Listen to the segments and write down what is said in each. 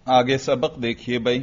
آگے سبق دیکھیے بھائی.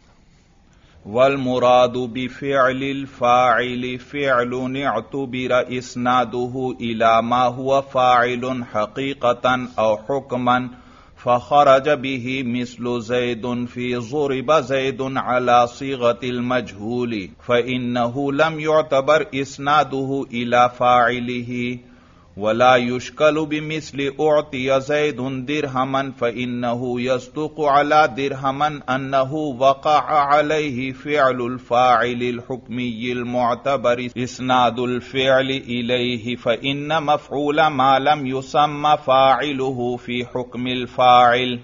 والمراد بفعل الفاعل فعل اعتبر اسناده الى ما هو فاعل حقيقة او حكما فخرج به مثل زيد في ضرب زيد على صيغة المجهول فإنه لم يعتبر اسناده الى فاعله ولا يشكل بمثل اعطي زيد درهما فإنه يصدق على درهما أنه وقع عليه فعل الفاعل الحكمي المعتبر اسناد الفعل إليه فإن مفعول ما لم يسمى فاعله في حكم الفاعل.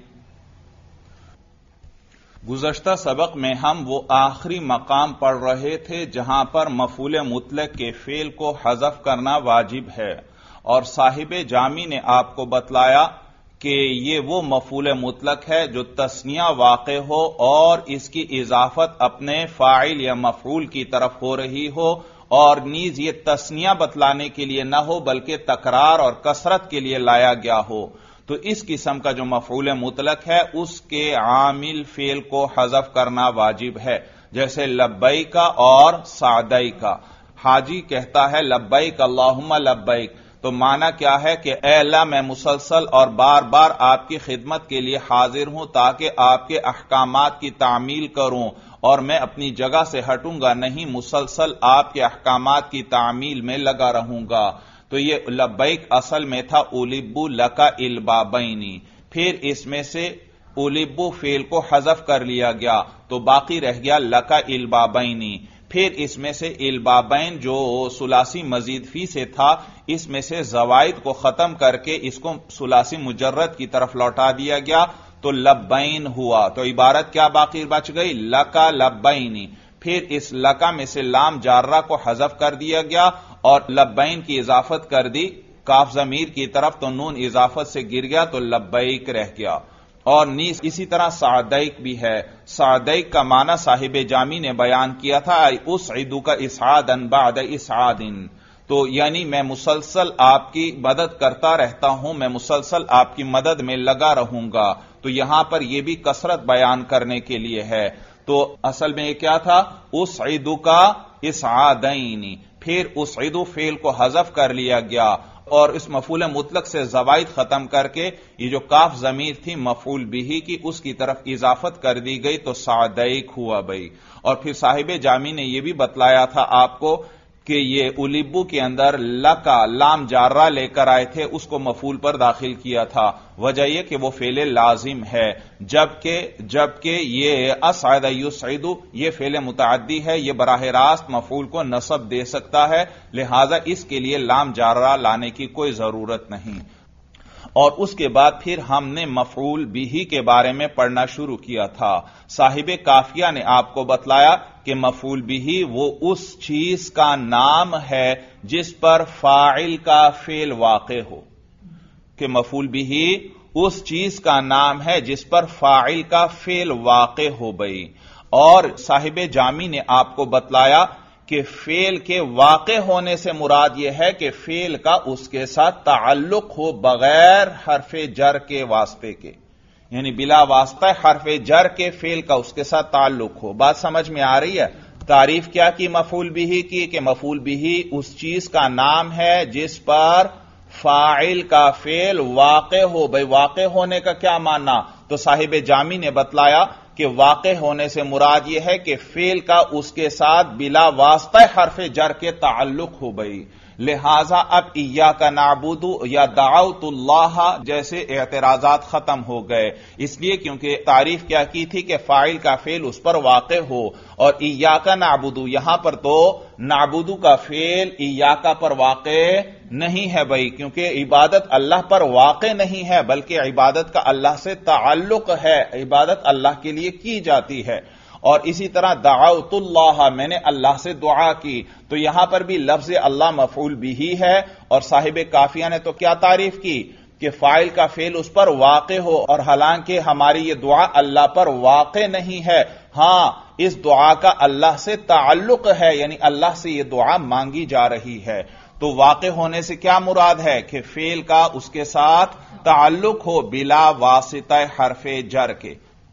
گزشتہ سبق میں ہم وہ آخری مقام پڑھ رہے تھے جہاں پر مفعول مطلق کے فعل کو حذف کرنا واجب ہے، اور صاحب جامی نے آپ کو بتلایا کہ یہ وہ مفعول مطلق ہے جو تثنیہ واقع ہو اور اس کی اضافت اپنے فاعل یا مفعول کی طرف ہو رہی ہو، اور نیز یہ تثنیہ بتلانے کے لیے نہ ہو بلکہ تکرار اور کثرت کے لیے لایا گیا ہو. تو اس قسم کا جو مفعول مطلق ہے اس کے عامل فعل کو حذف کرنا واجب ہے، جیسے لبیک اور سعدیک. حاجی کہتا ہے لبیک اللہم لبیک، تو معنی کیا ہے کہ اے اللہ میں مسلسل اور بار بار آپ کی خدمت کے لیے حاضر ہوں تاکہ آپ کے احکامات کی تعمیل کروں، اور میں اپنی جگہ سے ہٹوں گا نہیں، مسلسل آپ کے احکامات کی تعمیل میں لگا رہوں گا. تو یہ لبیک اصل میں تھا اولبو لکا البابینی، پھر اس میں سے اولبو فعل کو حذف کر لیا گیا تو باقی رہ گیا لکا البابینی. پھر اس میں سے البابین جو ثلاثی مزید فی سے تھا اس میں سے زوائد کو ختم کر کے اس کو ثلاثی مجرد کی طرف لوٹا دیا گیا تو لبین ہوا. تو عبارت کیا باقی بچ گئی؟ لکا لبینی. پھر اس لکا میں سے لام جارہ کو حذف کر دیا گیا اور لبین کی اضافت کر دی کاف ضمیر کی طرف، تو نون اضافت سے گر گیا تو لبیک رہ گیا. اور نیز اسی طرح سعدیک بھی ہے. سعدیک کا معنی صاحب جامی نے بیان کیا تھا اسعدو کا اسعادا بعد اسعاد، تو یعنی میں مسلسل آپ کی مدد کرتا رہتا ہوں، میں مسلسل آپ کی مدد میں لگا رہوں گا. تو یہاں پر یہ بھی کثرت بیان کرنے کے لیے ہے. تو اصل میں یہ کیا تھا؟ اسعدو کا اسعادین. پھر اسعدو فعل کو حذف کر لیا گیا اور اس مفعول مطلق سے زوائد ختم کر کے یہ جو کاف ضمیر تھی مفعول بہی کی اس کی طرف اضافت کر دی گئی تو سعدیک ہوا بھائی. اور پھر صاحب جامی نے یہ بھی بتلایا تھا آپ کو کہ یہ اولبو کے اندر لکا لام جارہ لے کر آئے تھے، اس کو مفعول پر داخل کیا تھا. وجہ یہ کہ وہ فعل لازم ہے، جبکہ یہ اسعد یسعد یہ فعل متعدی ہے، یہ براہ راست مفعول کو نصب دے سکتا ہے، لہذا اس کے لیے لام جارہ لانے کی کوئی ضرورت نہیں. اور اس کے بعد پھر ہم نے مفعول بہی کے بارے میں پڑھنا شروع کیا تھا. صاحب کافیہ نے آپ کو بتلایا کہ مفعول بہی وہ اس چیز کا نام ہے جس پر فاعل کا فعل واقع ہو، کہ مفعول بہی اس چیز کا نام ہے جس پر فاعل کا فعل واقع ہو بھئی. اور صاحب جامی نے آپ کو بتلایا کہ فعل کے واقع ہونے سے مراد یہ ہے کہ فعل کا اس کے ساتھ تعلق ہو بغیر حرف جر کے واسطے کے، یعنی بلا واسطہ حرف جر کے فعل کا اس کے ساتھ تعلق ہو. بات سمجھ میں آ رہی ہے؟ تعریف کیا کی مفعول بہی کی کہ مفعول بہی اس چیز کا نام ہے جس پر فاعل کا فعل واقع ہو. بھئی واقع ہونے کا کیا معنی؟ تو صاحب جامی نے بتلایا کہ واقع ہونے سے مراد یہ ہے کہ فعل کا اس کے ساتھ بلا واسطہ حرف جر کے تعلق ہو بھئی. لہذا اب ایاک نعبد یا دعوت اللہ جیسے اعتراضات ختم ہو گئے، اس لیے کیونکہ تعریف کیا کی تھی کہ فاعل کا فعل اس پر واقع ہو، اور ایاک نعبد یہاں پر تو نعبد کا فعل ایاک پر واقع نہیں ہے بھائی، کیونکہ عبادت اللہ پر واقع نہیں ہے بلکہ عبادت کا اللہ سے تعلق ہے، عبادت اللہ کے لیے کی جاتی ہے. اور اسی طرح دعوت اللہ میں نے اللہ سے دعا کی، تو یہاں پر بھی لفظ اللہ مفعول بھی ہے. اور صاحب کافیہ نے تو کیا تعریف کی کہ فاعل کا فعل اس پر واقع ہو، اور حالانکہ ہماری یہ دعا اللہ پر واقع نہیں ہے، ہاں اس دعا کا اللہ سے تعلق ہے، یعنی اللہ سے یہ دعا مانگی جا رہی ہے. تو واقع ہونے سے کیا مراد ہے کہ فعل کا اس کے ساتھ تعلق ہو بلا واسطہ حرف جر کے.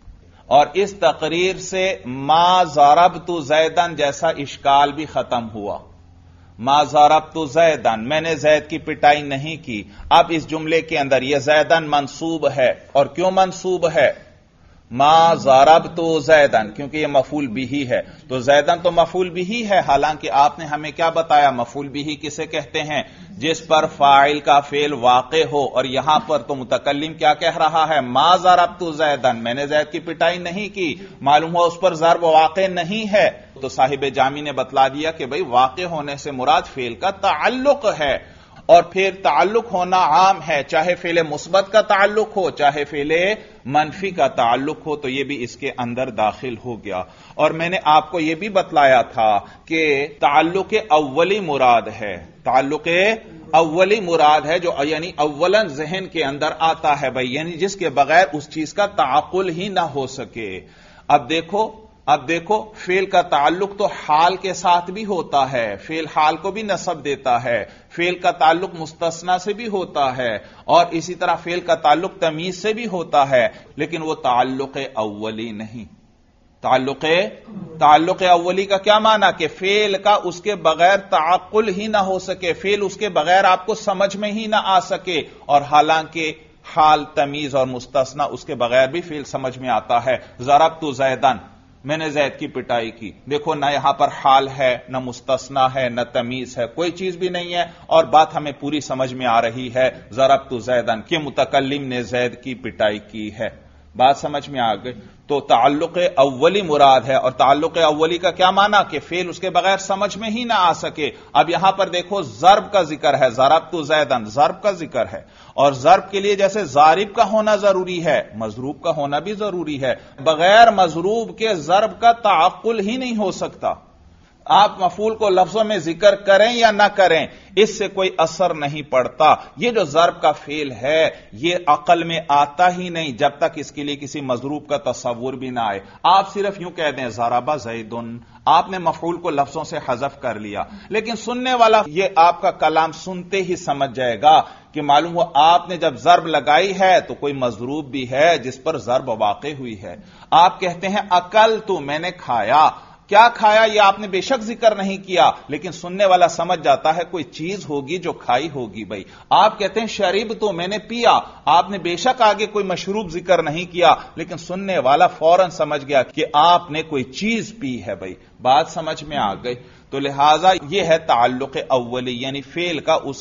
اور اس تقریر سے ما ضربت زیدن جیسا اشکال بھی ختم ہوا. ما ضربت زیدن، میں نے زید کی پٹائی نہیں کی. اب اس جملے کے اندر یہ زیدن منصوب ہے، اور کیوں منصوب ہے؟ ما ضربت زیدن، کیونکہ یہ مفعول بھی ہے. تو زیدن تو مفعول بھی ہے، حالانکہ آپ نے ہمیں کیا بتایا؟ مفعول بھی کسے کہتے ہیں؟ جس پر فاعل کا فعل واقع ہو. اور یہاں پر تو متکلم کیا کہہ رہا ہے؟ ما ضربت زیدن، میں نے زید کی پٹائی نہیں کی. معلوم ہوا اس پر ضرب واقع نہیں ہے. تو صاحب جامی نے بتلا دیا کہ بھئی واقع ہونے سے مراد فعل کا تعلق ہے، اور پھر تعلق ہونا عام ہے، چاہے فعل مثبت کا تعلق ہو چاہے فعل منفی کا تعلق ہو، تو یہ بھی اس کے اندر داخل ہو گیا. اور میں نے آپ کو یہ بھی بتلایا تھا کہ تعلق اولی مراد ہے، تعلق اولی مراد ہے جو یعنی اولاً ذہن کے اندر آتا ہے بھائی، یعنی جس کے بغیر اس چیز کا تعقل ہی نہ ہو سکے. اب دیکھو فعل کا تعلق تو حال کے ساتھ بھی ہوتا ہے، فعل حال کو بھی نصب دیتا ہے، فعل کا تعلق مستثنی سے بھی ہوتا ہے، اور اسی طرح فعل کا تعلق تمیز سے بھی ہوتا ہے، لیکن وہ تعلق اولی نہیں. تعلق اولی کا کیا معنی؟ کہ فعل کا اس کے بغیر تعقل ہی نہ ہو سکے، فعل اس کے بغیر آپ کو سمجھ میں ہی نہ آ سکے. اور حالانکہ حال، تمیز اور مستثنی اس کے بغیر بھی فعل سمجھ میں آتا ہے. ضربت زیدن، میں نے زید کی پٹائی کی. دیکھو نہ یہاں پر حال ہے، نہ مستثنی ہے، نہ تمیز ہے، کوئی چیز بھی نہیں ہے، اور بات ہمیں پوری سمجھ میں آ رہی ہے ضربت زیدن کہ متکلم نے زید کی پٹائی کی ہے. بات سمجھ میں آ گئی. تو تعلق اولی مراد ہے، اور تعلق اولی کا کیا معنی؟ کہ فعل اس کے بغیر سمجھ میں ہی نہ آ سکے. اب یہاں پر دیکھو ضرب کا ذکر ہے، ضربت زیدن ضرب کا ذکر ہے، اور ضرب کے لیے جیسے ضارب کا ہونا ضروری ہے، مضروب کا ہونا بھی ضروری ہے. بغیر مضروب کے ضرب کا تعقل ہی نہیں ہو سکتا. آپ مفعول کو لفظوں میں ذکر کریں یا نہ کریں، اس سے کوئی اثر نہیں پڑتا. یہ جو ضرب کا فعل ہے یہ عقل میں آتا ہی نہیں جب تک اس کے لیے کسی مضروب کا تصور بھی نہ آئے. آپ صرف یوں کہہ دیں ضرب زیدن، آپ نے مفعول کو لفظوں سے حذف کر لیا، لیکن سننے والا یہ آپ کا کلام سنتے ہی سمجھ جائے گا کہ معلوم ہوا آپ نے جب ضرب لگائی ہے تو کوئی مضروب بھی ہے جس پر ضرب واقع ہوئی ہے. آپ کہتے ہیں اکلت، میں نے کھایا. کیا کھایا یہ آپ نے بے شک ذکر نہیں کیا، لیکن سننے والا سمجھ جاتا ہے کوئی چیز ہوگی جو کھائی ہوگی. بھائی آپ کہتے ہیں شربت، میں نے پیا. آپ نے بے شک آگے کوئی مشروب ذکر نہیں کیا، لیکن سننے والا فوراً سمجھ گیا کہ آپ نے کوئی چیز پی ہے. بھائی بات سمجھ میں آ گئی. تو لہذا یہ ہے تعلق اولی، یعنی فعل کا اس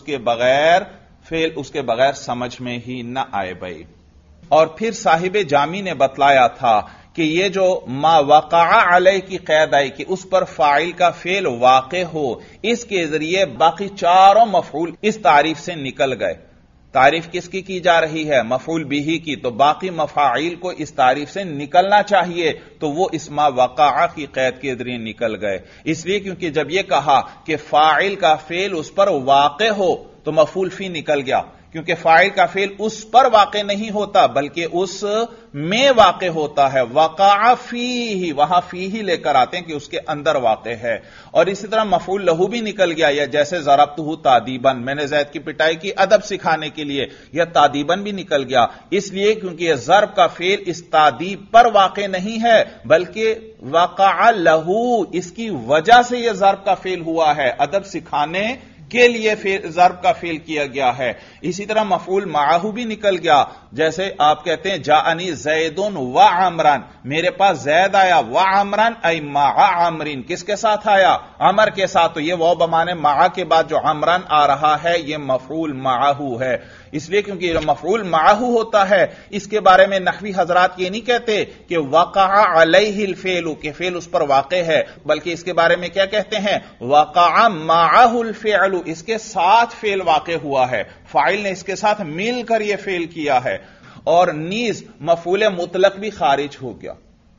کے بغیر سمجھ میں ہی نہ آئے. بھائی اور پھر صاحب جامی نے بتلایا تھا کہ یہ جو ما وقع علیہ کی قید آئی کہ اس پر فاعل کا فعل واقع ہو، اس کے ذریعے باقی چاروں مفعول اس تعریف سے نکل گئے. تعریف کس کی جا رہی ہے؟ مفعول بھی کی. تو باقی مفاعیل کو اس تعریف سے نکلنا چاہیے، تو وہ اس ما وقع کی قید کے ذریعے نکل گئے. اس لیے کیونکہ جب یہ کہا کہ فاعل کا فعل اس پر واقع ہو تو مفعول فی نکل گیا، کیونکہ فاعل کا فعل اس پر واقع نہیں ہوتا بلکہ اس میں واقع ہوتا ہے. وقع فیہ، وہاں فیہ لے کر آتے ہیں کہ اس کے اندر واقع ہے. اور اسی طرح مفعول لہو بھی نکل گیا، یا جیسے ضربتہ تادیباً، میں نے زید کی پٹائی کی ادب سکھانے کے لیے، یا تادیباً بھی نکل گیا. اس لیے کیونکہ یہ ضرب کا فعل اس تادیب پر واقع نہیں ہے بلکہ وقع لہو، اس کی وجہ سے یہ ضرب کا فعل ہوا ہے، ادب سکھانے کے لیے ضرب کا فعل کیا گیا ہے. اسی طرح مفعول معہ بھی نکل گیا، جیسے آپ کہتے ہیں جاءنی زید و عمران، میرے پاس زید آیا، و عمران ای مع عمرین، کس کے ساتھ آیا؟ عمر کے ساتھ. تو یہ وہ بمانے مع کے بعد جو عمران آ رہا ہے یہ مفعول معہ ہے. اس لیے کیونکہ یہ مفعول معہ ہوتا ہے، اس کے بارے میں نحوی حضرات یہ نہیں کہتے کہ وقع علیہ الفعل، کہ فعل اس پر واقع ہے، بلکہ اس کے بارے میں کیا کہتے ہیں؟ وقع معہ الفعل، اس کے ساتھ فعل واقع ہوا ہے، فاعل نے اس کے ساتھ مل کر یہ فعل کیا ہے. اور نیز مفعول مطلق بھی خارج ہو گیا.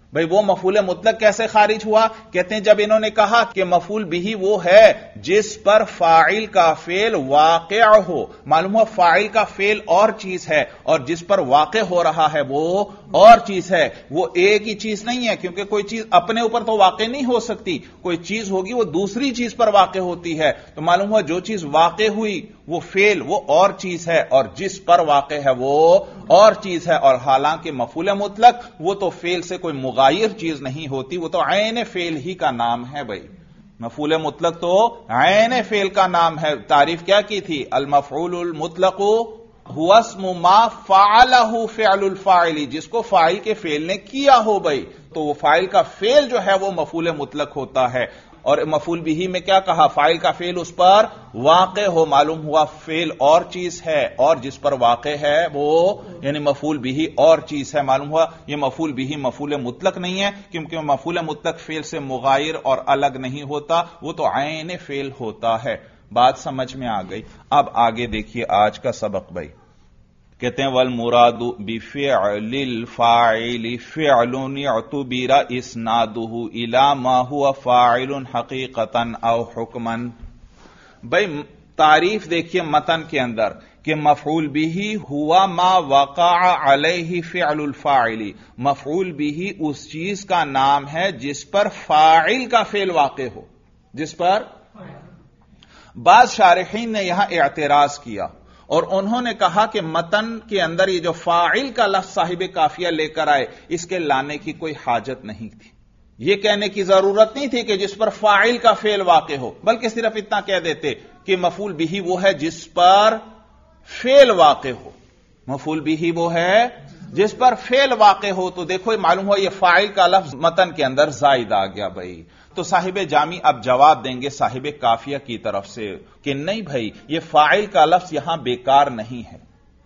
بھئی وہ مفعول مطلق کیسے خارج ہوا؟ کہتے ہیں جب انہوں نے کہا کہ مفعول بھی وہ ہے جس پر فاعل کا فعل واقع ہو، معلوم ہوا فاعل کا فعل اور چیز ہے اور جس پر واقع ہو رہا ہے وہ اور چیز ہے، وہ ایک ہی چیز نہیں ہے، کیونکہ کوئی چیز اپنے اوپر تو واقع نہیں ہو سکتی، کوئی چیز ہوگی وہ دوسری چیز پر واقع ہوتی ہے، تو معلوم ہوا جو چیز واقع ہوئی وہ فعل وہ اور چیز ہے اور جس پر واقع ہے وہ اور چیز ہے، اور حالانکہ مفعول مطلق وہ تو فعل سے کوئی مغایر چیز نہیں ہوتی، وہ تو عین فعل ہی کا نام ہے بھائی، مفعول مطلق تو عین فعل کا نام ہے۔ تعریف کیا کی تھی؟ المفعول المطلق هو اسم ما فعله فعل الفاعل، جس کو فاعل کے فعل نے کیا ہو بھائی، تو وہ فاعل کا فعل جو ہے وہ مفعول مطلق ہوتا ہے۔ اور مفعول بھی میں کیا کہا؟ فاعل کا فعل اس پر واقع ہو، معلوم ہوا فعل اور چیز ہے اور جس پر واقع ہے وہ یعنی مفعول بھی اور چیز ہے، معلوم ہوا یہ مفعول بھی مفعول مطلق نہیں ہے، کیونکہ مفعول مطلق فعل سے مغایر اور الگ نہیں ہوتا، وہ تو عین فعل ہوتا ہے۔ بات سمجھ میں آ گئی؟ اب آگے دیکھیے آج کا سبق بھائی، کہتے ہیں والمراد بفعل الفاعل فعل اعتبر اسناده الى ما هو فاعل حقیقتا او حکما۔ بھائی تعریف دیکھیے متن کے اندر کہ مفعول به ہوا ما وقع علیہ فعل الفاعل، مفعول به اس چیز کا نام ہے جس پر فاعل کا فعل واقع ہو، جس پر بعض شارحین نے یہاں اعتراض کیا اور انہوں نے کہا کہ متن کے اندر یہ جو فاعل کا لفظ صاحب قافیہ لے کر آئے اس کے لانے کی کوئی حاجت نہیں تھی، یہ کہنے کی ضرورت نہیں تھی کہ جس پر فاعل کا فعل واقع ہو، بلکہ صرف اتنا کہہ دیتے کہ مفعول بھی وہ ہے جس پر فعل واقع ہو، مفعول بھی وہ ہے جس پر فعل واقع ہو۔ تو دیکھو معلوم ہوا یہ فاعل کا لفظ متن کے اندر زائد آ گیا بھائی، تو صاحب جامی اب جواب دیں گے صاحب قافیہ کی طرف سے کہ نہیں بھائی یہ فاعل کا لفظ یہاں بیکار نہیں ہے،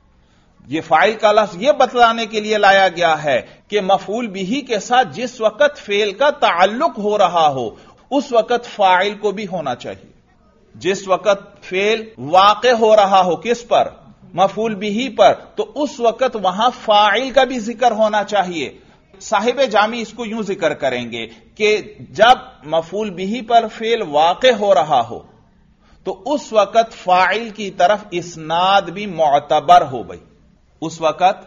یہ فاعل کا لفظ یہ بتلانے کے لیے لایا گیا ہے کہ مفعول بھی کے ساتھ جس وقت فعل کا تعلق ہو رہا ہو اس وقت فاعل کو بھی ہونا چاہیے، جس وقت فعل واقع ہو رہا ہو کس پر؟ مفعول بھی پر، تو اس وقت وہاں فاعل کا بھی ذکر ہونا چاہیے۔ صاحب جامی اس کو یوں ذکر کریں گے کہ جب مفعول بھی پر فعل واقع ہو رہا ہو تو اس وقت فاعل کی طرف اسناد بھی معتبر ہو بھائی، اس وقت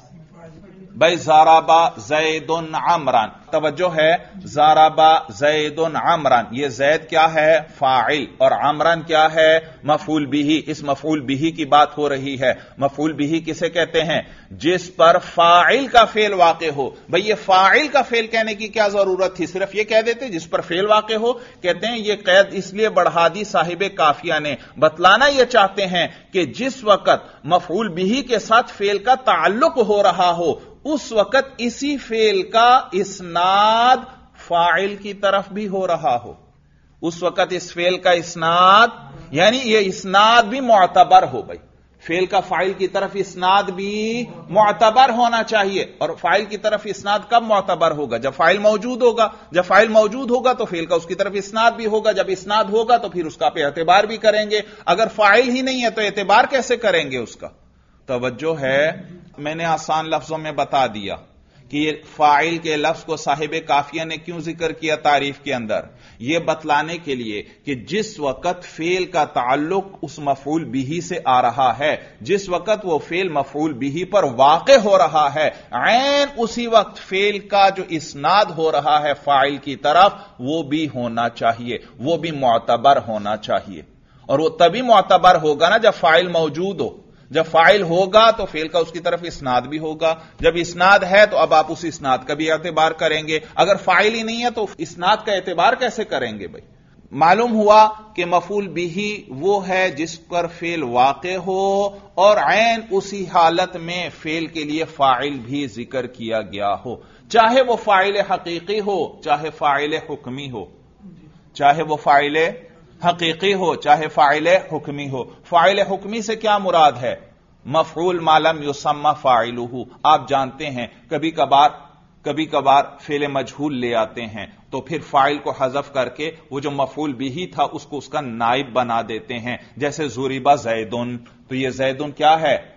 بھائی ضربا زید عمران، توجہ ہے ضربا زید عمران، یہ زید کیا ہے؟ فاعل، اور عمران کیا ہے؟ مفعول بھی۔ اس مفعول بھی کی بات ہو رہی ہے، مفعول بھی کسے کہتے ہیں؟ جس پر فاعل کا فعل واقع ہو۔ بھئی یہ فاعل کا فعل کہنے کی کیا ضرورت تھی؟ صرف یہ کہہ دیتے جس پر فعل واقع ہو۔ کہتے ہیں یہ قید اس لیے بڑھا دی صاحب قافیہ نے، بتلانا یہ چاہتے ہیں کہ جس وقت مفعول بھی کے ساتھ فعل کا تعلق ہو رہا ہو اس وقت اسی فعل کا اسناد فاعل کی طرف بھی ہو رہا ہو، اس وقت اس فعل کا اسناد یعنی یہ اسناد بھی معتبر ہو بھائی، فعل کا فاعل کی طرف اسناد بھی معتبر ہونا چاہیے۔ اور فاعل کی طرف اسناد کب معتبر ہوگا؟ جب فاعل موجود ہوگا، جب فاعل موجود ہوگا تو فعل کا اس کی طرف اسناد بھی ہوگا، جب اسناد ہوگا تو پھر اس کا پہ اعتبار بھی کریں گے، اگر فاعل ہی نہیں ہے تو اعتبار کیسے کریں گے اس کا؟ توجہ ہے، میں نے آسان لفظوں میں بتا دیا کہ یہ فاعل کے لفظ کو صاحب قافیہ نے کیوں ذکر کیا تعریف کے اندر، یہ بتلانے کے لیے کہ جس وقت فعل کا تعلق اس مفعول بھی سے آ رہا ہے، جس وقت وہ فعل مفعول بھی پر واقع ہو رہا ہے، عین اسی وقت فعل کا جو اسناد ہو رہا ہے فاعل کی طرف وہ بھی ہونا چاہیے، وہ بھی معتبر ہونا چاہیے، اور وہ تبھی معتبر ہوگا نا جب فاعل موجود ہو۔ جب فاعل ہوگا تو فعل کا اس کی طرف اسناد بھی ہوگا، جب اسناد ہے تو اب آپ اس اسناد کا بھی اعتبار کریں گے، اگر فاعل ہی نہیں ہے تو اسناد کا اعتبار کیسے کریں گے بھائی؟ معلوم ہوا کہ مفعول بھی وہ ہے جس پر فعل واقع ہو اور عین اسی حالت میں فعل کے لیے فاعل بھی ذکر کیا گیا ہو، چاہے وہ فاعل حقیقی ہو چاہے فاعل حکمی ہو، چاہے وہ فاعل حقیقی ہو چاہے فاعل حکمی ہو۔ فاعل حکمی سے کیا مراد ہے؟ مفعول ما لم یسمى فاعلہ۔ آپ جانتے ہیں کبھی کبھار فعل مجہول لے آتے ہیں تو پھر فاعل کو حذف کر کے وہ جو مفعول بھی تھا اس کو اس کا نائب بنا دیتے ہیں، جیسے ضرب زیدن، تو یہ زیدن کیا ہے؟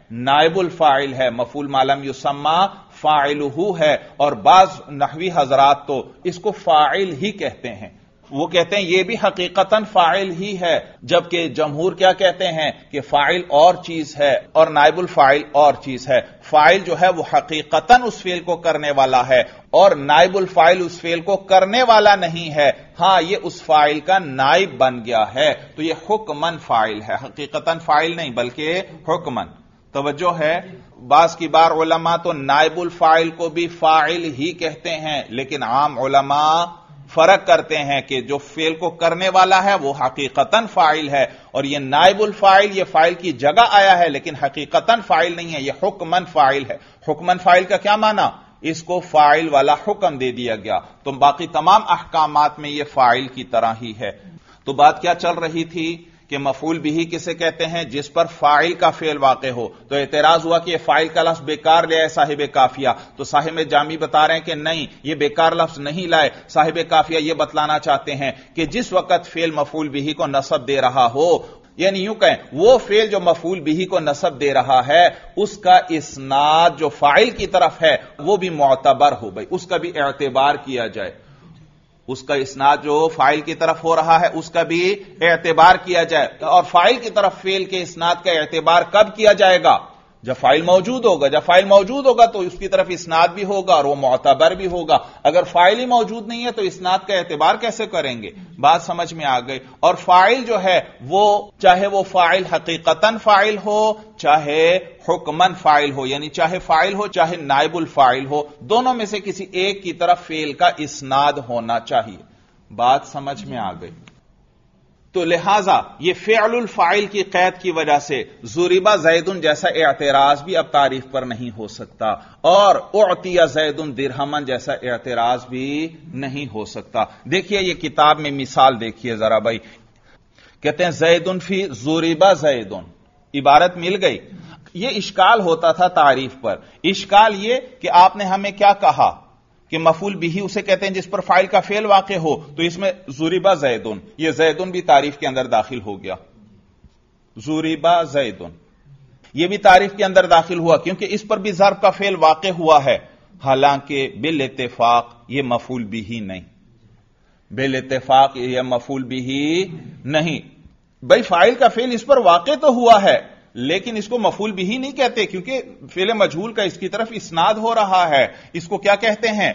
نائب الفاعل ہے، مفعول ما لم یسمى فاعلہ ہے، اور بعض نحوی حضرات تو اس کو فاعل ہی کہتے ہیں، وہ کہتے ہیں یہ بھی حقیقتاً فاعل ہی ہے، جبکہ جمہور کیا کہتے ہیں کہ فاعل اور چیز ہے اور نائب الفاعل اور چیز ہے۔ فاعل جو ہے وہ حقیقتاً اس فعل کو کرنے والا ہے اور نائب الفاعل اس فعل کو کرنے والا نہیں ہے، ہاں یہ اس فاعل کا نائب بن گیا ہے، تو یہ حکماً فاعل ہے، حقیقتاً فاعل نہیں بلکہ حکماً۔ توجہ ہے، بعض کی بار علماء تو نائب الفاعل کو بھی فاعل ہی کہتے ہیں، لیکن عام علماء فرق کرتے ہیں کہ جو فعل کو کرنے والا ہے وہ حقیقتاً فاعل ہے، اور یہ نائب الفاعل یہ فاعل کی جگہ آیا ہے لیکن حقیقتاً فاعل نہیں ہے، یہ حکماً فاعل ہے۔ حکماً فاعل کا کیا معنی؟ اس کو فاعل والا حکم دے دیا گیا، تو باقی تمام احکامات میں یہ فاعل کی طرح ہی ہے۔ تو بات کیا چل رہی تھی کہ مفعول بھی کسے کہتے ہیں؟ جس پر فاعل کا فعل واقع ہو۔ تو اعتراض ہوا کہ یہ فاعل کا لفظ بیکار لے آئے صاحب کافیہ، تو صاحب جامی بتا رہے ہیں کہ نہیں، یہ بیکار لفظ نہیں لائے، صاحب کافیہ یہ بتلانا چاہتے ہیں کہ جس وقت فعل مفعول بھی کو نصب دے رہا ہو، یعنی یوں کہیں وہ فعل جو مفعول بھی کو نصب دے رہا ہے اس کا اسناد جو فاعل کی طرف ہے وہ بھی معتبر ہو، بھائی اس کا بھی اعتبار کیا جائے، اس کا اسناد جو فاعل کی طرف ہو رہا ہے اس کا بھی اعتبار کیا جائے۔ اور فاعل کی طرف فعل کے اسناد کا اعتبار کب کیا جائے گا؟ جب فاعل موجود ہوگا، جب فاعل موجود ہوگا تو اس کی طرف اسناد بھی ہوگا اور وہ معتبر بھی ہوگا۔ اگر فاعل ہی موجود نہیں ہے تو اسناد کا اعتبار کیسے کریں گے؟ بات سمجھ میں آ گئی۔ اور فاعل جو ہے وہ چاہے وہ فاعل حقیقتاً فاعل ہو چاہے حکماً فاعل ہو، یعنی چاہے فاعل ہو چاہے نائب الفاعل ہو، دونوں میں سے کسی ایک کی طرف فعل کا اسناد ہونا چاہیے۔ بات سمجھ میں آ گئی۔ تو لہذا یہ فعل الفاعل کی قید کی وجہ سے ضرب زید جیسا اعتراض بھی اب تعریف پر نہیں ہو سکتا، اور اعطی زید درہما جیسا اعتراض بھی نہیں ہو سکتا۔ دیکھیے یہ کتاب میں مثال دیکھیے ذرا بھائی، کہتے ہیں زید فی ضرب زید، عبارت مل گئی۔ یہ اشکال ہوتا تھا تعریف پر، اشکال یہ کہ آپ نے ہمیں کیا کہا کہ مفعول بھی اسے کہتے ہیں جس پر فاعل کا فعل واقع ہو، تو اس میں ضرب زیدن، یہ زیدن بھی تعریف کے اندر داخل ہو گیا، ضرب زیدن یہ بھی تعریف کے اندر داخل ہوا کیونکہ اس پر بھی ضرب کا فعل واقع ہوا ہے، حالانکہ بالاتفاق یہ مفعول بھی نہیں، بالاتفاق یہ مفعول بھی نہیں۔ بھائی فاعل کا فعل اس پر واقع تو ہوا ہے لیکن اس کو مفعول بھی نہیں کہتے کیونکہ فعل مجہول کا اس کی طرف اسناد ہو رہا ہے، اس کو کیا کہتے ہیں؟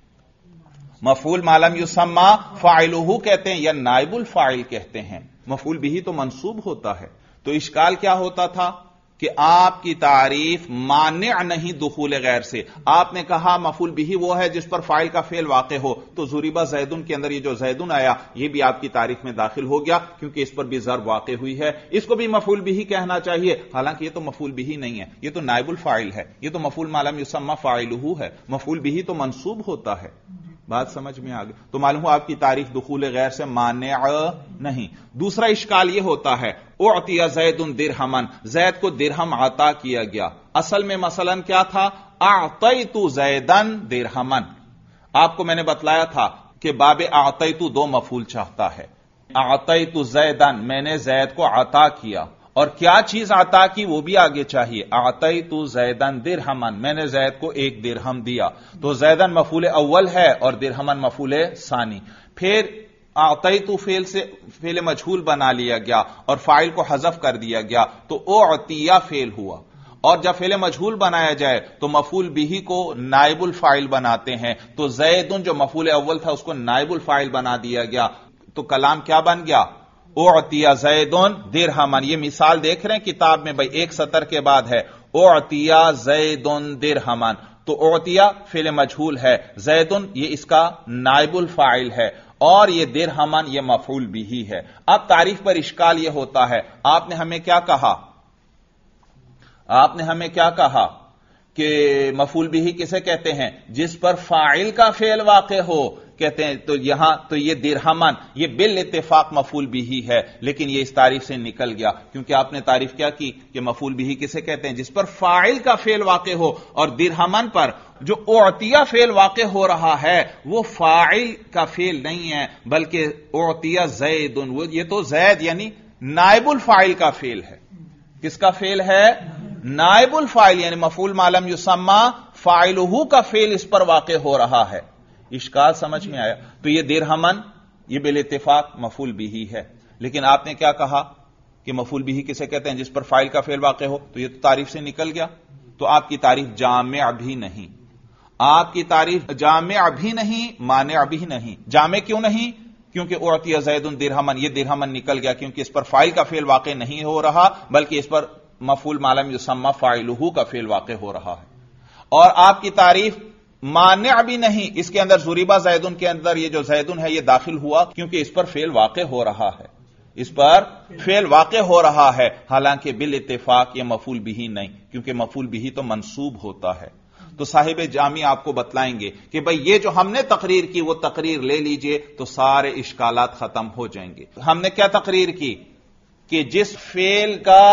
مفعول ما لم یسمى فاعلہ کہتے ہیں یا نائب الفاعل کہتے ہیں، مفعول بھی تو منصوب ہوتا ہے۔ تو اشکال کیا ہوتا تھا کہ آپ کی تعریف مانع نہیں دخول غیر سے، آپ نے کہا مفعول بھی وہ ہے جس پر فاعل کا فعل واقع ہو، تو ضرب زیدن کے اندر یہ جو زیدن آیا یہ بھی آپ کی تعریف میں داخل ہو گیا کیونکہ اس پر بھی ضرب واقع ہوئی ہے، اس کو بھی مفعول بھی کہنا چاہیے، حالانکہ یہ تو مفعول بھی نہیں ہے، یہ تو نائب الفاعل ہے، یہ تو مفعول ما لم یسمى فاعلہ ہے، مفعول بھی تو منصوب ہوتا ہے۔ بات سمجھ میں آ گئی؟ تو معلوم ہو آپ کی تعریف دخول غیر سے مانع نہیں۔ دوسرا اشکال یہ ہوتا ہے اعطی زید درہما، زید کو درہم عطا کیا گیا، اصل میں مثلا کیا تھا؟ اعطیت زیدا درہما، آپ کو میں نے بتلایا تھا کہ باب اعطیت دو مفعول چاہتا ہے، اعطیت زیدا میں نے زید کو عطا کیا، اور کیا چیز عطا کی وہ بھی آگے چاہیے، اعطیت زیدا درہما میں نے زید کو ایک درہم دیا، تو زیدا مفعول اول ہے اور درہما مفعول ثانی۔ پھر اعطیت فعل سے فعل مجہول بنا لیا گیا اور فاعل کو حذف کر دیا گیا تو اعطیہ فعل ہوا، اور جب فعل مجہول بنایا جائے تو مفعول بھی کو نائب الفاعل بناتے ہیں، تو زید جو مفعول اول تھا اس کو نائب الفاعل بنا دیا گیا، تو کلام کیا بن گیا؟ اعطی زید درہما۔ یہ مثال دیکھ رہے ہیں کتاب میں بھائی، ایک سطر کے بعد ہے اعطی زید درہما، تو اعطیہ فعل مجہول ہے، زیدن یہ اس کا نائب الفاعل ہے، اور یہ درہما یہ مفعول بھی ہے۔ اب تعریف پر اشکال یہ ہوتا ہے، آپ نے ہمیں کیا کہا؟ آپ نے ہمیں کیا کہا کہ مفعول بھی کسے کہتے ہیں؟ جس پر فاعل کا فعل واقع ہو، کہتے ہیں تو یہاں تو یہ درہما یہ بالاتفاق مفعول بھی ہے، لیکن یہ اس تعریف سے نکل گیا کیونکہ آپ نے تعریف کیا کی کہ مفعول بھی کسے کہتے ہیں؟ جس پر فاعل کا فعل واقع ہو، اور درہما پر جو اعطیہ فعل واقع ہو رہا ہے وہ فاعل کا فعل نہیں ہے بلکہ اعطیہ زید، یہ تو زید یعنی نائب الفاعل کا فعل ہے۔ کس کا فعل ہے؟ نائب الفاعل یعنی مفعول ما لم یسمى فاعلہ کا فعل اس پر واقع ہو رہا ہے. اشکال سمجھ میں آیا؟ تو یہ درہمن یہ بالاتفاق مفعول بھی ہے، لیکن آپ نے کیا کہا کہ مفعول بھی کسے کہتے ہیں؟ جس پر فاعل کا فعل واقع ہو. تو یہ تو تعریف سے نکل گیا. تو آپ کی تعریف جامع بھی نہیں، آپ کی تعریف جامع بھی نہیں، مانع بھی نہیں. جامع کیوں نہیں؟ کیونکہ اعطی زید درہمن، یہ درہمن نکل گیا کیونکہ اس پر فاعل کا فعل واقع نہیں ہو رہا، بلکہ اس پر مفعول ما لم یسمى فاعلہ کا فعل واقع ہو رہا ہے. اور آپ کی تعریف مانع بھی نہیں، اس کے اندر ضرب زیدن کے اندر یہ جو زیدن ہے یہ داخل ہوا کیونکہ اس پر فعل واقع ہو رہا ہے، اس پر فعل واقع ہو رہا ہے، حالانکہ بالاتفاق یہ مفعول بھی نہیں، کیونکہ مفعول بھی تو منصوب ہوتا ہے. تو صاحب جامی آپ کو بتلائیں گے کہ بھئی یہ جو ہم نے تقریر کی وہ تقریر لے لیجئے تو سارے اشکالات ختم ہو جائیں گے. ہم نے کیا تقریر کی کہ جس فعل کا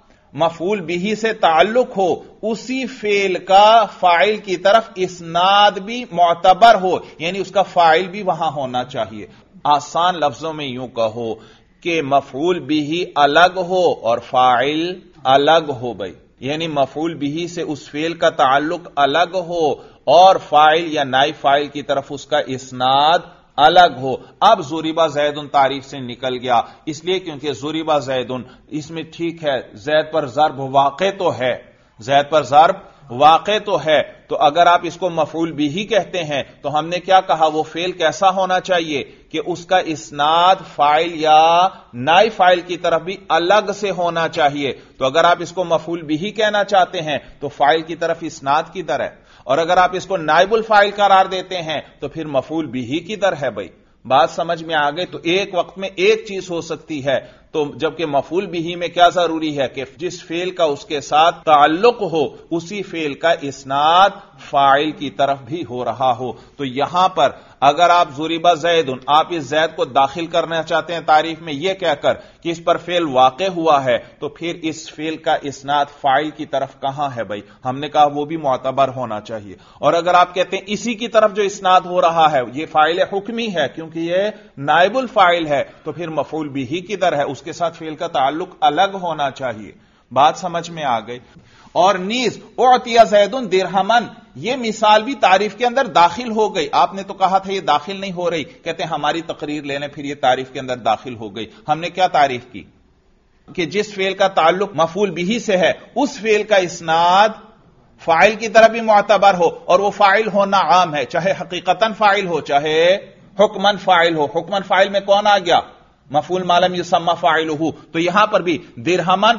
مفعول بھی سے تعلق ہو اسی فعل کا فاعل کی طرف اسناد بھی معتبر ہو، یعنی اس کا فاعل بھی وہاں ہونا چاہیے. آسان لفظوں میں یوں کہو کہ مفعول بھی الگ ہو اور فاعل الگ ہو. بھائی یعنی مفعول بھی سے اس فعل کا تعلق الگ ہو اور فاعل یا نائب فاعل کی طرف اس کا اسناد الگ ہو. اب ضرب زید تعریف سے نکل گیا، اس لیے کیونکہ ضرب زید اس میں ٹھیک ہے زید پر ضرب واقع تو ہے، زید پر ضرب واقع تو ہے، تو اگر آپ اس کو مفعول بھی کہتے ہیں تو ہم نے کیا کہا وہ فعل کیسا ہونا چاہیے کہ اس کا اسناد فاعل یا نائب فاعل کی طرف بھی الگ سے ہونا چاہیے. تو اگر آپ اس کو مفعول بھی کہنا چاہتے ہیں تو فاعل کی طرف اسناد کدھر ہے، اور اگر آپ اس کو نائب الفاعل قرار دیتے ہیں تو پھر مفعول بھی کدھر ہے؟ بھائی بات سمجھ میں آ گئی. تو ایک وقت میں ایک چیز ہو سکتی ہے، تو جبکہ مفعول بھی میں کیا ضروری ہے کہ جس فعل کا اس کے ساتھ تعلق ہو اسی فعل کا اسناد فاعل کی طرف بھی ہو رہا ہو. تو یہاں پر اگر آپ ضرب زید آپ اس زید کو داخل کرنا چاہتے ہیں تعریف میں یہ کہہ کر کہ اس پر فعل واقع ہوا ہے، تو پھر اس فعل کا اسناد فاعل کی طرف کہاں ہے؟ بھائی ہم نے کہا وہ بھی معتبر ہونا چاہیے. اور اگر آپ کہتے ہیں اسی کی طرف جو اسناد ہو رہا ہے یہ فاعل حکمی ہے کیونکہ یہ نائب الفاعل ہے، تو پھر مفعول بھی کدھر ہے؟ اس کے ساتھ فعل کا تعلق الگ ہونا چاہیے. بات سمجھ میں آ گئی. اور نیز اعطی زید درہمن یہ مثال بھی تعریف کے اندر داخل ہو گئی. آپ نے تو کہا تھا یہ داخل نہیں ہو رہی، کہتے ہیں ہماری تقریر لے لیں پھر یہ تعریف کے اندر داخل ہو گئی. ہم نے کیا تعریف کی کہ جس فعل کا تعلق مفعول بھی سے ہے اس فعل کا اسناد فاعل کی طرف بھی معتبر ہو، اور وہ فاعل ہونا عام ہے، چاہے حقیقتاً فاعل ہو چاہے حکماً فاعل ہو. حکماً فاعل میں کون آ گیا؟ مفعول ما لم یسمى فاعلہ. تو یہاں پر بھی درہمن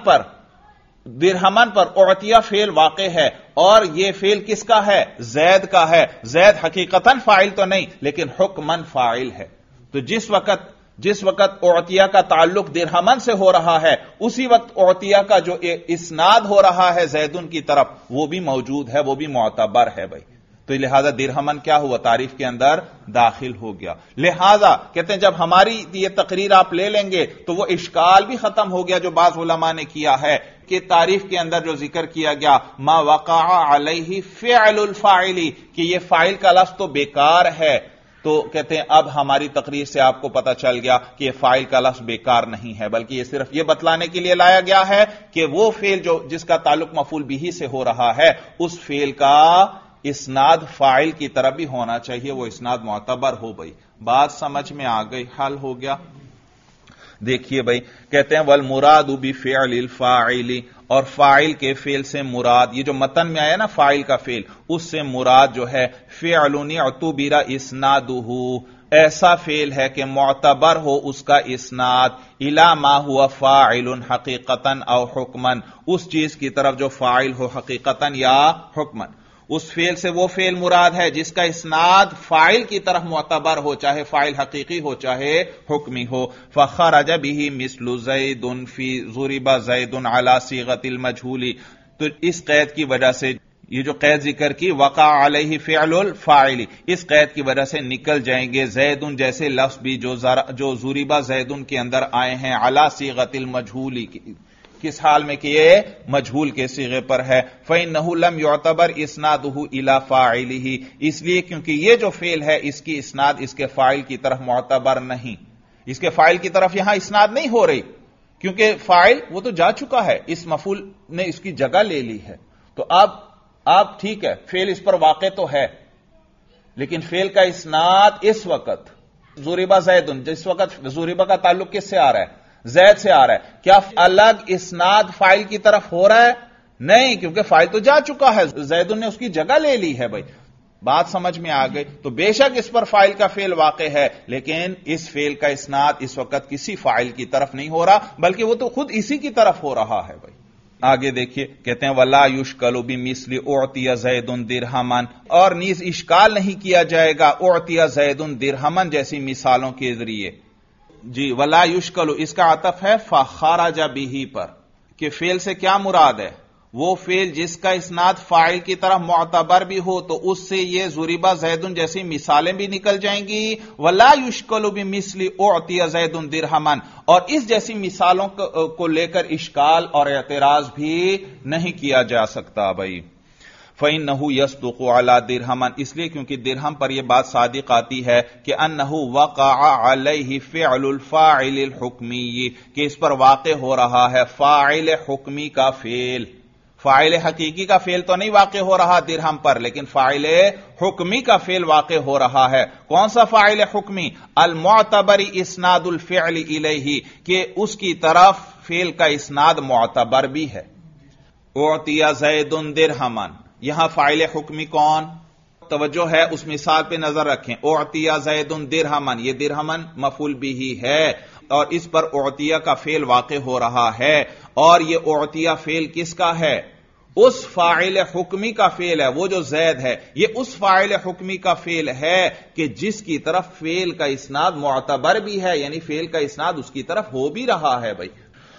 پر اعطیہ فعل واقع ہے، اور یہ فعل کس کا ہے؟ زید کا ہے. زید حقیقتاً فاعل تو نہیں لیکن حکماً فاعل ہے. تو جس وقت اعطیہ کا تعلق درہمن سے ہو رہا ہے اسی وقت اعطیہ کا جو اسناد ہو رہا ہے زیدن کی طرف وہ بھی موجود ہے، وہ بھی معتبر ہے. بھائی تو لہذا درہمن کیا ہوا؟ تعریف کے اندر داخل ہو گیا. لہذا کہتے ہیں جب ہماری یہ تقریر آپ لے لیں گے تو وہ اشکال بھی ختم ہو گیا جو بعض علماء نے کیا ہے کہ تعریف کے اندر جو ذکر کیا گیا ما وقع علیہ فعل الفاعل کہ یہ فاعل کا لفظ تو بیکار ہے. تو کہتے ہیں اب ہماری تقریر سے آپ کو پتا چل گیا کہ یہ فاعل کا لفظ بیکار نہیں ہے، بلکہ یہ صرف یہ بتلانے کے لیے لایا گیا ہے کہ وہ فعل جس کا تعلق مفعول بھی سے ہو رہا ہے اس فعل کا اسناد فاعل کی طرف بھی ہونا چاہیے، وہ اسناد معتبر ہو. بھائی بات سمجھ میں آ گئی، حل ہو گیا. دیکھیے بھائی کہتے ہیں والمراد بفعل الفاعل اور فاعل کے فعل سے مراد یہ جو متن میں آیا نا فاعل کا فعل اس سے مراد جو ہے فعل اعتبر اسنادہ ایسا فعل ہے کہ معتبر ہو اس کا اسناد الی ما هو فاعل حقیقتا او حکما اس چیز کی طرف جو فاعل ہو حقیقتا یا حکما. اس فعل سے وہ فعل مراد ہے جس کا اسناد فاعل کی طرف معتبر ہو چاہے فاعل حقیقی ہو چاہے حکمی ہو. فخرج به مثل زید فی ضرب زید علی صیغۃ المجہول. تو اس قید کی وجہ سے یہ جو قید ذکر کی وقع علیہ فعل الفاعل اس قید کی وجہ سے نکل جائیں گے زید جیسے لفظ بھی جو ضرب زید کے اندر آئے ہیں علی صیغۃ المجہول کس حال میں کہ یہ مجہول کے صیغے پر ہے. فإنه لم يعتبر اسناده الى فاعله اس لیے کیونکہ یہ جو فعل ہے اس کی اسناد اس کے فاعل کی طرف معتبر نہیں، اس کے فاعل کی طرف یہاں اسناد نہیں ہو رہی کیونکہ فاعل وہ تو جا چکا ہے، اس مفعول نے اس کی جگہ لے لی ہے. تو اب ٹھیک ہے، فعل اس پر واقع تو ہے، لیکن فعل کا اسناد اس وقت ضرب زید، جس وقت ضرب کا تعلق کس سے آ رہا ہے؟ زید سے آ رہا ہے. کیا الگ اسناد فاعل کی طرف ہو رہا ہے؟ نہیں، کیونکہ فاعل تو جا چکا ہے، زید نے اس کی جگہ لے لی ہے. بھائی بات سمجھ میں آ گئی. تو بے شک اس پر فاعل کا فعل واقع ہے، لیکن اس فعل کا اسناد اس وقت کسی فاعل کی طرف نہیں ہو رہا، بلکہ وہ تو خود اسی کی طرف ہو رہا ہے. بھائی آگے دیکھیے، کہتے ہیں وَلَا يُشْكَلُ بِمِثْلِ أُعْطِيَ زَيْدٌ دِرْهَمًا، اور نیز اشکال نہیں کیا جائے گا اُعْطِيَ زَيْدٌ دِرْهَمًا جیسی مثالوں کے ذریعے. جی وَلَا يُشْكَلُ اس کا عطف ہے فَخَرَجَ بِهِ پر، کہ فعل سے کیا مراد ہے؟ وہ فعل جس کا اسناد فاعل کی طرف معتبر بھی ہو تو اس سے یہ ضرب زید جیسی مثالیں بھی نکل جائیں گی. وَلَا يُشْكَلُ بِمِثْلِ أُعْطِيَ زَيْدٌ دِرْهَمًا، اور اس جیسی مثالوں کو لے کر اشکال اور اعتراض بھی نہیں کیا جا سکتا. بھائی فَإِنَّهُ يَصْدُقُ عَلَى دِرْهَمًا، اس لیے کیونکہ درہم پر یہ بات صادق آتی ہے کہ أَنَّهُ وَقَعَ عَلَيْهِ فِعْلُ الْفَاعِلِ الْحُكْمِيِّ، کہ اس پر واقع ہو رہا ہے فاعل حکمی کا فعل. فاعل حقیقی کا فعل تو نہیں واقع ہو رہا درہم پر، لیکن فاعل حکمی کا فعل واقع ہو رہا ہے. کون سا فاعل حکمی؟ المعتبر اسناد الفعل الیہ، کہ اس کی طرف فعل کا اسناد معتبر بھی ہے. اعطی زید درہما، یہاں فاعل حکمی کون؟ توجہ ہے اس مثال پہ نظر رکھیں. اعطی زید درہما، یہ درہما مفعول بھی ہے اور اس پر اعطیہ کا فعل واقع ہو رہا ہے، اور یہ اعطیہ فعل کس کا ہے؟ اس فاعل حکمی کا فعل ہے. وہ جو زید ہے یہ اس فاعل حکمی کا فعل ہے کہ جس کی طرف فعل کا اسناد معتبر بھی ہے، یعنی فعل کا اسناد اس کی طرف ہو بھی رہا ہے. بھائی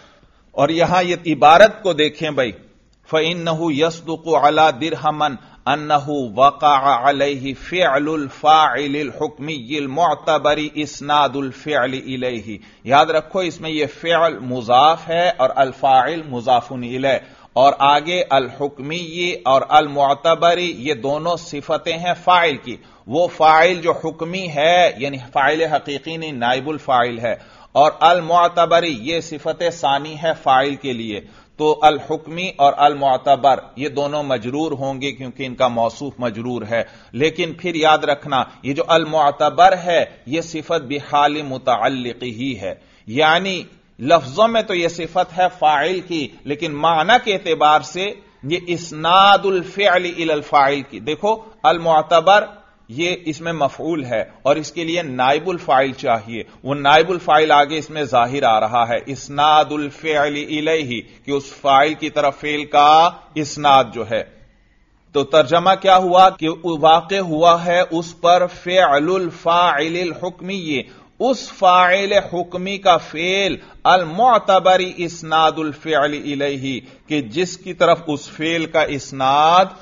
اور یہاں یہ عبارت کو دیکھیں بھائی، فَإِنَّهُ يَصْدُقُ عَلَى دِرْهَمًا أَنَّهُ وَقَعَ عَلَيْهِ فِعْلُ الْفَاعِلِ الْحُكْمِيِّ الْمُعْتَبَرِ إِسْنَادُ الْفِعْلِ إِلَيْهِ. یاد رکھو اس میں یہ فعل مضاف ہے اور الفاعل مضاف الیہ، اور آگے الحکمی اور المعتبری یہ دونوں صفتیں ہیں فاعل کی. وہ فاعل جو حکمی ہے یعنی فاعل حقیقی نہیں، نائب الفاعل ہے، اور المعتبری یہ صفت ثانی ہے فاعل کے لیے. تو الحکمی اور المعتبر یہ دونوں مجرور ہوں گے کیونکہ ان کا موصوف مجرور ہے. لیکن پھر یاد رکھنا یہ جو المعتبر ہے یہ صفت بحال متعلق ہی ہے، یعنی لفظوں میں تو یہ صفت ہے فاعل کی، لیکن معنی کے اعتبار سے یہ اسناد الفعل الی الفاعل کی. دیکھو المعتبر یہ اس میں مفعول ہے اور اس کے لیے نائب الفاعل چاہیے، وہ نائب الفاعل آگے اس میں ظاہر آ رہا ہے اسناد الفعل الیہ، کہ اس فاعل کی طرف فعل کا اسناد جو ہے. تو ترجمہ کیا ہوا کہ واقع ہوا ہے اس پر فعل الفاعل الحکمی، اس فاعل حکمی کا فعل المعتبر اسناد الفعل الیہ، کہ جس کی طرف اس فعل کا اسناد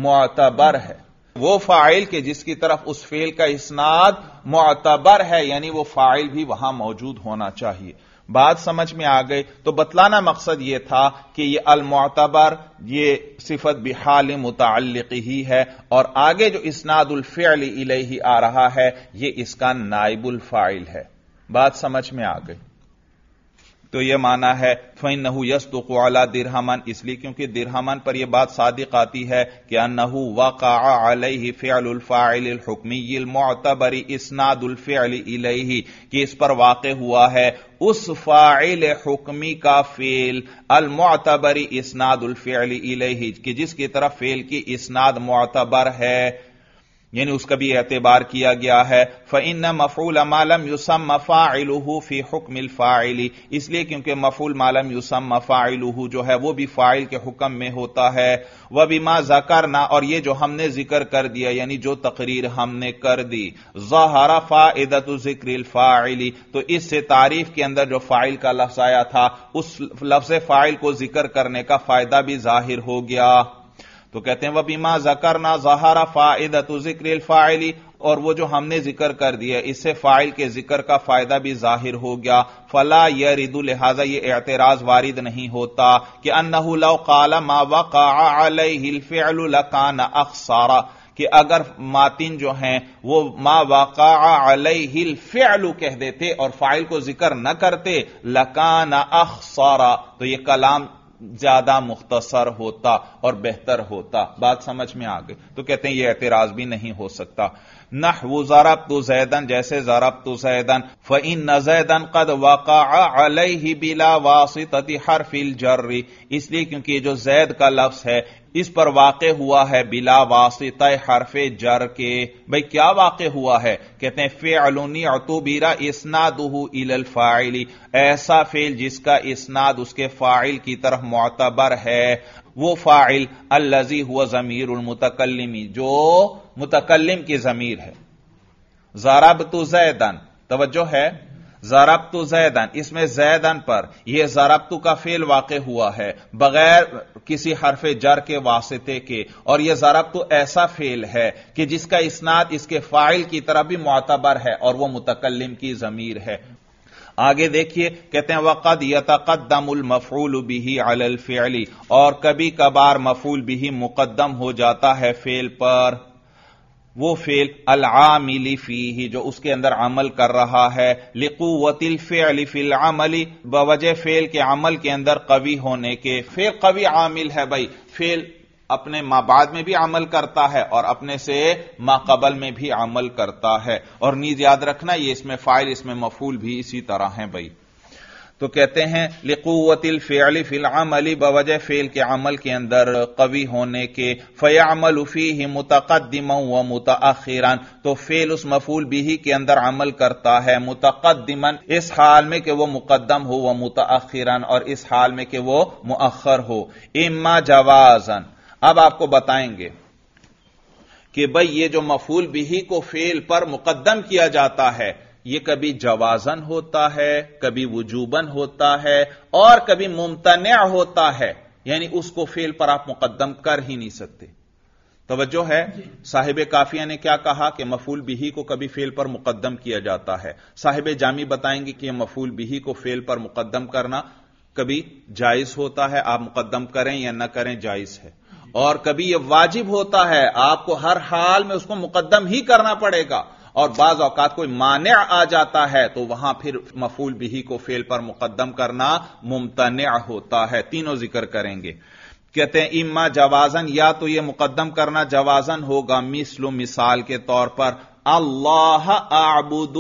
معتبر ہے. وہ فاعل کہ جس کی طرف اس فعل کا اسناد معتبر ہے، یعنی وہ فاعل بھی وہاں موجود ہونا چاہیے. بات سمجھ میں آ گئی؟ تو بتلانا مقصد یہ تھا کہ یہ المعتبر یہ صفت بحال متعلق ہی ہے، اور آگے جو اسناد الفعل الیہ آ رہا ہے یہ اس کا نائب الفاعل ہے. بات سمجھ میں آ گئی؟ تو یہ معنی ہے فَإِنَّهُ يَصْدُقُ عَلَى دِرْهَمًا، اس لیے کیونکہ درہمن پر یہ بات صادق آتی ہے کہ أَنَّهُ وَقَعَ عَلَيْهِ فِعْلُ الْفَاعِلِ الْحُكْمِيِّ الْمُعْتَبَرِ إِسْنَادُ الْفِعْلِ إِلَيْهِ، کہ اس پر واقع ہوا ہے اس فاعل حکمی کا فعل المعتبر اسناد الفعل الیہ، کہ جس کی طرف فعل کی اسناد معتبر ہے، یعنی اس کا بھی اعتبار کیا گیا ہے. فَإِنَّ مَفْعُولَ مَا لَمْ يُسَمَّ فَاعِلُهُ فِي حُكْمِ الْفَاعِلِ، اس لیے کیونکہ مفعول ما لم يسمى فاعلہ جو ہے وہ بھی فاعل کے حکم میں ہوتا ہے. وَبِمَا ذَكَرْنَا، اور یہ جو ہم نے ذکر کر دیا یعنی جو تقریر ہم نے کر دی، ظَهَرَ فَائِدَةُ ذِكْرِ الْفَاعِلِ، تو اس سے تعریف کے اندر جو فاعل کا لفظ آیا تھا اس لفظ فاعل کو ذکر کرنے کا فائدہ بھی ظاہر ہو گیا. تو کہتے ہیں وَبِمَا ذَكَرْنَا ظَهَرَ فَائِدَةُ ذِكْرِ الْفَاعِلِ، اور وہ جو ہم نے ذکر کر دیا اس سے فاعل کے ذکر کا فائدہ بھی ظاہر ہو گیا. فَلَا يَرِدُ، لہذا یہ اعتراض وارد نہیں ہوتا کہ أَنَّهُ لَوْ قَالَ مَا وَقَعَ عَلَيْهِ الْفِعْلُ لَكَانَ أَخْسَرَ، کہ اگر ماتن جو ہیں وہ ما وقع علیہ الفعل کہہ دیتے اور فاعل کو ذکر نہ کرتے لکان اخسر، تو یہ کلام زیادہ مختصر ہوتا اور بہتر ہوتا. بات سمجھ میں آ گئی. تو کہتے ہیں یہ اعتراض بھی نہیں ہو سکتا. نحو ضربت زیدن، جیسے ضربت زیدن، فإن زیدن قد وقع علیہ بلا واسطۃ حرف الجر، اس لیے کیونکہ یہ جو زید کا لفظ ہے اس پر واقع ہوا ہے بلا واسطہ حرف جر کے. بھئی کیا واقع ہوا ہے؟ کہتے ہیں فعل اعتبر اسنادہ الی الفاعل، ایسا فعل جس کا اسناد اس کے فاعل کی طرف معتبر ہے. وہ فاعل الذی هو ضمیر المتکلم، جو متکلم کی ضمیر ہے. ضربت زیدن، توجہ ہے، ضربت زیدن، اس میں زیدن پر یہ ضربت کا فعل واقع ہوا ہے بغیر کسی حرف جر کے واسطے کے، اور یہ ضربت ایسا فعل ہے کہ جس کا اسناد اس کے فاعل کی طرف بھی معتبر ہے اور وہ متکلم کی ضمیر ہے. آگے دیکھیے، کہتے ہیں وقد یتقدم المفعول به علی الفعل، اور کبھی کبھار مفعول به مقدم ہو جاتا ہے فعل پر. وہ فعل العامل فیہ، جو اس کے اندر عمل کر رہا ہے، لقوت الفعل فی العمل، بوجہ فعل کے عمل کے اندر قوی ہونے کے. فعل قوی عامل ہے. بھائی فعل اپنے ما بعد میں بھی عمل کرتا ہے اور اپنے سے ما قبل میں بھی عمل کرتا ہے، اور نیز یاد رکھنا یہ اس میں فاعل اس میں مفعول بھی اسی طرح ہیں. بھائی تو کہتے ہیں لقوت الفعل فی العمل، بوجہ فعل کے عمل کے اندر قوی ہونے کے. فیعمل فیہ متقدما و متاخرا، تو فعل اس مفعول به کے اندر عمل کرتا ہے متقدما، اس حال میں کہ وہ مقدم ہو، و متاخرا، اور اس حال میں کہ وہ مؤخر ہو. اما جوازا، اب آپ کو بتائیں گے کہ بھئی یہ جو مفعول به کو فعل پر مقدم کیا جاتا ہے یہ کبھی جوازن ہوتا ہے، کبھی وجوبن ہوتا ہے، اور کبھی ممتنع ہوتا ہے، یعنی اس کو فعل پر آپ مقدم کر ہی نہیں سکتے. توجہ ہے، صاحب کافیہ نے کیا کہا کہ مفعول به کو کبھی فعل پر مقدم کیا جاتا ہے. صاحب جامی بتائیں گے کہ مفعول به کو فعل پر مقدم کرنا کبھی جائز ہوتا ہے، آپ مقدم کریں یا نہ کریں جائز ہے، اور کبھی یہ واجب ہوتا ہے، آپ کو ہر حال میں اس کو مقدم ہی کرنا پڑے گا. اور بعض اوقات کوئی مانع آ جاتا ہے تو وہاں پھر مفعول به کو فعل پر مقدم کرنا ممتنع ہوتا ہے. تینوں ذکر کریں گے. کہتے ہیں اما جوازن، یا تو یہ مقدم کرنا جوازن ہوگا، مثل مثال کے طور پر اللہ اعبد،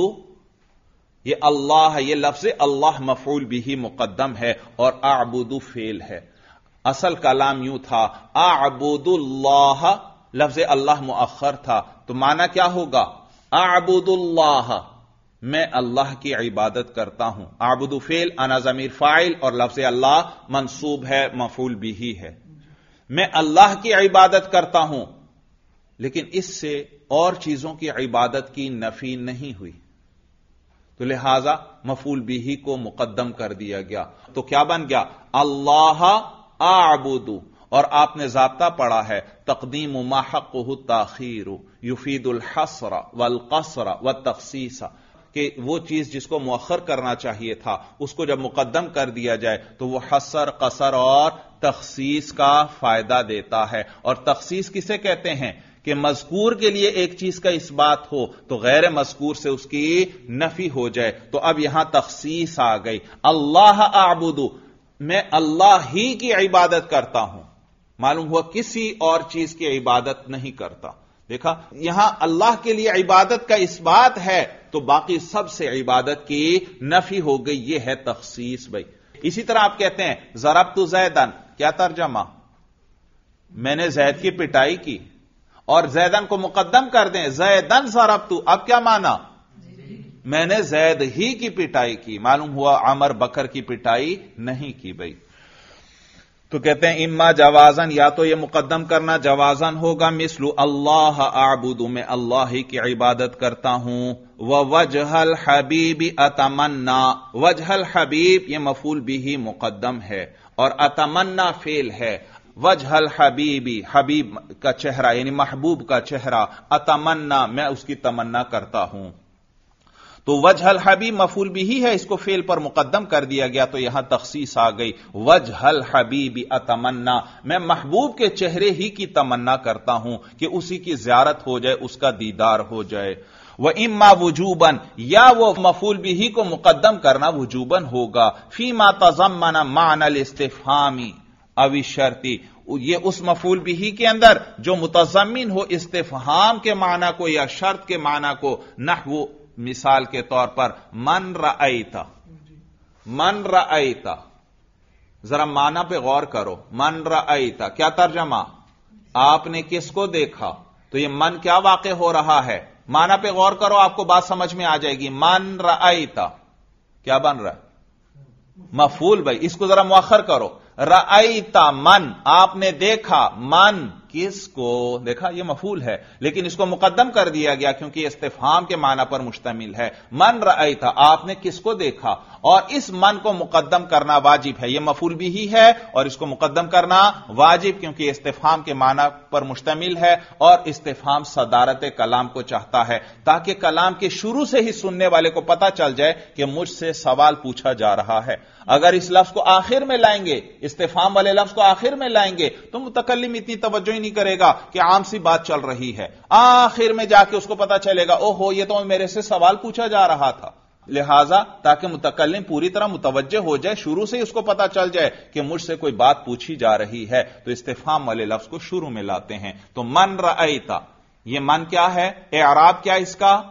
یہ اللہ، یہ لفظ اللہ مفعول به مقدم ہے اور اعبد فعل ہے. اصل کلام یوں تھا اعبد اللہ، لفظ اللہ مؤخر تھا، تو معنی کیا ہوگا؟ اعبد اللہ، میں اللہ کی عبادت کرتا ہوں. اعبد فعل، انا ضمیر فاعل، اور لفظ اللہ منصوب ہے، مفعول به ہے. میں اللہ کی عبادت کرتا ہوں، لیکن اس سے اور چیزوں کی عبادت کی نفی نہیں ہوئی، تو لہذا مفعول به کو مقدم کر دیا گیا. تو کیا بن گیا؟ اللہ اعبد، اور آپ نے ضابطہ پڑھا ہے تقدیم ما حقہ التاخیر یفید الحصر والقصر والتخصیص، کہ وہ چیز جس کو مؤخر کرنا چاہیے تھا اس کو جب مقدم کر دیا جائے تو وہ حصر، قصر اور تخصیص کا فائدہ دیتا ہے. اور تخصیص کسے کہتے ہیں؟ کہ مذکور کے لیے ایک چیز کا اس بات ہو تو غیر مذکور سے اس کی نفی ہو جائے. تو اب یہاں تخصیص آ گئی. اللہ اعبد، میں اللہ ہی کی عبادت کرتا ہوں، معلوم ہوا کسی اور چیز کی عبادت نہیں کرتا. دیکھا یہاں اللہ کے لیے عبادت کا اس بات ہے تو باقی سب سے عبادت کی نفی ہو گئی. یہ ہے تخصیص. بھائی اسی طرح آپ کہتے ہیں ضربت زیدن، کیا ترجمہ؟ میں نے زید کی پٹائی کی، اور زیدن کو مقدم کر دیں زیدن ضربت، اب کیا مانا؟ میں نے زید ہی کی پٹائی کی، معلوم ہوا عمر بکر کی پٹائی نہیں کی. بھائی تو کہتے ہیں اما جوازن، یا تو یہ مقدم کرنا جوازن ہوگا، مثل اللہ اعبد، میں اللہ ہی کی عبادت کرتا ہوں. ووجہ الحبیب اتمنا، وجہ الحبیب یہ مفعول به مقدم ہے اور اتمنا فعل ہے. وجہ الحبیبی، حبیب کا چہرہ یعنی محبوب کا چہرہ، اتمنا میں اس کی تمنا کرتا ہوں. تو وجہ الحبیب مفعول بھی ہے، اس کو فعل پر مقدم کر دیا گیا تو یہاں تخصیص آ گئی. وجہ الحبیب اتمنا، میں محبوب کے چہرے ہی کی تمنا کرتا ہوں کہ اسی کی زیارت ہو جائے، اس کا دیدار ہو جائے. وَإِمَّا وُجُوبًا، یا وہ مفعول بھی کو مقدم کرنا وجوباً ہوگا. فِيمَا تَضَمَّنَ مَعْنَى الْاِسْتِفْهَامِ اَوِ الشَّرْطِ، یہ اس مفعول بھی کے اندر جو متضمن ہو استفہام کے معنی کو یا شرط کے معنی کو. نحو، مثال کے طور پر من رأیت، من رأیت، ذرا معنی پہ غور کرو. من رأیت کیا ترجمہ؟ آپ نے کس کو دیکھا؟ تو یہ من کیا واقع ہو رہا ہے؟ معنی پہ غور کرو، آپ کو بات سمجھ میں آ جائے گی. من رأیت کیا بن رہا ہے؟ مفعول. بھائی اس کو ذرا مؤخر کرو. رأیت من، آپ نے دیکھا. من کس کو دیکھا؟ یہ مفعول ہے، لیکن اس کو مقدم کر دیا گیا کیونکہ یہ استفہام کے معنی پر مشتمل ہے. من رأیت، آپ نے کس کو دیکھا، اور اس من کو مقدم کرنا واجب ہے. یہ مفعول بھی ہے اور اس کو مقدم کرنا واجب کیونکہ یہ استفہام کے معنی پر مشتمل ہے، اور استفہام صدارت کلام کو چاہتا ہے تاکہ کلام کے شروع سے ہی سننے والے کو پتا چل جائے کہ مجھ سے سوال پوچھا جا رہا ہے. اگر اس لفظ کو آخر میں لائیں گے، استفہام والے لفظ کو آخر میں لائیں گے تو متکلم اتنی توجہ ہی نہیں کرے گا کہ عام سی بات چل رہی ہے. آخر میں جا کے اس کو پتا چلے گا اوہو یہ تو میرے سے سوال پوچھا جا رہا تھا. لہذا تاکہ متکلم پوری طرح متوجہ ہو جائے، شروع سے اس کو پتا چل جائے کہ مجھ سے کوئی بات پوچھی جا رہی ہے، تو استفہام والے لفظ کو شروع میں لاتے ہیں. تو من رأیت، یہ من کیا ہے؟ اعراب کیا اس کا؟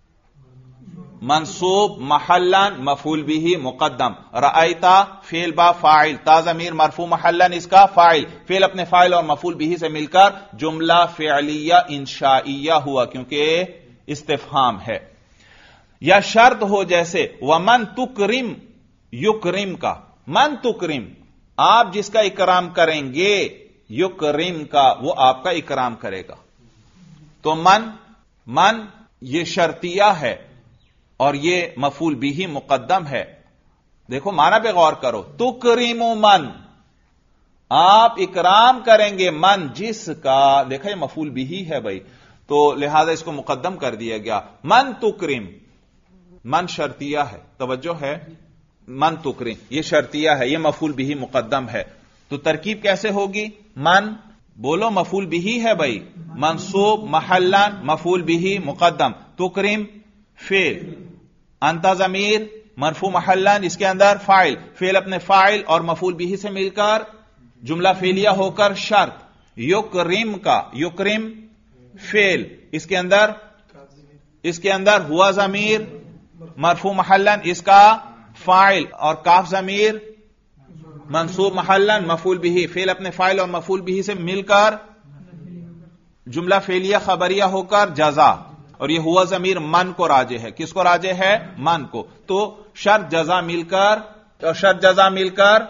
منصوب محلن مفعول بھی مقدم. رأیتا فعل با فاعل، تا ضمیر مرفوع محلن اس کا فاعل. فعل اپنے فاعل اور مفعول بھی سے مل کر جملہ فعلیہ انشائیہ ہوا کیونکہ استفہام ہے. یا شرط ہو جیسے ومن تکرم یکرم کا، من تکرم آپ جس کا اکرام کریں گے، یکرم کا وہ آپ کا اکرام کرے گا. تو من یہ شرطیہ ہے اور یہ مفعول بھی مقدم ہے. دیکھو معنی پہ غور کرو. تکریم من، آپ اکرام کریں گے، من جس کا، دیکھا یہ مفعول بھی ہے بھائی، تو لہذا اس کو مقدم کر دیا گیا. من تکریم، من شرطیہ ہے، توجہ ہے. من تکریم یہ شرطیہ ہے، یہ مفعول بھی مقدم ہے. تو ترکیب کیسے ہوگی؟ من بولو مفعول بھی ہے بھائی، منصوب محلن مفعول بھی مقدم، تکریم فعل، انت ضمیر مرفوع محلن اس کے اندر فاعل، فعل اپنے فاعل اور مفعول بھی سے مل کر جملہ فعلیہ ہو کر شرط. یکرم کا، یکرم فعل، اس کے اندر ہوا ضمیر مرفوع محلن اس کا فاعل، اور کاف ضمیر منصوب محلن مفعول بھی، فعل اپنے فاعل اور مفعول بھی سے مل کر جملہ فعلیہ خبریہ ہو کر جزا، اور یہ ہوا ضمیر من کو راجع ہے. کس کو راجع ہے؟ من کو. تو شرط جزا مل کر، اور شرط جزا مل کر،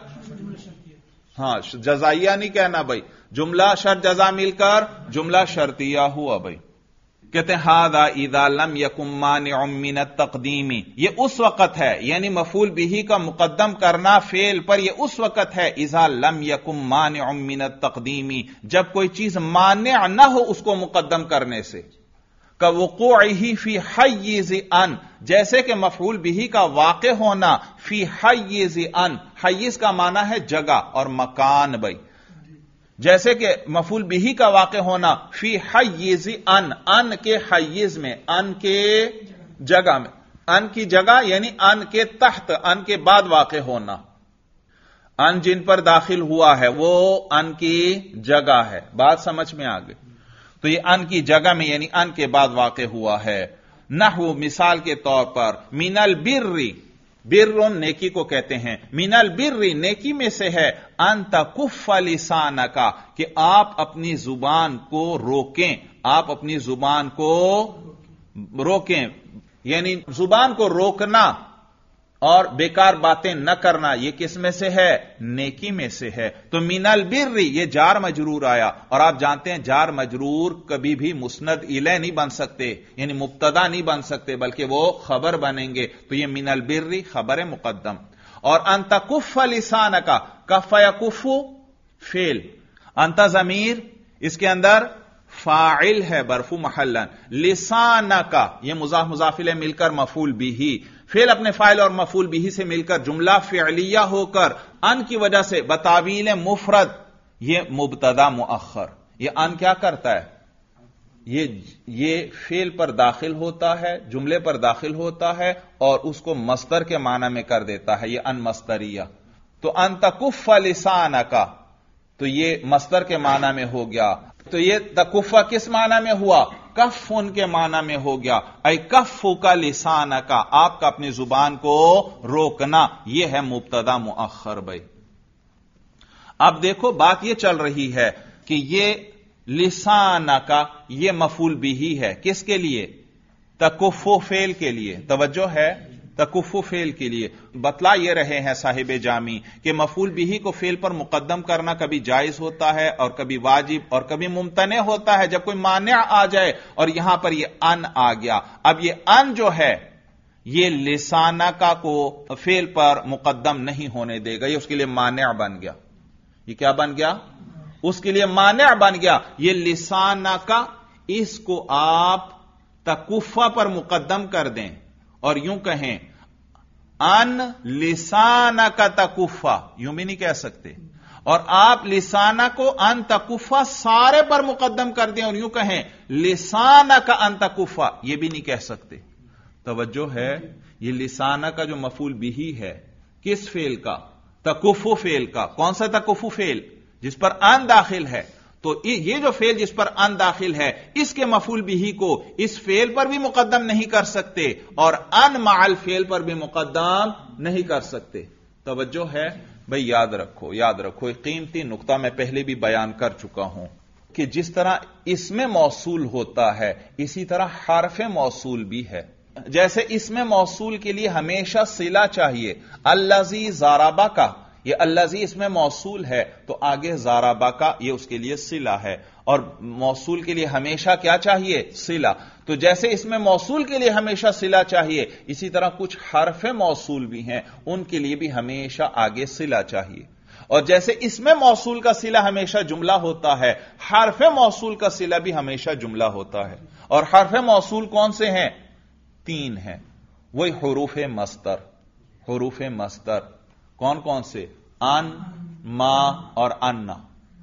ہاں جزائیہ نہیں کہنا بھائی، جملہ شرط جزا مل کر جملہ شرطیہ ہوا بھائی. کہتے ہیں ہذا اذا لم یکن مانع من التقدیم، یہ اس وقت ہے، یعنی مفعول بھی کا مقدم کرنا فعل پر یہ اس وقت ہے، اذا لم یکن مانع من التقدیم جب کوئی چیز مانع نہ ہو اس کو مقدم کرنے سے. کوقوعہ فی حیز ان، جیسے کہ مفعول بھی کا واقع ہونا فی حیز ان، حیز کا معنی ہے جگہ اور مکان بھائی، جیسے کہ مفعول بھی کا واقع ہونا فی حیز ان کے حیز میں، ان کے جگہ میں، ان کی جگہ یعنی ان کے تحت، ان کے بعد واقع ہونا. ان جن پر داخل ہوا ہے وہ ان کی جگہ ہے. بات سمجھ میں آ گئی؟ تو یہ ان کی جگہ میں یعنی ان کے بعد واقع ہوا ہے. نحو مثال کے طور پر من البر، بر نیکی کو کہتے ہیں، من البر نیکی میں سے ہے، ان تکف لسانک کہ آپ اپنی زبان کو روکیں، آپ اپنی زبان کو روکیں، یعنی زبان کو روکنا اور بیکار باتیں نہ کرنا، یہ کس میں سے ہے؟ نیکی میں سے ہے. تو من البر یہ جار مجرور آیا، اور آپ جانتے ہیں جار مجرور کبھی بھی مسند الیہ نہیں بن سکتے، یعنی مبتدا نہیں بن سکتے بلکہ وہ خبر بنیں گے. تو یہ من البر خبر مقدم. اور ان تکف لسانک، کف یکف فعل، انت ضمیر اس کے اندر فاعل ہے مرفوع محلن، لسانکا یہ مضاف مضاف الیہ مل کر مفعول بھی، فعل اپنے فاعل اور مفعول بھی سے مل کر جملہ فعلیہ ہو کر ان کی وجہ سے بتاویل مفرد یہ مبتدا مؤخر، یہ ان کیا کرتا ہے، یہ فعل پر داخل ہوتا ہے، جملے پر داخل ہوتا ہے اور اس کو مصدر کے معنی میں کر دیتا ہے، یہ ان مصدریہ۔ تو ان تکف لسانکا تو یہ مصدر کے معنی میں ہو گیا، تو یہ تکفہ کس معنی میں ہوا، کف ان کے معنی میں ہو گیا، اے کف کا لسان کا، آپ کا اپنی زبان کو روکنا، یہ ہے مبتدا مؤخر۔ بھائی اب دیکھو بات یہ چل رہی ہے کہ یہ لسان کا یہ مفعول بھی ہے، کس کے لیے، تکف فعل کے لیے، توجہ ہے، تکف فعل کے لیے۔ بتلا یہ رہے ہیں صاحب جامی کہ مفعول بھی کو فعل پر مقدم کرنا کبھی جائز ہوتا ہے اور کبھی واجب اور کبھی ممتنع ہوتا ہے جب کوئی مانع آ جائے، اور یہاں پر یہ ان آ گیا۔ اب یہ ان جو ہے یہ لسانکا کو فعل پر مقدم نہیں ہونے دے گا، یہ اس کے لیے مانع بن گیا۔ یہ کیا بن گیا، اس کے لیے مانع بن گیا۔ یہ لسانکا اس کو آپ تکفہ پر مقدم کر دیں اور یوں کہیں ان لسانکا تکفہ، یوں بھی نہیں کہہ سکتے، اور آپ لسانہ کو ان تکفہ سارے پر مقدم کر دیں اور یوں کہیں لسانکا ان تکفہ، یہ بھی نہیں کہہ سکتے۔ توجہ ہے، یہ لسانہ کا جو مفعول بھی ہے کس فعل کا، تکف فعل کا۔ کون سا تکف فعل، جس پر ان داخل ہے، تو یہ جو فعل جس پر ان داخل ہے اس کے مفعول بھی کو اس فعل پر بھی مقدم نہیں کر سکتے اور ان مع الفعل پر بھی مقدم نہیں کر سکتے۔ توجہ ہے بھئی، یاد رکھو ایک قیمتی نقطہ میں پہلے بھی بیان کر چکا ہوں کہ جس طرح اسم موصول ہوتا ہے اسی طرح حرف موصول بھی ہے۔ جیسے اسم موصول کے لیے ہمیشہ صلہ چاہیے، الذی ضربا کا، یہ الذی اس میں موصول ہے تو آگے ضربا کا یہ اس کے لیے صلہ ہے، اور موصول کے لیے ہمیشہ کیا چاہیے، صلہ۔ تو جیسے اس میں موصول کے لیے ہمیشہ صلہ چاہیے اسی طرح کچھ حرف موصول بھی ہیں، ان کے لیے بھی ہمیشہ آگے صلہ چاہیے۔ اور جیسے اس میں موصول کا صلہ ہمیشہ جملہ ہوتا ہے، حرف موصول کا صلہ بھی ہمیشہ جملہ ہوتا ہے۔ اور حرف موصول کون سے ہیں، 3 ہیں، وہی حروف مصدر۔ حروف مصدر کون کون سے، ان، ما اور انا،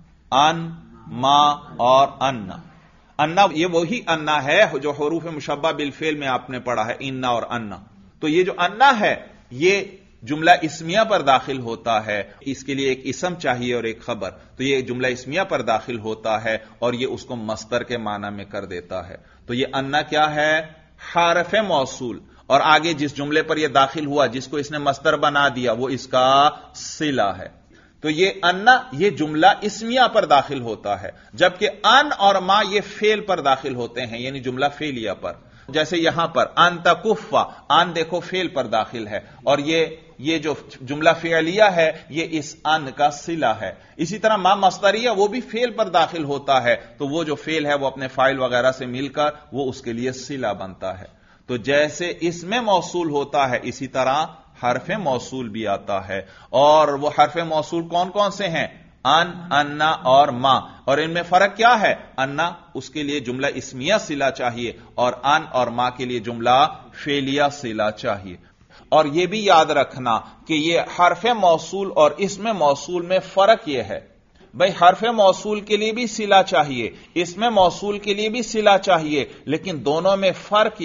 ان، ما اور انا۔ انا یہ وہی انا ہے جو حروف مشبہ بالفعل میں آپ نے پڑھا ہے، انا اور انا۔ تو یہ جو انا ہے یہ جملہ اسمیہ پر داخل ہوتا ہے، اس کے لیے ایک اسم چاہیے اور ایک خبر، تو یہ جملہ اسمیہ پر داخل ہوتا ہے اور یہ اس کو مصدر کے معنی میں کر دیتا ہے۔ تو یہ انا کیا ہے، حرف موصول، اور آگے جس جملے پر یہ داخل ہوا جس کو اس نے مصدر بنا دیا وہ اس کا صلہ ہے۔ تو یہ انا یہ جملہ اسمیہ پر داخل ہوتا ہے، جبکہ ان اور ما یہ فعل پر داخل ہوتے ہیں، یعنی جملہ فعلیہ پر۔ جیسے یہاں پر ان تکفہ، ان دیکھو فعل پر داخل ہے اور یہ جو جملہ فعلیہ ہے یہ اس ان کا صلہ ہے۔ اسی طرح ما مصدریہ وہ بھی فعل پر داخل ہوتا ہے، تو وہ جو فعل ہے وہ اپنے فاعل وغیرہ سے مل کر وہ اس کے لیے صلہ بنتا ہے۔ تو جیسے اس میں موصول ہوتا ہے اسی طرح حرف موصول بھی آتا ہے، اور وہ حرف موصول کون کون سے ہیں، ان، انا اور ما، اور ان میں فرق کیا ہے، انا اس کے لیے جملہ اسمیہ صلہ چاہیے اور ان اور ما کے لیے جملہ فعلیہ صلہ چاہیے۔ اور یہ بھی یاد رکھنا کہ یہ حرف موصول اور اسم موصول میں فرق یہ ہے، بھئی حرف موصول کے لیے بھی صلہ چاہیے، اسم موصول کے لیے بھی صلہ چاہیے، لیکن دونوں میں فرق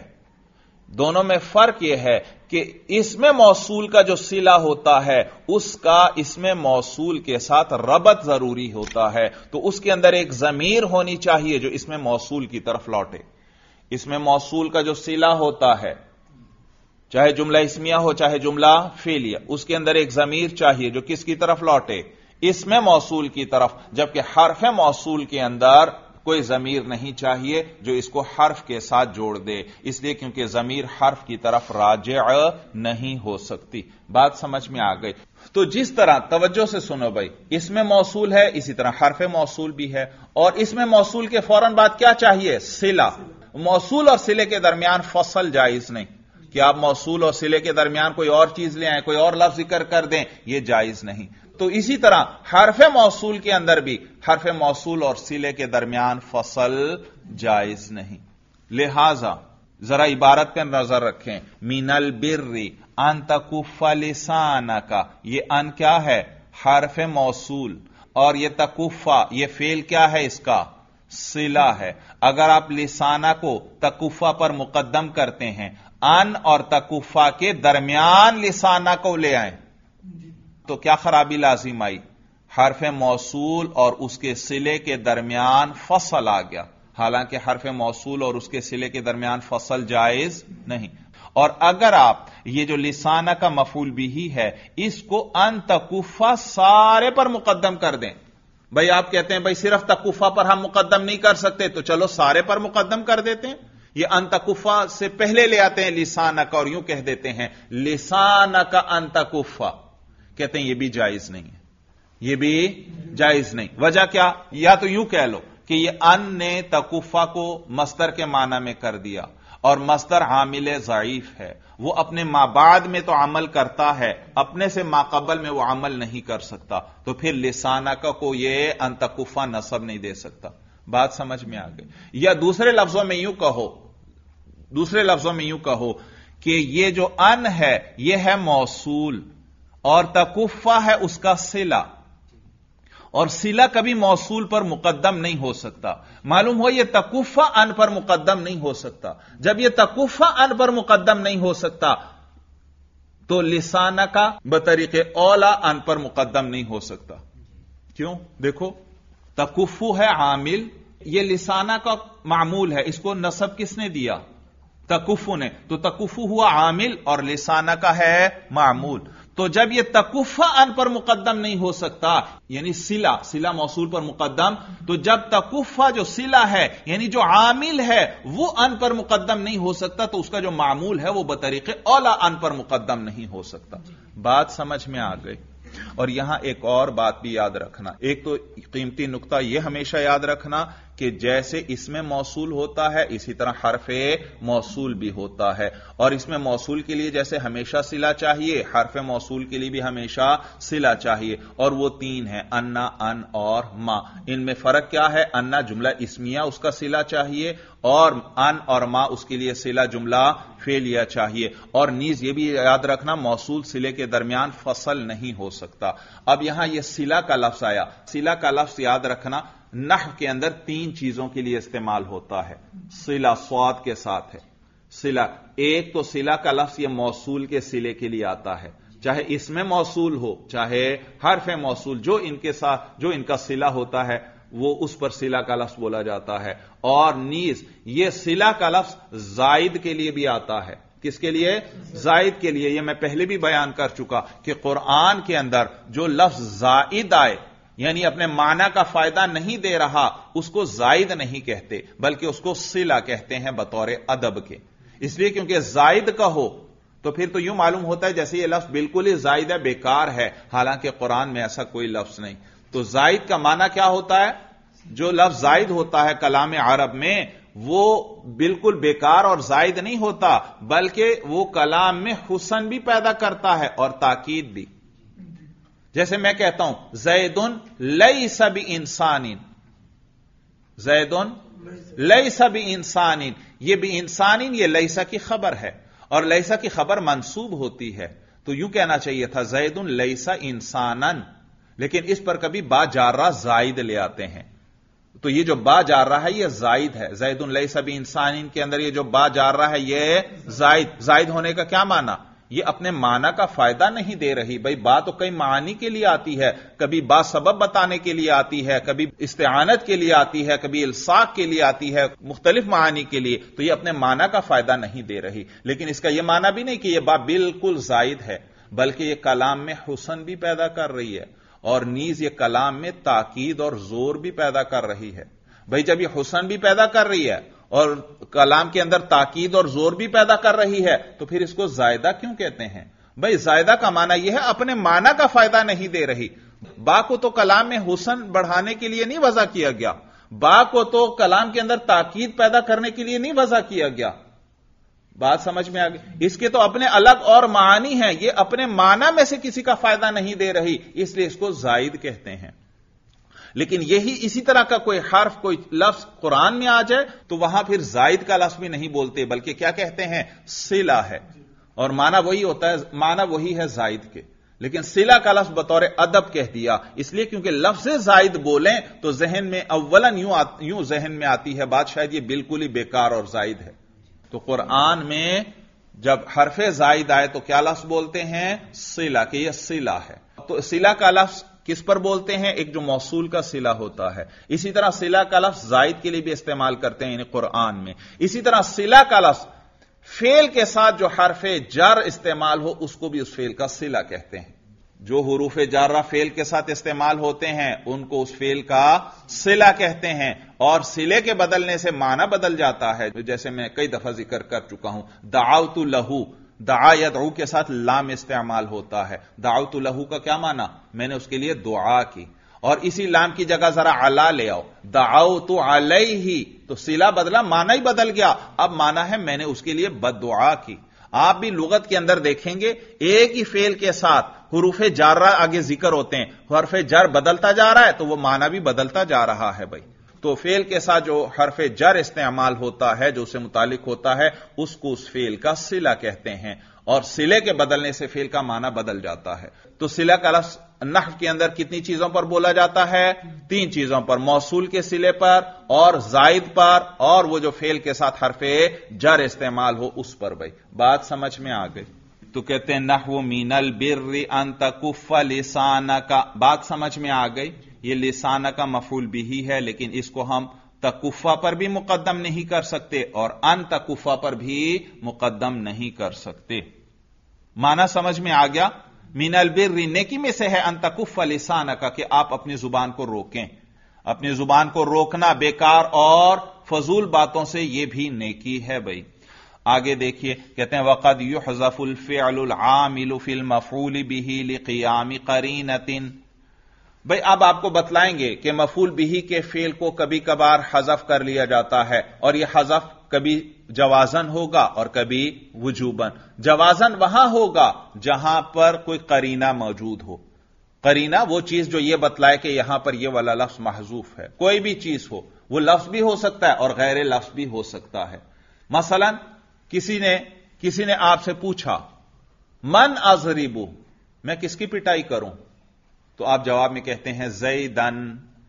یہ ہے کہ اسم موصول کا جو صلہ ہوتا ہے اس کا اسم موصول کے ساتھ ربط ضروری ہوتا ہے، تو اس کے اندر ایک ضمیر ہونی چاہیے جو اسم موصول کی طرف لوٹے۔ اسم موصول کا جو صلہ ہوتا ہے چاہے جملہ اسمیہ ہو چاہے جملہ فعلیہ، اس کے اندر ایک ضمیر چاہیے جو کس کی طرف لوٹے، اسم موصول کی طرف، جبکہ حرف موصول کے اندر کوئی ضمیر نہیں چاہیے جو اس کو حرف کے ساتھ جوڑ دے، اس لیے کیونکہ ضمیر حرف کی طرف راجع نہیں ہو سکتی۔ بات سمجھ میں آ گئی؟ تو جس طرح توجہ سے سنو بھائی، اسم موصول ہے اسی طرح حرف موصول بھی ہے، اور اسم موصول کے فوراً بعد کیا چاہیے، صلہ۔ موصول اور صلے کے درمیان فصل جائز نہیں کہ آپ موصول اور صلے کے درمیان کوئی اور چیز لے آئیں، کوئی اور لفظ ذکر کر دیں، یہ جائز نہیں۔ تو اسی طرح حرف موصول کے اندر بھی حرف موصول اور صلے کے درمیان فصل جائز نہیں. لہذا ذرا عبارت پہ نظر رکھیں. من البر ان تکف لسانک، یہ ان کیا ہے؟ حرف موصول، اور یہ تکفا یہ فعل کیا ہے؟ اس کا صلہ ہے. اگر آپ لسانہ کو تکفا پر مقدم کرتے ہیں، ان اور تکفا کے درمیان لسانہ کو لے آئیں تو کیا خرابی لازم آئی؟ حرف موصول اور اس کے صلے کے درمیان فصل آ گیا، حالانکہ حرف موصول اور اس کے صلے کے درمیان فصل جائز نہیں. اور اگر آپ یہ جو لسانہ کا مفعول بھی ہے اس کو ان تکفا سارے پر مقدم کر دیں، بھائی آپ کہتے ہیں بھائی صرف تکفا پر ہم مقدم نہیں کر سکتے تو چلو سارے پر مقدم کر دیتے ہیں. یہ ان تکفا سے پہلے لے آتے ہیں لسانہ کا اور یوں کہہ دیتے ہیں لسانہ کا ان تکفا، کہتے ہیں یہ بھی جائز نہیں ہے، یہ بھی جائز نہیں. وجہ کیا؟ یا تو یوں کہہ لو کہ یہ ان نے تکفا کو مصدر کے معنی میں کر دیا، اور مصدر عامل ضعیف ہے، وہ اپنے ما بعد میں تو عمل کرتا ہے، اپنے سے ما قبل میں وہ عمل نہیں کر سکتا، تو پھر لسانہ کو یہ ان تکفا نصب نہیں دے سکتا. بات سمجھ میں آ گئی؟ یا دوسرے لفظوں میں یوں کہو کہ یہ جو ان ہے یہ ہے موصول اور تکفا ہے اس کا صلہ، اور صلہ کبھی موصول پر مقدم نہیں ہو سکتا. معلوم ہو یہ تکفا ان پر مقدم نہیں ہو سکتا. جب یہ تکفا ان پر مقدم نہیں ہو سکتا تو لسانہ کا بطریق اولا ان پر مقدم نہیں ہو سکتا. کیوں؟ دیکھو تکفو ہے عامل، یہ لسانہ کا معمول ہے، اس کو نصب کس نے دیا؟ تکفو نے. تو تکفو ہوا عامل اور لسانہ کا ہے معمول. تو جب یہ تکفا ان پر مقدم نہیں ہو سکتا، یعنی صلہ موصول پر مقدم، تو جب تکفا جو صلہ ہے یعنی جو عامل ہے وہ ان پر مقدم نہیں ہو سکتا تو اس کا جو معمول ہے وہ بطریق اولا ان پر مقدم نہیں ہو سکتا. بات سمجھ میں آ گئی؟ اور یہاں ایک اور بات بھی یاد رکھنا. ایک تو قیمتی نقطہ یہ ہمیشہ یاد رکھنا کہ جیسے اس میں موصول ہوتا ہے اسی طرح حرف موصول بھی ہوتا ہے، اور اس میں موصول کے لیے جیسے ہمیشہ صلہ چاہیے، حرف موصول کے لیے بھی ہمیشہ صلہ چاہیے، اور وہ تین ہیں انا، ان اور ما. ان میں فرق کیا ہے؟ انا جملہ اسمیہ اس کا صلہ چاہیے، اور ان اور ما اس کے لیے صلہ جملہ فعلیہ چاہیے. اور نیز یہ بھی یاد رکھنا موصول صلے کے درمیان فصل نہیں ہو سکتا. اب یہاں یہ صلہ کا لفظ آیا، صلہ کا لفظ یاد رکھنا نحو کے اندر تین چیزوں کے لیے استعمال ہوتا ہے. صلہ صاد کے ساتھ ہے صلہ. ایک تو صلہ کا لفظ یہ موصول کے صلے کے لیے آتا ہے، چاہے اس میں موصول ہو چاہے حرف موصول، جو ان کا صلہ ہوتا ہے وہ اس پر صلہ کا لفظ بولا جاتا ہے. اور نیز یہ صلہ کا لفظ زائد کے لیے بھی آتا ہے. کس کے لیے؟ زائد کے لیے. یہ میں پہلے بھی بیان کر چکا کہ قرآن کے اندر جو لفظ زائد آئے یعنی اپنے معنی کا فائدہ نہیں دے رہا اس کو زائد نہیں کہتے بلکہ اس کو صلہ کہتے ہیں بطور ادب کے. اس لیے کیونکہ زائد کا ہو تو پھر تو یوں معلوم ہوتا ہے جیسے یہ لفظ بالکل ہی زائد ہے، بیکار ہے، حالانکہ قرآن میں ایسا کوئی لفظ نہیں. تو زائد کا معنی کیا ہوتا ہے؟ جو لفظ زائد ہوتا ہے کلام عرب میں وہ بالکل بیکار اور زائد نہیں ہوتا بلکہ وہ کلام میں حسن بھی پیدا کرتا ہے اور تاکید بھی. جیسے میں کہتا ہوں زیدن لیس بانسان، زیدن لیس بانسان، یہ بانسان یہ لیسا کی خبر ہے اور لیسا کی خبر منصوب ہوتی ہے، تو یوں کہنا چاہیے تھا زیدن لیسا انسانا، لیکن اس پر کبھی با جارہ زائد لے آتے ہیں. تو یہ جو با جارہ ہے یہ زائد ہے. زیدن لیسا بانسان کے اندر یہ جو با جارہ ہے یہ زائد ہونے کا کیا معنی؟ یہ اپنے معنی کا فائدہ نہیں دے رہی. بھائی با تو کئی معنی کے لیے آتی ہے، کبھی با سبب بتانے کے لیے آتی ہے، کبھی استعانت کے لیے آتی ہے، کبھی الصاق کے لیے آتی ہے، مختلف معانی کے لیے. تو یہ اپنے معنی کا فائدہ نہیں دے رہی، لیکن اس کا یہ معنی بھی نہیں کہ یہ با بالکل زائد ہے بلکہ یہ کلام میں حسن بھی پیدا کر رہی ہے اور نیز یہ کلام میں تاکید اور زور بھی پیدا کر رہی ہے. بھائی جب یہ حسن بھی پیدا کر رہی ہے اور کلام کے اندر تاکید اور زور بھی پیدا کر رہی ہے تو پھر اس کو زائدہ کیوں کہتے ہیں؟ بھائی زائدہ کا معنی یہ ہے اپنے معنی کا فائدہ نہیں دے رہی. با کو تو کلام میں حسن بڑھانے کے لیے نہیں وضع کیا گیا، با کو تو کلام کے اندر تاکید پیدا کرنے کے لیے نہیں وضع کیا گیا. बात समझ में आ गई। इसके तो अपने अलग और मानी हैं, ये अपने माना में से किसी का फायदा नहीं दे रही, इसलिए इसको जायद कहते हैं। लेकिन यही इसी तरह का कोई हर्फ, कोई लफ्ज कुरान में आ जाए तो वहां फिर जायद का लफ्ज भी नहीं बोलते, बल्कि क्या कहते हैं, सिला है, और माना वही होता है, माना वही है जायद के, लेकिन सिला का लफ्ज बतौर अदब कह दिया, इसलिए क्योंकि लफ्ज जायद बोलें तो जहन में अव्वलन यूं जहन में आती है बात शायद ये बिल्कुल ही बेकार और जायद है। तो कुरान में जब हरफे जायद आए तो क्या लफ्ज बोलते हैं, सिला, कि यह सिला है। तो सिला का लफ्ज किस पर बोलते हैं, एक जो मौसूल का सिला होता है। इसी तरह सिला का लफ्ज जायद के लिए भी इस्तेमाल करते हैं कुरान में। इसी तरह सिला का लफ्ज फेल के साथ जो हरफे जर इस्तेमाल हो उसको भी उस फेल का सिला कहते हैं। जो हुरूफ जारा फेल के साथ इस्तेमाल होते हैं उनको उस फेल का सिला कहते हैं, और सिले के बदलने से माना बदल जाता है। जैसे मैं कई दफा जिक्र कर चुका हूं, दाउतु लहू, दआ या दऊ के साथ लाम इस्तेमाल होता है। दाउतु लहू का क्या माना, मैंने उसके लिए दुआ की, और इसी लाम की जगह जरा अला ले आओ, दाउतु अलैहि, तो सिला बदला, माना ही बदल गया। अब माना है मैंने उसके लिए बद्दुआ की। आप भी लुगत के अंदर देखेंगे एक ही फेल के साथ हुरूफे जारा आगे जिक्र होते हैं, हरफे जर बदलता जा रहा है तो वो माना भी बदलता जा रहा है भाई। तो फेल के साथ जो हरफे जर इस्तेमाल होता है, जो उससे मुतालिक होता है, उसको उस फेल का सिला कहते हैं, और सिले के बदलने से फेल का माना बदल जाता है। तो सिला का लफ्ज नहव के अंदर कितनी चीजों पर बोला जाता है, 3 चीजों पर, मौसूल के सिले पर और जायद पर, और वो जो फेल के साथ हरफे जर इस्तेमाल हो उस पर। भाई बात समझ में आ गई। तो कहते हैं नहवु मिनल बिर्रि अन तकुफ्फा लिसाना का, बात समझ में आ गई। ये लिसाना का मफूल बिही है, लेकिन इसको हम तकुफ्फा पर भी मुकद्दम नहीं कर सकते और अन तकुफ्फा पर भी मुकद्दम नहीं कर सकते। माना समझ में आ गया। मिनल बिर्रि नेकी में से है, अन तकुफ्फा लिसाना का, कि आप अपनी जुबान को रोकें। अपनी जुबान को रोकना बेकार और फजूल बातों से यह भी नेकी है। भाई आगे देखिए, कहते हैं वक़द युहज़फ़ुल फ़िअलुल आमिलु फ़िल मफ़ऊल बिही लिक़ियामि क़रीनतिन। भाई अब आपको बतलाएंगे कि मफूल बिही के फेल को कभी कभार हज़फ कर लिया जाता है, और यह हज़फ कभी जवाजन होगा और कभी वुजूबन। जवाजन वहां होगा जहां पर कोई करीना मौजूद हो। करीना वो चीज जो यह बतलाए कि यहां पर यह वाला लफ्ज महजूफ है। कोई भी चीज हो, वो लफ्ज भी हो सकता है और गैर लफ्ज भी हो सकता है। मसलन किसी ने आपसे पूछा मन अज़रिबु, मैं किसकी पिटाई करूं, तो आप जवाब में कहते हैं ज़ैदन।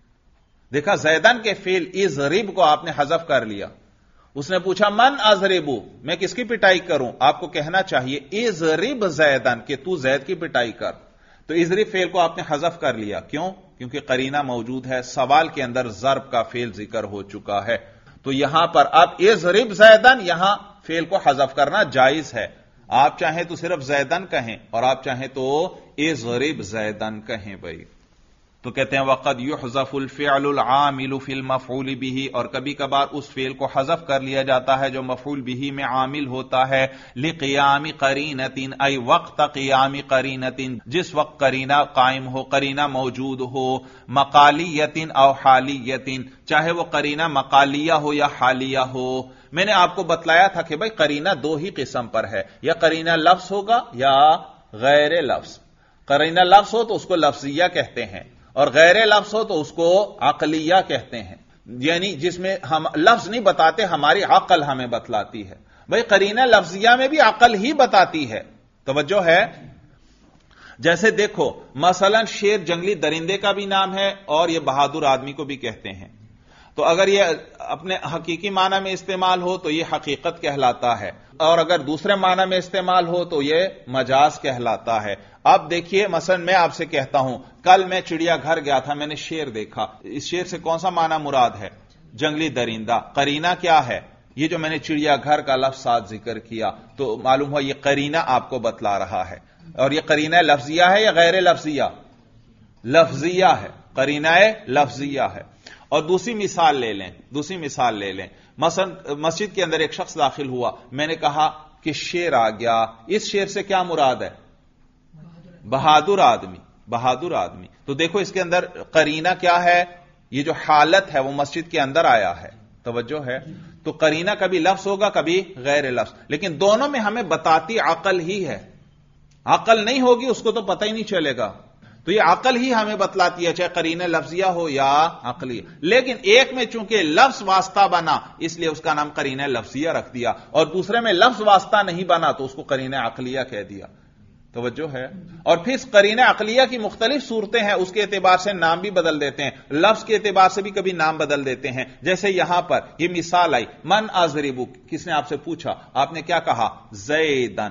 देखा, ज़ैदन के फेल इज़रिब को आपने हज़फ कर लिया। उसने पूछा मन अज़रिबु, मैं किसकी पिटाई करूं, आपको कहना चाहिए इज़रिब ज़ैदन, कि तू ज़ैद की पिटाई कर। तो इज़रिब फेल को आपने हज़फ कर लिया, क्यों, क्योंकि करीना मौजूद है, सवाल के अंदर ज़र्ब का फेल जिक्र हो चुका है। तो यहां पर अब इज़रिब ज़ैदन, यहां फेल को हज़फ करना जायज है। आप चाहें तो सिर्फ ज़ैदन कहें और आप चाहें तो इज़रिब ज़ैदन कहें। भाई तो कहते हैं वक़द युहज़फ़ुल फ़िअलुल आमिलु फ़िल मफ़ऊल बिही, और कभी कभार उस फेल को हज़फ कर लिया जाता है जो मफ़ऊल बिही में आमिल होता है। लिक़ियामि क़रीनतिन, ऐ वक़्त क़ियामि क़रीनतिन, जिस वक्त करीना कायम हो, करीना मौजूद हो। मक़ालियतिन औ हालियतिन, चाहे वो करीना मक़ालिया हो या हालिया हो। मैंने आपको बतलाया था कि भाई करीना 2 ही किस्म पर है, या करीना लफ्ज होगा या गैर लफ्ज। करीना लफ्ज हो तो उसको लफ्जिया कहते हैं, और गैर लफ्ज हो तो उसको अक़लिया कहते हैं, यानी जिसमें हम लफ्ज नहीं बताते, हमारी अकल हमें बतलाती है। भाई करीना लफ्जिया में भी अकल ही बताती है, तवज्जो है। जैसे देखो मसलन शेर जंगली दरिंदे का भी नाम है और यह बहादुर आदमी को भी कहते हैं। तो अगर यह अपने हकीकी माना में इस्तेमाल हो तो यह हकीकत कहलाता है, और अगर दूसरे माना में इस्तेमाल हो तो यह मजाज कहलाता है। अब देखिए मसलन मैं आपसे कहता हूं कल मैं चिड़ियाघर गया था, मैंने शेर देखा। इस शेर से कौन सा माना मुराद है, जंगली दरिंदा। करीना क्या है, ये जो मैंने चिड़ियाघर का लफ्ज साथ जिक्र किया, तो मालूम हुआ यह करीना आपको बतला रहा है। और यह करीना लफ्जिया है या गैर लफ्जिया, लफ्जिया है, करीना लफ्जिया है। और दूसरी मिसाल ले लें, मसलन मस्जिद के अंदर एक शख्स दाखिल हुआ, मैंने कहा कि शेर आ गया। इस शेर से क्या मुराद है, बहादुर आदमी। तो देखो इसके अंदर करीना क्या है, ये जो हालत है वो मस्जिद के अंदर आया है, तवज्जो है। تو قرینہ کبھی لفظ ہوگا کبھی غیر لفظ، لیکن دونوں میں ہمیں بتاتی عقل ہی ہے. عقل نہیں ہوگی اس کو تو پتہ ہی نہیں چلے گا. تو یہ عقل ہی ہمیں بتلاتی ہے چاہے قرینہ لفظیہ ہو یا عقلی. لیکن ایک میں چونکہ لفظ واسطہ بنا اس لیے اس کا نام قرینہ لفظیہ رکھ دیا، اور دوسرے میں لفظ واسطہ نہیں بنا تو اس کو قرینہ عقلیہ کہہ دیا. توجہ ہے. اور پھر قرینہ عقلیہ کی مختلف صورتیں ہیں، اس کے اعتبار سے نام بھی بدل دیتے ہیں، لفظ کے اعتبار سے بھی کبھی نام بدل دیتے ہیں. جیسے یہاں پر یہ مثال آئی من اضرب، کس نے آپ سے پوچھا، آپ نے کیا کہا زیدن،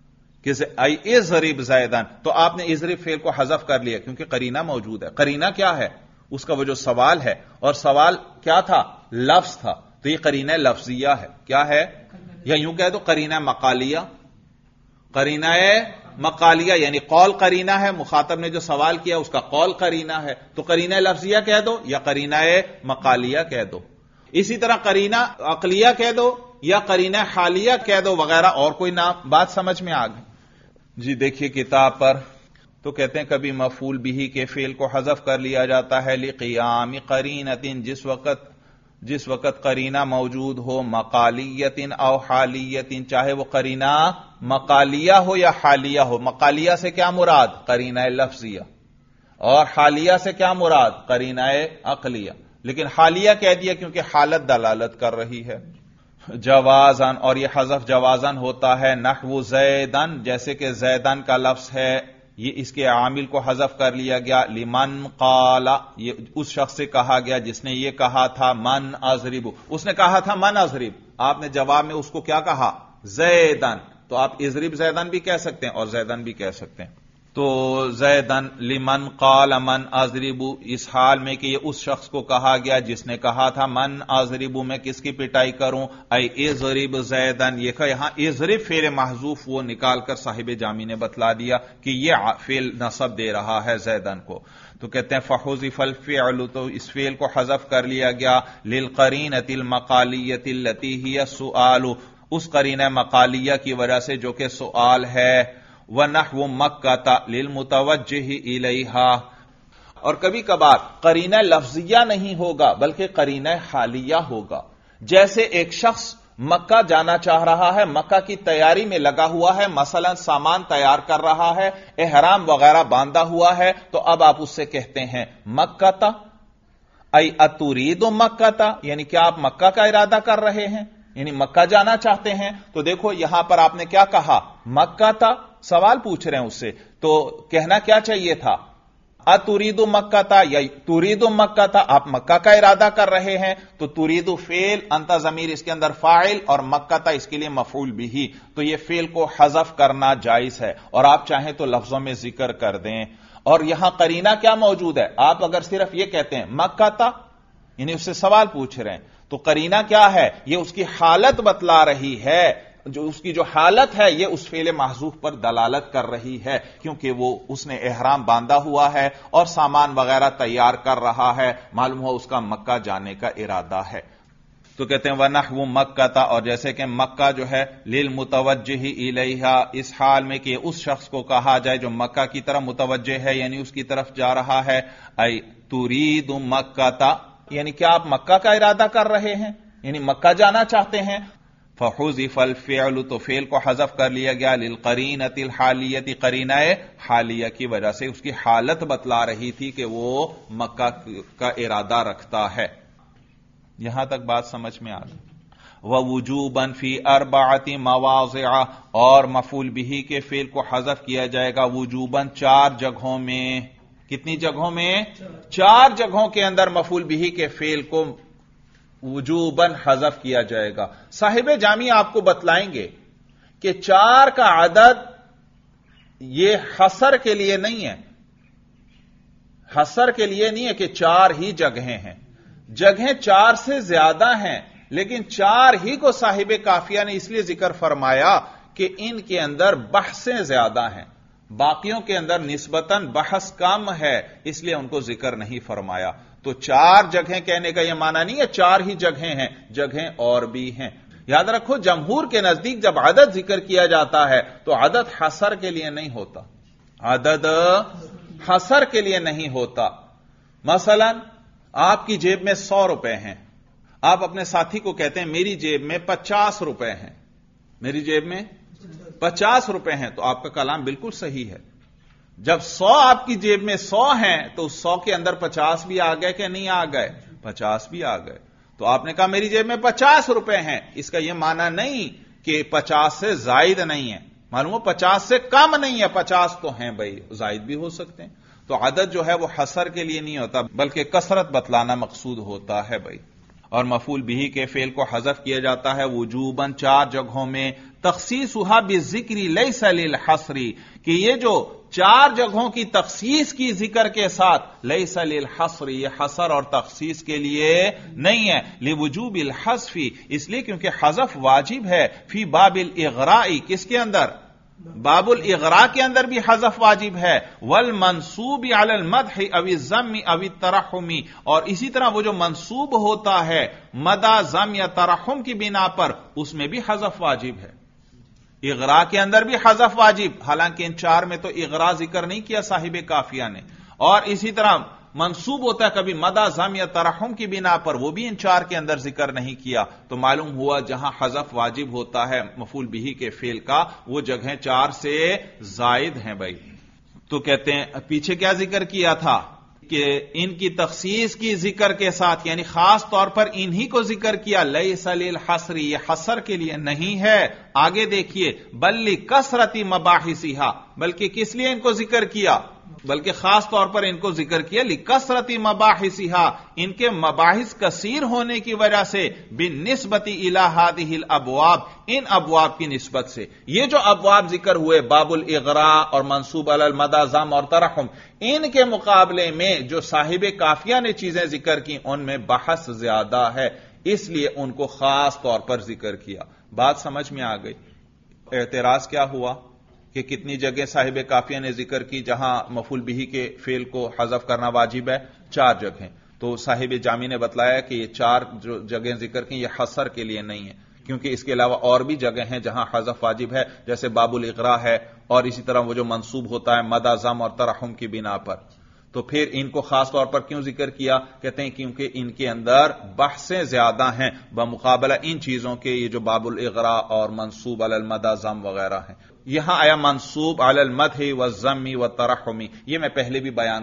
اضرب زیدن، تو آپ نے اضرب فعل کو حذف کر لیا کیونکہ قرینہ موجود ہے. قرینہ کیا ہے؟ اس کا وہ جو سوال ہے، اور سوال کیا تھا؟ لفظ تھا، تو یہ قرینہ لفظیہ ہے. کیا ہے؟ یا یوں کہہ دو قرینہ مقالیہ. قرینہ مقالیہ یعنی قول قرینہ ہے، مخاطب نے جو سوال کیا اس کا قول قرینہ ہے، تو قرینہ لفظیہ کہہ دو یا قرینہ مقالیہ کہہ دو. اسی طرح قرینہ عقلیہ کہہ دو یا قرینہ حالیہ کہہ دو وغیرہ، اور کوئی نام. بات سمجھ میں آ گئی؟ جی دیکھیے کتاب پر تو کہتے ہیں کبھی مفعول بھی کے فعل کو حذف کر لیا جاتا ہے لقیام قرینۃ، جس وقت قرینہ موجود ہو، مقالیۃ او حالیۃ، چاہے وہ قرینہ مقالیہ ہو یا حالیہ ہو. مقالیہ سے کیا مراد؟ قرینہ لفظیہ. اور حالیہ سے کیا مراد؟ قرینہ عقلیہ. لیکن حالیہ کہہ دیا کیونکہ حالت دلالت کر رہی ہے. جوازن، اور یہ حذف جوازن ہوتا ہے نحو زیدن، جیسے کہ زیدن کا لفظ ہے، یہ اس کے عامل کو حذف کر لیا گیا. لمن قال، یہ اس شخص سے کہا گیا جس نے یہ کہا تھا من اضرب، اس نے کہا تھا من اضرب، آپ نے جواب میں اس کو کیا کہا؟ زیدن. تو آپ اضرب زیدن بھی کہہ سکتے ہیں اور زیدن بھی کہہ سکتے ہیں. تو زیدن لمن قال من اضرب، اس حال میں کہ یہ اس شخص کو کہا گیا جس نے کہا تھا من اضرب، میں کس کی پٹائی کروں؟ اے اضرب زیدن. یہ کہ یہاں اضرب فعل محذوف وہ نکال کر صاحب جامی نے بتلا دیا کہ یہ فعل نصب دے رہا ہے زیدن کو. تو کہتے ہیں فحذف الفعل، تو اس فعل کو حذف کر لیا گیا للقرینۃ المقالیۃ التی ہی السؤال، اس قرینہ مقالیہ کی وجہ سے جو کہ سؤال ہے. وَنَحْوُ مَكَّةَ لِلْمُتَوَجِّهِ إِلَيْهَا، اور کبھی کبھار قرینہ لفظیہ نہیں ہوگا بلکہ قرینہ حالیہ ہوگا. جیسے ایک شخص مکہ جانا چاہ رہا ہے، مکہ کی تیاری میں لگا ہوا ہے، مثلا سامان تیار کر رہا ہے، احرام وغیرہ باندھا ہوا ہے، تو اب آپ اس سے کہتے ہیں مکہ، ای اترید مکہ، یعنی کیا آپ مکہ کا ارادہ کر رہے ہیں، یعنی مکہ جانا چاہتے ہیں. تو دیکھو یہاں پر آپ نے کیا کہا؟ مکہ تھا، سوال پوچھ رہے ہیں اس سے، تو کہنا کیا چاہیے تھا؟ اترید مکہ تھا یا ترید مکہ تھا، آپ مکہ کا ارادہ کر رہے ہیں. تو ترید فعل، انت ضمیر اس کے اندر فاعل، اور مکہ تھا اس کے لیے مفعول بھی، تو یہ فعل کو حذف کرنا جائز ہے، اور آپ چاہیں تو لفظوں میں ذکر کر دیں. اور یہاں قرینہ کیا موجود ہے؟ آپ اگر صرف یہ کہتے ہیں مکہ تھا، یعنی اس سے سوال پوچھ رہے ہیں، تو قرینہ کیا ہے؟ یہ اس کی حالت بتلا رہی ہے، جو اس کی جو حالت ہے یہ اس فعل محذوف پر دلالت کر رہی ہے، کیونکہ وہ اس نے احرام باندھا ہوا ہے اور سامان وغیرہ تیار کر رہا ہے، معلوم ہو اس کا مکہ جانے کا ارادہ ہے. تو کہتے ہیں وَنَحْوُ مَكَّةَ، اور جیسے کہ مکہ جو ہے لِلْمُتَوَجِّهِ إِلَيْهَا، اس حال میں کہ اس شخص کو کہا جائے جو مکہ کی طرف متوجہ ہے، یعنی اس کی طرف جا رہا ہے. اَيْ تُرِيدُ مَكَّةَ، یعنی کیا آپ مکہ کا ارادہ کر رہے ہیں، یعنی مکہ جانا چاہتے ہیں. فحذف الفعل، تو فعل کو حذف کر لیا گیا للقرینۃ الحالیۃ، قرینہ حالیہ کی وجہ سے اس کی حالت بتلا رہی تھی کہ وہ مکہ کا ارادہ رکھتا ہے. یہاں تک بات سمجھ میں آ گئی. ووجوبا فی اربعۃ مواضع، اور مفعول بھی کے فعل کو حذف کیا جائے گا وجوبا 4 جگہوں میں. کتنی جگہوں میں؟ 4 جگہوں کے اندر مفعول بھی کے فعل کو وجوباً حذف کیا جائے گا. صاحب جامی آپ کو بتلائیں گے کہ 4 کا عدد یہ حصر کے لیے نہیں ہے، حصر کے لیے نہیں ہے کہ 4 ہی جگہیں ہیں، جگہیں 4 سے زیادہ ہیں، لیکن 4 ہی کو صاحب کافیہ نے اس لیے ذکر فرمایا کہ ان کے اندر بحثیں زیادہ ہیں، باقیوں کے اندر نسبتاً بحث کم ہے، اس لیے ان کو ذکر نہیں فرمایا. تو 4 جگہیں کہنے کا یہ معنی نہیں ہے 4 ہی جگہیں ہیں، جگہیں اور بھی ہیں. یاد رکھو جمہور کے نزدیک جب عدد ذکر کیا جاتا ہے تو عدد حصر کے لیے نہیں ہوتا، عدد حصر کے لیے نہیں ہوتا. مثلا آپ کی جیب میں 100 روپے ہیں، آپ اپنے ساتھی کو کہتے ہیں میری جیب میں 50 روپے ہیں، میری جیب میں 50 روپے ہیں، تو آپ کا کلام بالکل صحیح ہے۔ جب 100 آپ کی جیب میں 100 ہیں تو اس 100 کے اندر 50 بھی آ گئے کہ نہیں آ گئے؟ 50 بھی آ گئے۔ تو آپ نے کہا میری جیب میں 50 روپے ہیں، اس کا یہ معنی نہیں کہ 50 سے زائد نہیں ہے، معلوم ہو 50 سے کم نہیں ہے، 50 تو ہیں بھائی، زائد بھی ہو سکتے ہیں۔ تو عدد جو ہے وہ حصر کے لیے نہیں ہوتا بلکہ کثرت بتلانا مقصود ہوتا ہے بھائی۔ اور مفعول بہ کے فعل کو حذف کیا جاتا ہے وجوباً 4 جگہوں میں، تخصیصھا بالذکر لیس للحصر، کہ یہ جو 4 جگہوں کی تخصیص کی ذکر کے ساتھ لیس للحصر، یہ حصر اور تخصیص کے لیے نہیں ہے، لوجوب الحذف، اس لیے کیونکہ حذف واجب ہے، فی باب الاغراء، کس کے اندر؟ باب الاغراء کے اندر بھی حذف واجب ہے، والمنصوب علی المدح او الذم او الترحم، اور اسی طرح وہ جو منصوب ہوتا ہے مدح، ذم یا ترحم کی بنا پر، اس میں بھی حذف واجب ہے۔ اغراء کے اندر بھی حذف واجب، حالانکہ ان 4 میں تو اغراء ذکر نہیں کیا صاحب قافیہ نے، اور اسی طرح منصوب ہوتا ہے کبھی مدح، ذم یا ترحم کی بنا پر، وہ بھی ان 4 کے اندر ذکر نہیں کیا۔ تو معلوم ہوا جہاں حذف واجب ہوتا ہے مفعول بہ کے فعل کا، وہ جگہیں 4 سے زائد ہیں بھائی۔ تو کہتے ہیں پیچھے کیا ذکر کیا تھا کہ ان کی تخصیص کی ذکر کے ساتھ، یعنی خاص طور پر انہی کو ذکر کیا، لیس للحصر، یہ حصر کے لیے نہیں ہے۔ آگے دیکھیے، بل لکثرت مباحثھا، بلکہ کس لیے ان کو ذکر کیا؟ بلکہ خاص طور پر ان کو ذکر کیا لکثرت مباحثھا، ان کے مباحث کثیر ہونے کی وجہ سے، بالنسبت الی ہذہ الابواب، ان ابواب کی نسبت سے۔ یہ جو ابواب ذکر ہوئے باب الاغراء اور منصوب علی المدح، ذم اور ترحم، ان کے مقابلے میں جو صاحب قافیہ نے چیزیں ذکر کی ان میں بحث زیادہ ہے، اس لیے ان کو خاص طور پر ذکر کیا۔ بات سمجھ میں آ گئی؟ اعتراض کیا ہوا کہ کتنی جگہ صاحب قافیہ نے ذکر کی جہاں مفعول بہ کے فعل کو حذف کرنا واجب ہے؟ 4 جگہیں۔ تو صاحب جامی نے بتلایا کہ یہ 4 جو جگہیں ذکر کی یہ حصر کے لیے نہیں ہے، کیونکہ اس کے علاوہ اور بھی جگہ ہیں جہاں حذف واجب ہے، جیسے باب الاغراء ہے، اور اسی طرح وہ جو منصوب ہوتا ہے مدح، ذم اور ترحم کی بنا پر۔ تو پھر ان کو خاص طور پر کیوں ذکر کیا؟ کہتے ہیں کیونکہ ان کے اندر بحثیں زیادہ ہیں بمقابلہ ان چیزوں کے، یہ جو باب الاغراء اور منصوب علی المدح، ذم وغیرہ ہیں۔ یہاں آیا منصوب علی المدح والذم والترحم، یہ میں پہلے بھی بیان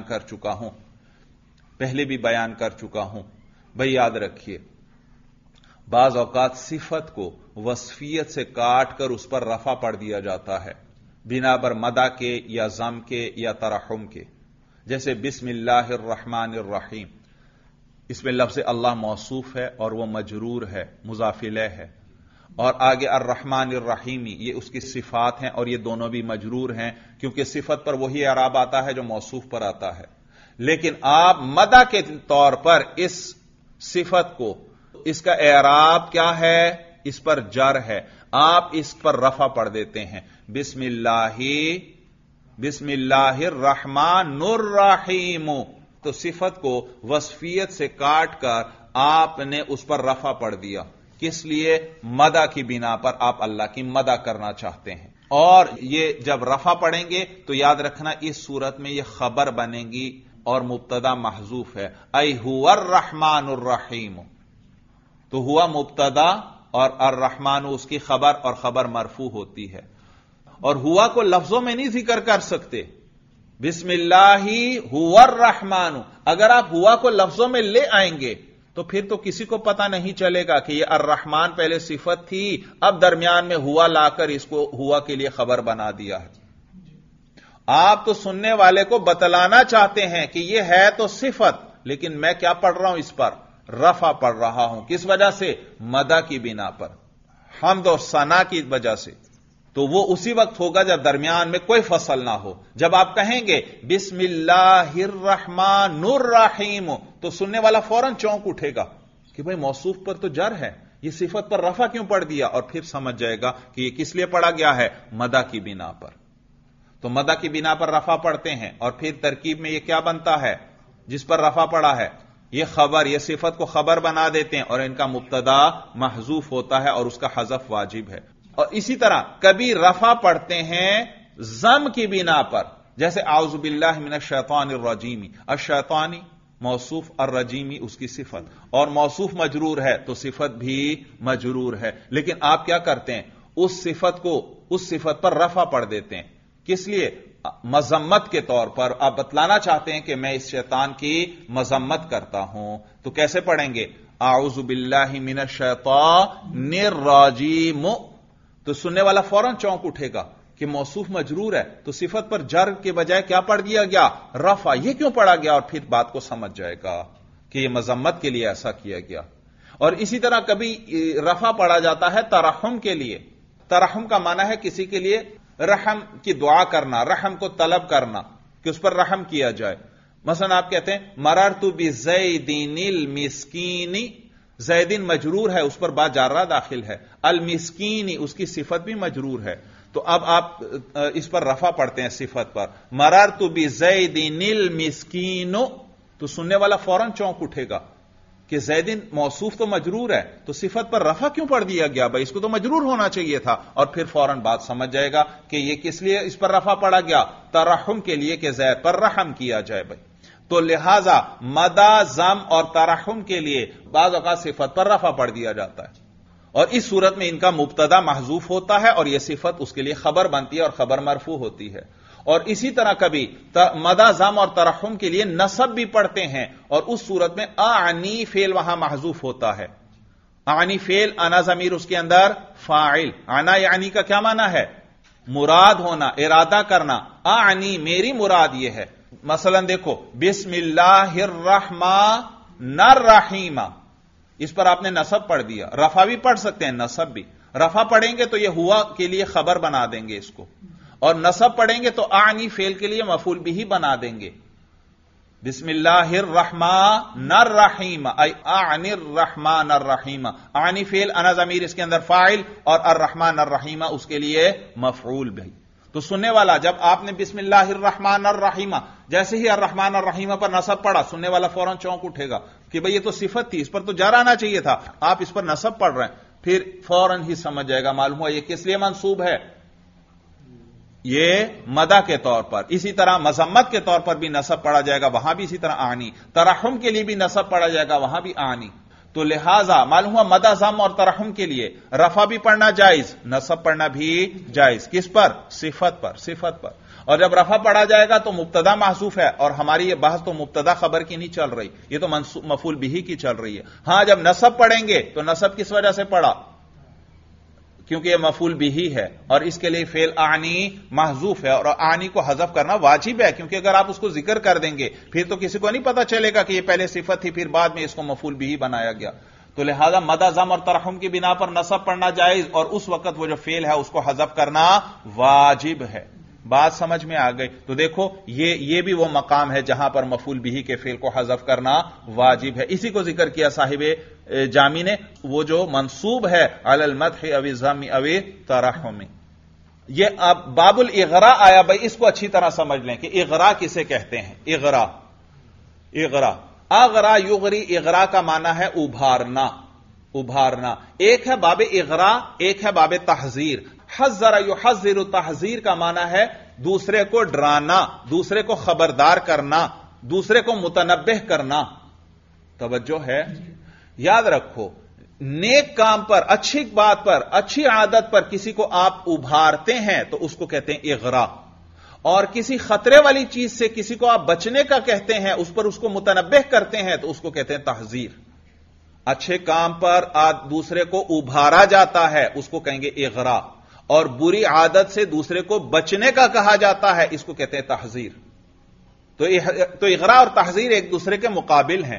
کر چکا ہوں، بھئی یاد رکھیے، بعض اوقات صفت کو وصفیت سے کاٹ کر اس پر رفع پڑھ دیا جاتا ہے بنا بر مدح کے یا ذم کے یا ترحم کے، جیسے بسم اللہ الرحمن الرحیم، اس میں لفظ اللہ موصوف ہے اور وہ مجرور ہے، مضاف الیہ ہے، اور آگے الرحمن الرحیمی یہ اس کی صفات ہیں اور یہ دونوں بھی مجرور ہیں، کیونکہ صفت پر وہی اعراب آتا ہے جو موصوف پر آتا ہے۔ لیکن آپ مدح کے طور پر اس صفت کو، اس کا اعراب کیا ہے؟ اس پر جر ہے، آپ اس پر رفع پڑھ دیتے ہیں، بسم اللہ الرحمن الرحیم، تو صفت کو وصفیت سے کاٹ کر آپ نے اس پر رفع پڑھ دیا، کس لیے؟ مدح کی بنا پر، آپ اللہ کی مدح کرنا چاہتے ہیں۔ اور یہ جب رفع پڑھیں گے تو یاد رکھنا اس صورت میں یہ خبر بنے گی اور مبتدا محذوف ہے، ای هو الرحمن الرحیم، تو ہوا مبتدا اور الرحمن اس کی خبر، اور خبر مرفوع ہوتی ہے، اور ہوا کو لفظوں میں نہیں ذکر کر سکتے، بسم اللہ هو الرحمن، اگر آپ ہوا کو لفظوں میں لے آئیں گے تو پھر تو کسی کو پتا نہیں چلے گا کہ یہ الرحمن پہلے صفت تھی، اب درمیان میں ہوا لا کر اس کو ہوا کے لیے خبر بنا دیا ہے۔ آپ تو سننے والے کو بتلانا چاہتے ہیں کہ یہ ہے تو صفت، لیکن میں کیا پڑھ رہا ہوں؟ اس پر رفع پڑھ رہا ہوں، کس وجہ سے؟ مدح کی بنا پر، حمد و ثنا کی وجہ سے۔ تو وہ اسی وقت ہوگا جب درمیان میں کوئی فصل نہ ہو۔ جب آپ کہیں گے بسم اللہ الرحمن الرحیم تو سننے والا فوراً چونک اٹھے گا کہ بھئی موصوف پر تو جر ہے، یہ صفت پر رفع کیوں پڑھ دیا؟ اور پھر سمجھ جائے گا کہ یہ کس لیے پڑھا گیا ہے؟ مدح کی بنا پر۔ تو مدح کی بنا پر رفع پڑھتے ہیں، اور پھر ترکیب میں یہ کیا بنتا ہے جس پر رفع پڑا ہے؟ یہ خبر، یہ صفت کو خبر بنا دیتے ہیں، اور ان کا مبتدا محذوف ہوتا ہے اور اس کا حذف واجب ہے۔ اور اسی طرح کبھی رفع پڑھتے ہیں ذم کی بنا پر، جیسے اعوذ باللہ من الشیطان الرجیم، الشیطانی، موصوف الرجیمی اس کی صفت، اور موصوف مجرور ہے تو صفت بھی مجرور ہے، لیکن آپ کیا کرتے ہیں، اس صفت پر رفع پڑھ دیتے ہیں. کس لیے؟ مذمت کے طور پر. آپ بتلانا چاہتے ہیں کہ میں اس شیطان کی مذمت کرتا ہوں. تو کیسے پڑھیں گے؟ اعوذ باللہ من الشیطان الرجیم. تو سننے والا فوراً چونک اٹھے گا کہ موصوف مجرور ہے تو صفت پر جر کے بجائے کیا پڑھ دیا گیا؟ رفع. یہ کیوں پڑھا گیا؟ اور پھر بات کو سمجھ جائے گا کہ یہ مذمت کے لیے ایسا کیا گیا. اور اسی طرح کبھی رفع پڑھا جاتا ہے ترحم کے لیے. ترحم کا معنی ہے کسی کے لیے رحم کی دعا کرنا، رحم کو طلب کرنا کہ اس پر رحم کیا جائے. مثلا آپ کہتے ہیں مررت بزیدین المسکین. زیدین مجرور ہے، اس پر با جارہ داخل ہے. المسکین اس کی صفت بھی مجرور ہے. تو اب آپ اس پر رفع پڑھتے ہیں صفت پر، مررت بزیدین المسکین. تو سننے والا فوراً چونک اٹھے گا کہ زیدین موصوف تو مجرور ہے تو صفت پر رفع کیوں پڑھ دیا گیا؟ بھائی اس کو تو مجرور ہونا چاہیے تھا. اور پھر فوراً بات سمجھ جائے گا کہ یہ کس لیے اس پر رفع پڑھا گیا؟ ترحم کے لیے کہ زید پر رحم کیا جائے. بھائی تو لہذا مدا، زم اور ترحم کے لیے بعض اوقات صفت پر رفع پڑھ دیا جاتا ہے، اور اس صورت میں ان کا مبتدا محذوف ہوتا ہے اور یہ صفت اس کے لیے خبر بنتی ہے اور خبر مرفوع ہوتی ہے. اور اسی طرح کبھی مدا، زم اور ترحم کے لیے نصب بھی پڑھتے ہیں، اور اس صورت میں اعنی فعل وہاں محذوف ہوتا ہے. اعنی فعل، انا ضمیر اس کے اندر فاعل. انا یعنی کا کیا معنی ہے؟ مراد ہونا، ارادہ کرنا. اعنی میری مراد یہ ہے. مثلا دیکھو بسم اللہ الرحمن الرحیم، اس پر آپ نے نصب پڑھ دیا. رفع بھی پڑھ سکتے ہیں، نصب بھی. رفع پڑھیں گے تو یہ ہوا کے لیے خبر بنا دیں گے اس کو، اور نصب پڑھیں گے تو اعنی فعل کے لیے مفعول بھی بنا دیں گے. بسم اللہ الرحمن الرحیم ای اعنی الرحمن الرحیم. اعنی فعل، انا ضمیر اس کے اندر فاعل، اور الرحمن الرحیم اس کے لیے مفعول بھی. تو سننے والا جب آپ نے بسم اللہ الرحمن الرحیم جیسے ہی الرحمن الرحیم پر نصب پڑھا، سننے والا فوراً چونک اٹھے گا کہ بھئی یہ تو صفت تھی، اس پر تو جر آنا چاہیے تھا، آپ اس پر نصب پڑھ رہے ہیں. پھر فوراً ہی سمجھ جائے گا، معلوم ہوا یہ کس لیے منصوب ہے، یہ مدح کے طور پر. اسی طرح مذمت کے طور پر بھی نصب پڑھا جائے گا، وہاں بھی اسی طرح آنی. ترحم کے لیے بھی نصب پڑھا جائے گا، وہاں بھی آنی. تو لہذا معلوم ہوا مدح، ضم اور ترحم کے لیے رفع بھی پڑھنا جائز، نصب پڑھنا بھی جائز. کس پر؟ صفت پر. صفت پر. اور جب رفع پڑھا جائے گا تو مبتدا محذوف ہے، اور ہماری یہ بحث تو مبتدا خبر کی نہیں چل رہی، یہ تو مفعول بھی کی چل رہی ہے. ہاں جب نصب پڑھیں گے تو نصب کس وجہ سے پڑھا؟ کیونکہ یہ مفعول بھی ہے، اور اس کے لیے فعل اعنی محذوف ہے، اور اعنی کو حذف کرنا واجب ہے، کیونکہ اگر آپ اس کو ذکر کر دیں گے پھر تو کسی کو نہیں پتا چلے گا کہ یہ پہلے صفت تھی پھر بعد میں اس کو مفعول بھی بنایا گیا. تو لہذا مدح، ضم اور ترحم کی بنا پر نصب پڑھنا جائز، اور اس وقت وہ جو فعل ہے اس کو حذف کرنا واجب ہے. بات سمجھ میں آ گئی؟ تو دیکھو یہ بھی وہ مقام ہے جہاں پر مفعول بھی کے فعل کو حذف کرنا واجب ہے. اسی کو ذکر کیا صاحب جامی نے، وہ جو منصوب ہے علی المدح او الذم او الترحم. یہ اب باب الاغراء آیا. بھائی اس کو اچھی طرح سمجھ لیں کہ اغراء کسے کہتے ہیں. اغراء اغرا یغری. اغراء کا معنی ہے ابھارنا. ابھارنا. ایک ہے باب اغراء، ایک ہے باب تحذیر. حذر یحذر. تحذیر کا معنی ہے دوسرے کو ڈرانا، دوسرے کو خبردار کرنا، دوسرے کو متنبہ کرنا. توجہ ہے؟ یاد رکھو، نیک کام پر، اچھی بات پر، اچھی عادت پر کسی کو آپ ابھارتے ہیں تو اس کو کہتے ہیں اغراء، اور کسی خطرے والی چیز سے کسی کو آپ بچنے کا کہتے ہیں، اس پر اس کو متنبہ کرتے ہیں تو اس کو کہتے ہیں تحذیر. اچھے کام پر دوسرے کو ابھارا جاتا ہے اس کو کہیں گے اغراء، اور بری عادت سے دوسرے کو بچنے کا کہا جاتا ہے اس کو کہتے ہیں تحذیر. تو اغراء اور تحذیر ایک دوسرے کے مقابل ہیں.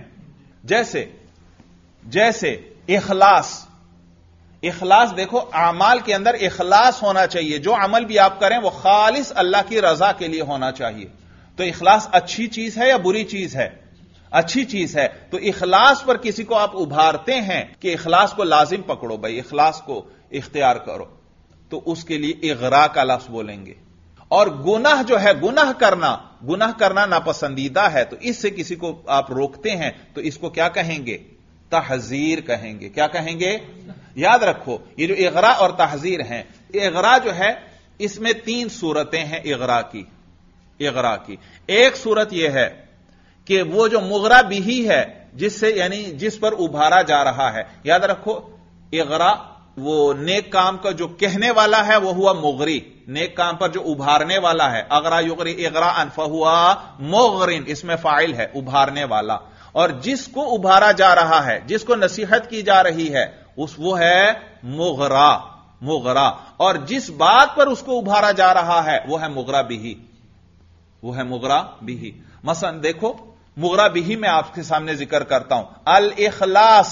جیسے اخلاص. اخلاص دیکھو، اعمال کے اندر اخلاص ہونا چاہیے. جو عمل بھی آپ کریں وہ خالص اللہ کی رضا کے لیے ہونا چاہیے. تو اخلاص اچھی چیز ہے یا بری چیز ہے؟ اچھی چیز ہے. تو اخلاص پر کسی کو آپ ابھارتے ہیں کہ اخلاص کو لازم پکڑو، بھائی اخلاص کو اختیار کرو، تو اس کے لیے اغراء کا لفظ بولیں گے. اور گناہ جو ہے، گناہ کرنا ناپسندیدہ ہے، تو اس سے کسی کو آپ روکتے ہیں تو اس کو کیا کہیں گے؟ تحذیر کہیں گے. کیا کہیں گے؟ یاد رکھو، یہ جو اغراء اور تحذیر ہیں، اغراء جو ہے اس میں 3 صورتیں ہیں اغراء کی. ایک صورت یہ ہے کہ وہ جو مغرا بھی ہے جس سے یعنی جس پر ابھارا جا رہا ہے، یاد رکھو اغرا وہ نیک کام کا جو کہنے والا ہے وہ ہوا مغری، نیک کام پر جو ابھارنے والا ہے، اغرا یغری اغراء فہوا مغرن، اس میں فاعل ہے ابھارنے والا، اور جس کو ابھارا جا رہا ہے، جس کو نصیحت کی جا رہی ہے وہ ہے مغرا، مغرا، اور جس بات پر اس کو ابھارا جا رہا ہے وہ ہے مغرا بھی، وہ ہے مغرا بھی۔ مثلا دیکھو مغرا بھی میں آپ کے سامنے ذکر کرتا ہوں، الاخلاص،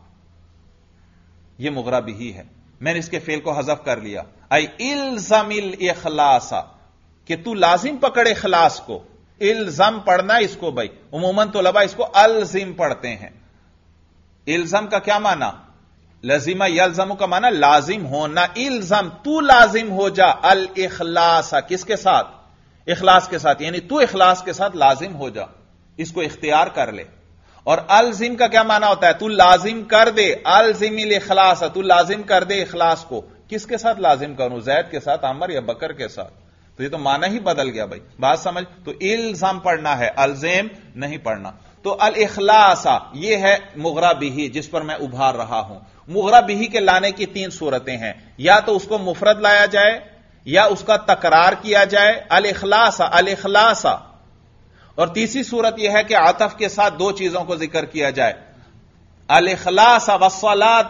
یہ مغرا بھی ہے، میں نے اس کے فعل کو حذف کر لیا، ای الزم الاخلاص، کہ تو لازم پکڑ اخلاص کو، الزم پڑھنا اس کو بھائی، عموماً طلباء اس کو الزم پڑھتے ہیں۔ الزم کا کیا معنی؟ لزیمہ یلزم کا معنی لازم ہونا، الزم تو لازم ہو جا، الاخلاص کس کے ساتھ؟ اخلاص کے ساتھ، یعنی تو اخلاص کے ساتھ لازم ہو جا، اس کو اختیار کر لے۔ اور الزم کا کیا معنی ہوتا ہے؟ تو لازم کر دے، الزم الاخلاص، تو لازم کر دے اخلاص کو، کس کے ساتھ لازم کروں؟ زید کے ساتھ، عمر یا بکر کے ساتھ؟ تو یہ تو معنی ہی بدل گیا بھائی، بات سمجھ؟ تو الزام پڑھنا ہے، الزم نہیں پڑھنا۔ تو الاخلاص یہ ہے مغرا بھی جس پر میں ابھار رہا ہوں۔ مغرا بھی کے لانے کی تین صورتیں ہیں، یا تو اس کو مفرد لایا جائے یا اس کا تکرار کیا جائے، الاخلاص الاخلاص، اور تیسری صورت یہ ہے کہ عطف کے ساتھ دو چیزوں کو ذکر کیا جائے، الاخلاص والصلاۃ۔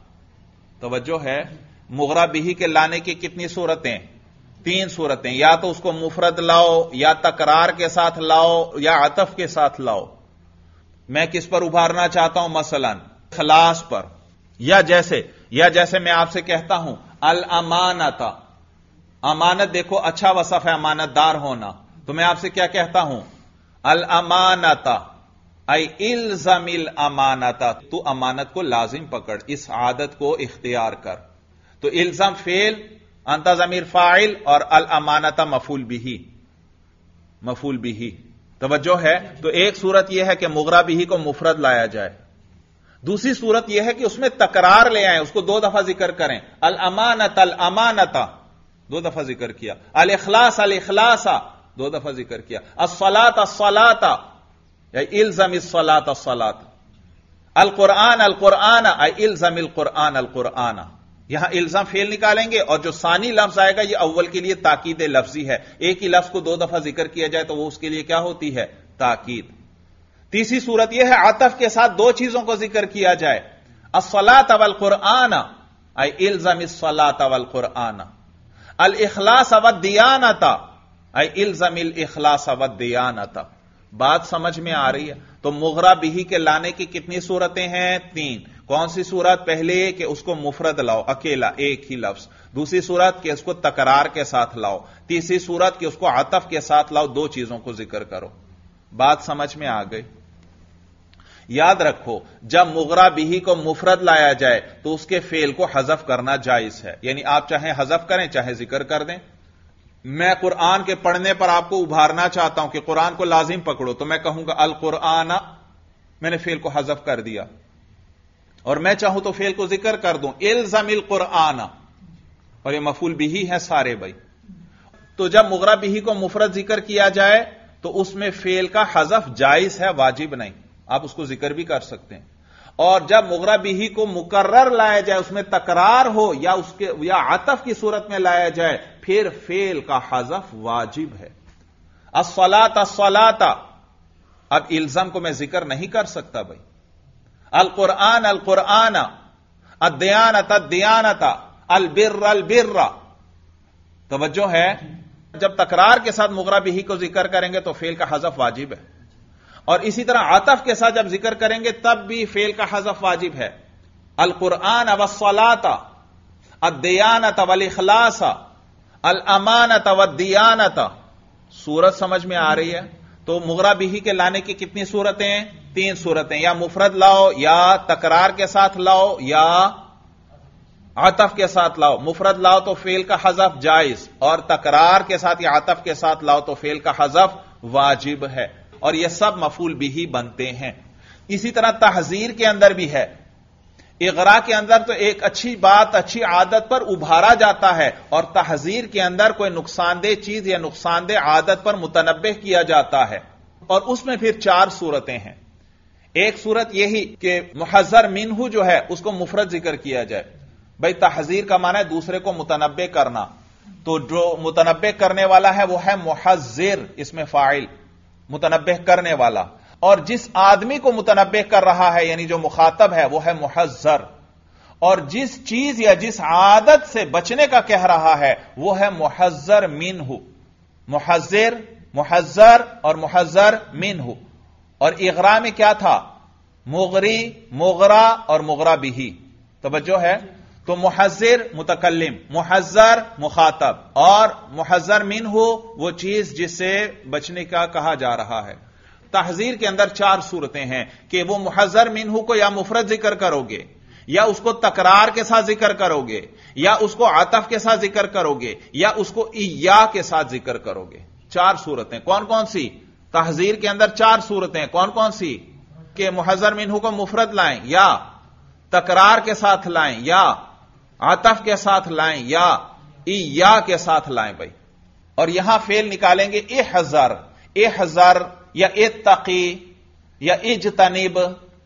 توجہ ہے، مغرا بھی کے لانے کی کتنی صورتیں؟ تین صورتیں، یا تو اس کو مفرد لاؤ یا تکرار کے ساتھ لاؤ یا عطف کے ساتھ لاؤ۔ میں کس پر ابھارنا چاہتا ہوں؟ مثلا اخلاص پر، یا جیسے میں آپ سے کہتا ہوں الامانت، امانت دیکھو اچھا وصف ہے امانت دار ہونا، تو میں آپ سے کیا کہتا ہوں؟ الامانت، ای الزم الامانت، تو امانت کو لازم پکڑ، اس عادت کو اختیار کر۔ تو الزم فعل، انت ضمیر فاعل، اور الامانت مفعول بھی، مفعول بھی۔ توجہ ہے، تو ایک صورت یہ ہے کہ مغرا بھی کو مفرد لایا جائے، دوسری صورت یہ ہے کہ اس میں تکرار لے آئیں، اس کو دو دفعہ ذکر کریں، الامانت الامانت دو دفعہ ذکر کیا، الاخلاص الاخلاص دو دفعہ ذکر کیا، الصلاۃ الصلاۃ یا الزم الصلاۃ الصلاۃ، القرآن القرآن ای الزم القرآن القرآن۔ یہاں الزام فعل نکالیں گے، اور جو ثانی لفظ آئے گا یہ اول کے لیے تاکید لفظی ہے، ایک ہی لفظ کو دو دفعہ ذکر کیا جائے تو وہ اس کے لیے کیا ہوتی ہے؟ تاکید۔ تیسری صورت یہ ہے عطف کے ساتھ دو چیزوں کو ذکر کیا جائے، الصلاۃ والقرآن ای الزم الصلاۃ والقرآن، الاخلاص والدیانت ای الزم الاخلاص والدیانت۔ بات سمجھ میں آ رہی ہے؟ تو مغرا بھی کے لانے کی کتنی صورتیں ہیں؟ تین۔ کون سی صورت؟ پہلے کہ اس کو مفرد لاؤ اکیلا ایک ہی لفظ، دوسری صورت کہ اس کو تکرار کے ساتھ لاؤ، تیسری صورت کہ اس کو عطف کے ساتھ لاؤ، دو چیزوں کو ذکر کرو۔ بات سمجھ میں آ گئی؟ یاد رکھو جب مغرا بھی کو مفرد لایا جائے تو اس کے فعل کو حذف کرنا جائز ہے، یعنی آپ چاہے حذف کریں چاہے ذکر کر دیں۔ میں قرآن کے پڑھنے پر آپ کو ابھارنا چاہتا ہوں کہ قرآن کو لازم پکڑو، تو میں کہوں گا القرآن، میں نے فعل کو حذف کر دیا، اور میں چاہوں تو فعل کو ذکر کر دوں الزم القرآن، اور یہ مفعول بھی ہے سارے بھائی۔ تو جب مغرا بھی کو مفرد ذکر کیا جائے تو اس میں فعل کا حذف جائز ہے، واجب نہیں، آپ اس کو ذکر بھی کر سکتے ہیں۔ اور جب مغرا بھی کو مکرر لایا جائے، اس میں تکرار ہو یا عطف کی صورت میں لایا جائے، پھر فعل کا حذف واجب ہے۔ الصلاۃ الصلاۃ، اب الزام کو میں ذکر نہیں کر سکتا بھائی، القرآن القرآن، الدیانت الدیانت، البر البر۔ توجہ ہے، جب تکرار کے ساتھ مغرا بھی کو ذکر کریں گے تو فعل کا حذف واجب ہے، اور اسی طرح عطف کے ساتھ جب ذکر کریں گے تب بھی فعل کا حذف واجب ہے۔ القرآن والصلاۃ، الدیانت والاخلاص، الامانت والدیانت۔ صورت سمجھ میں آ رہی ہے؟ تو مغرا بھی کے لانے کی کتنی صورتیں؟ تین صورتیں، یا مفرد لاؤ یا تکرار کے ساتھ لاؤ یا عطف کے ساتھ لاؤ۔ مفرد لاؤ تو فعل کا حذف جائز، اور تکرار کے ساتھ یا عطف کے ساتھ لاؤ تو فعل کا حذف واجب ہے، اور یہ سب مفعول بھی بنتے ہیں۔ اسی طرح تحذیر کے اندر بھی ہے، اغراء کے اندر تو ایک اچھی بات اچھی عادت پر ابھارا جاتا ہے، اور تحذیر کے اندر کوئی نقصان دہ چیز یا نقصان دہ عادت پر متنبہ کیا جاتا ہے، اور اس میں پھر 4 صورتیں ہیں. ایک صورت یہی کہ محذر منہ جو ہے اس کو مفرد ذکر کیا جائے. بھائی تحذیر کا معنی ہے دوسرے کو متنبہ کرنا، تو جو متنبہ کرنے والا ہے وہ ہے محذر، اس میں فاعل متنبہ کرنے والا، اور جس آدمی کو متنبہ کر رہا ہے یعنی جو مخاطب ہے وہ ہے محذر، اور جس چیز یا جس عادت سے بچنے کا کہہ رہا ہے وہ ہے محذر منہ. محذر، محذر اور محذر منہ. اور اغرا میں کیا تھا؟ مغری، مغرا اور مغرا بھی. توجہ ہے؟ تو محذر متکلم، محذر مخاطب، اور محذر منہ وہ چیز جس سے بچنے کا کہا جا رہا ہے. تحذیر کے اندر 4 صورتیں ہیں کہ وہ محذر منہ کو یا مفرد ذکر کرو گے، یا اس کو تکرار کے ساتھ ذکر کرو گے، یا اس کو عطف کے ساتھ ذکر کرو گے، یا اس کو ایا کے ساتھ ذکر کرو گے. 4 صورتیں کون کون سی؟ تحذیر کے اندر 4 صورتیں کون کون سی؟ کہ محذر منہ کو مفرد لائیں، یا تکرار کے ساتھ لائیں، یا عطف کے ساتھ لائیں، یا ایا کے ساتھ لائیں. بھائی اور یہاں فعل نکالیں گے احذر، احذر یا اتقی یا اجتنب.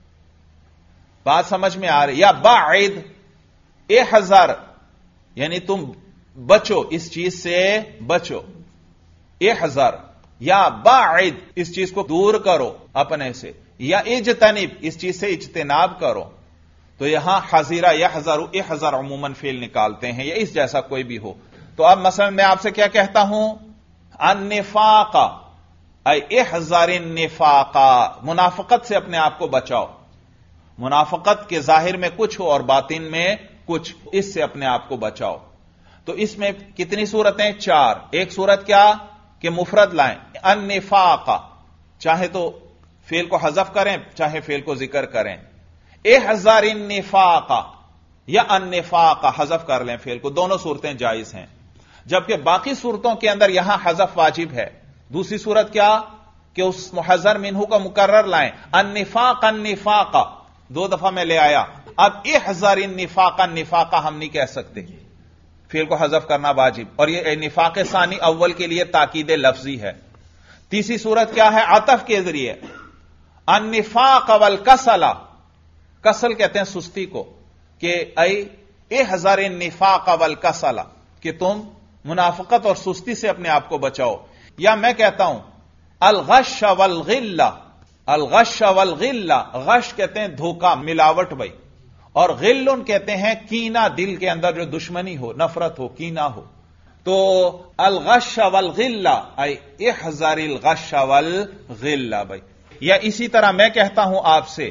بات سمجھ میں آ رہی؟ یا باعد. احذر یعنی تم بچو، اس چیز سے بچو. احذر یا باعد اس چیز کو دور کرو اپنے سے، یا اجتنب اس چیز سے اجتناب کرو. تو یہاں حذیرہ یحذر احذر عموماً فعل نکالتے ہیں یا اس جیسا کوئی بھی ہو. تو اب مثلا میں آپ سے کیا کہتا ہوں؟ النفاق اے احذر النفاق، منافقت سے اپنے آپ کو بچاؤ. منافقت کے ظاہر میں کچھ ہو اور باطن میں کچھ، اس سے اپنے آپ کو بچاؤ. تو اس میں کتنی صورتیں؟ 4. ایک صورت کیا کہ مفرد لائیں النفاق، چاہے تو فعل کو حذف کریں چاہے فعل کو ذکر کریں. احذر النفاق یا النفاق حذف کر لیں فعل کو، دونوں صورتیں جائز ہیں. جبکہ باقی صورتوں کے اندر یہاں حذف واجب ہے. دوسری صورت کیا کہ اس محذر منہ کو مکرر لائیں النفاق النفاق، 2 دفعہ میں لے آیا. اب احذر النفاق النفاق ہم نہیں کہہ سکتے، فعل کو حذف کرنا واجب، اور یہ نفاق ثانی اول کے لیے تاکید لفظی ہے. تیسری صورت کیا ہے؟ عطف کے ذریعے النفاق والکسل، کسل کہتے ہیں سستی کو، کہ احذر النفاق والکسل، کہ تم منافقت اور سستی سے اپنے آپ کو بچاؤ. یا میں کہتا ہوں الغش والغل، الغش والغل، غش کہتے ہیں دھوکہ ملاوٹ بھائی، اور غل کہتے ہیں کینہ، دل کے اندر جو دشمنی ہو، نفرت ہو، کینہ ہو. تو الغش والغل اے احذر الغش والغل بھائی. یا اسی طرح میں کہتا ہوں آپ سے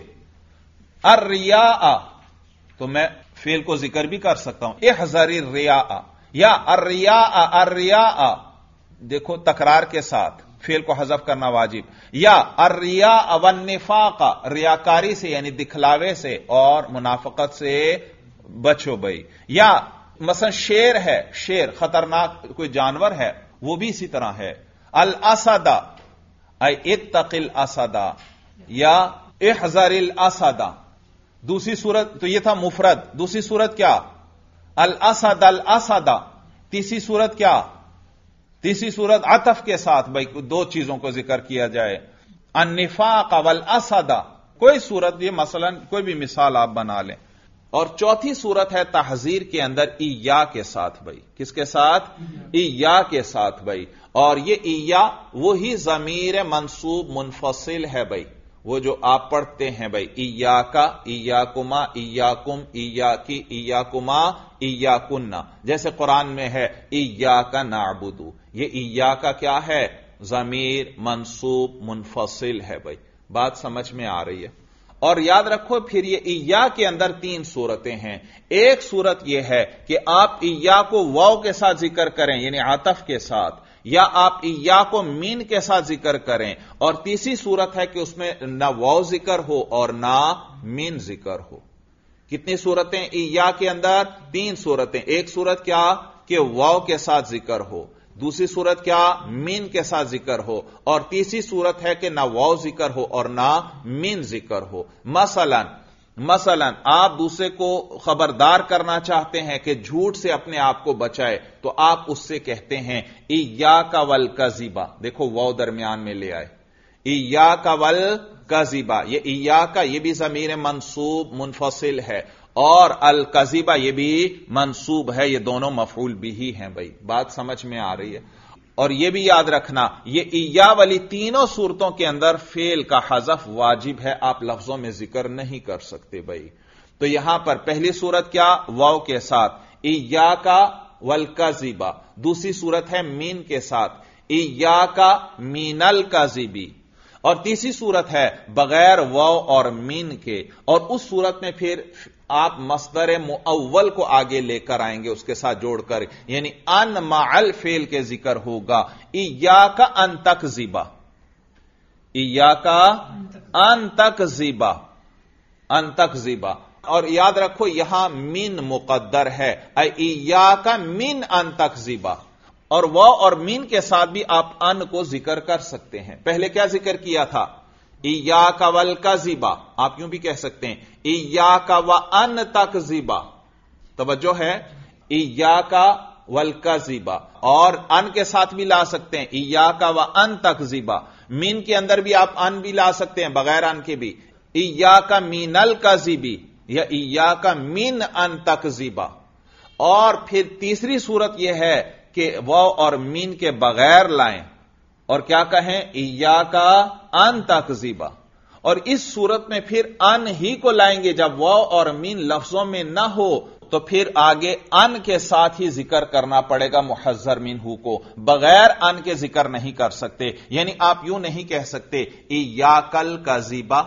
الریاء، تو میں فعل کو ذکر بھی کر سکتا ہوں احذر الریاء، یا الریاء الریاء، دیکھو تکرار کے ساتھ فعل کو حذف کرنا واجب. یا الریاء والنفاق، ریاکاری سے یعنی دکھلاوے سے اور منافقت سے بچو بھائی. یا مثلا شیر ہے، شیر خطرناک کوئی جانور ہے، وہ بھی اسی طرح ہے. الاسد اے اتق الاسد یا احذر الاسد. دوسری صورت تو یہ تھا مفرد. دوسری صورت کیا؟ الاسد الاسد. تیسری صورت کیا؟ تیسری صورت عطف کے ساتھ بھائی 2 چیزوں کو ذکر کیا جائے النفاق والاسد. کوئی صورت، یہ مثلا کوئی بھی مثال آپ بنا لیں. اور چوتھی صورت ہے تحذیر کے اندر ایا کے ساتھ بھائی. کس کے ساتھ؟ ایا کے ساتھ بھائی. اور یہ ایا وہی ضمیر منصوب منفصل ہے بھائی، وہ جو آپ پڑھتے ہیں بھائی ایاکا، ایاکما، ایاکم، ایاکی، ایاکما، ایاکنا، جیسے قرآن میں ہے ایاکا نعبدو. یہ ایاکا کیا ہے؟ ضمیر منصوب منفصل ہے بھائی. بات سمجھ میں آ رہی ہے؟ اور یاد رکھو پھر یہ ایا کے اندر 3 صورتیں ہیں. ایک صورت یہ ہے کہ آپ ایا کو واو کے ساتھ ذکر کریں یعنی عطف کے ساتھ، یا آپ ایا کو مین کے ساتھ ذکر کریں. اور تیسری صورت ہے کہ اس میں نہ واو ذکر ہو اور نہ مین ذکر ہو. کتنی صورتیں ایا کے اندر؟ 3 صورتیں. ایک صورت کیا کہ واو کے ساتھ ذکر ہو، دوسری صورت کیا مین کے ساتھ ذکر ہو، اور تیسری صورت ہے کہ نہ واو ذکر ہو اور نہ مین ذکر ہو. مثلا آپ دوسرے کو خبردار کرنا چاہتے ہیں کہ جھوٹ سے اپنے آپ کو بچائے، تو آپ اس سے کہتے ہیں ایاک والکذب. دیکھو واو درمیان میں لے آئے. इय्याका वल कज़िबा, ये इय्याका ये भी ज़मीर मंसूब मुनफसिल है और अल कज़िबा ये भी मंसूब है, ये दोनों मफऊल बिही हैं। भाई बात समझ में आ रही है। और यह भी याद रखना, ये इय्या वाली तीनों सूरतों के अंदर फेल का हज़फ वाजिब है, आप लफ्जों में जिक्र नहीं कर सकते। भाई तो यहां पर पहली सूरत क्या, वाव के साथ इय्याका वल कज़िबा, दूसरी सूरत है मीन के साथ इय्याका मीनल कज़िबी, और तीसरी सूरत है बगैर वाव और मीन के, और उस सूरत में फिर आप मस्दर मुअव्वल को आगे लेकर आएंगे उसके साथ जोड़कर, यानी अन मअल फेल के जिक्र होगा। इय्याका अन तकज़िबा, इय्याका अन तकज़िबा, अन तकज़िबा, और याद रखो यहां मिन मुकद्दर है, इय्याका मिन अन तकज़िबा, और वाव और मीन के साथ भी आप अन को जिक्र कर सकते हैं। पहले क्या जिक्र किया था, इय्याका वल कज़िबा, आप यूं भी कह सकते हैं इय्याका व अन तकज़िबा, तवज्जो है, इय्याका वल कज़िबा, और अन के साथ भी ला सकते हैं इय्याका व अन तकज़िबा, मीन के अंदर भी आप अन भी ला सकते हैं बगैर अन के भी, इय्याका मीनल कज़िबी या इय्याका मिन अन तकज़िबा। और फिर तीसरी सूरत यह है कि वाव और मीन के बगैर लाएं और क्या कहें, इय्याका अन तकज़िबा, और इस सूरत में फिर अन ही को लाएंगे जब वाव और मीन लफ्जों में ना हो, तो फिर आगे अन के साथ ही जिक्र करना पड़ेगा मुहज़्ज़र मिन्हु को, बगैर अन के जिक्र नहीं कर सकते। यानी आप यूं नहीं कह सकते इय्याकल कज़िबा,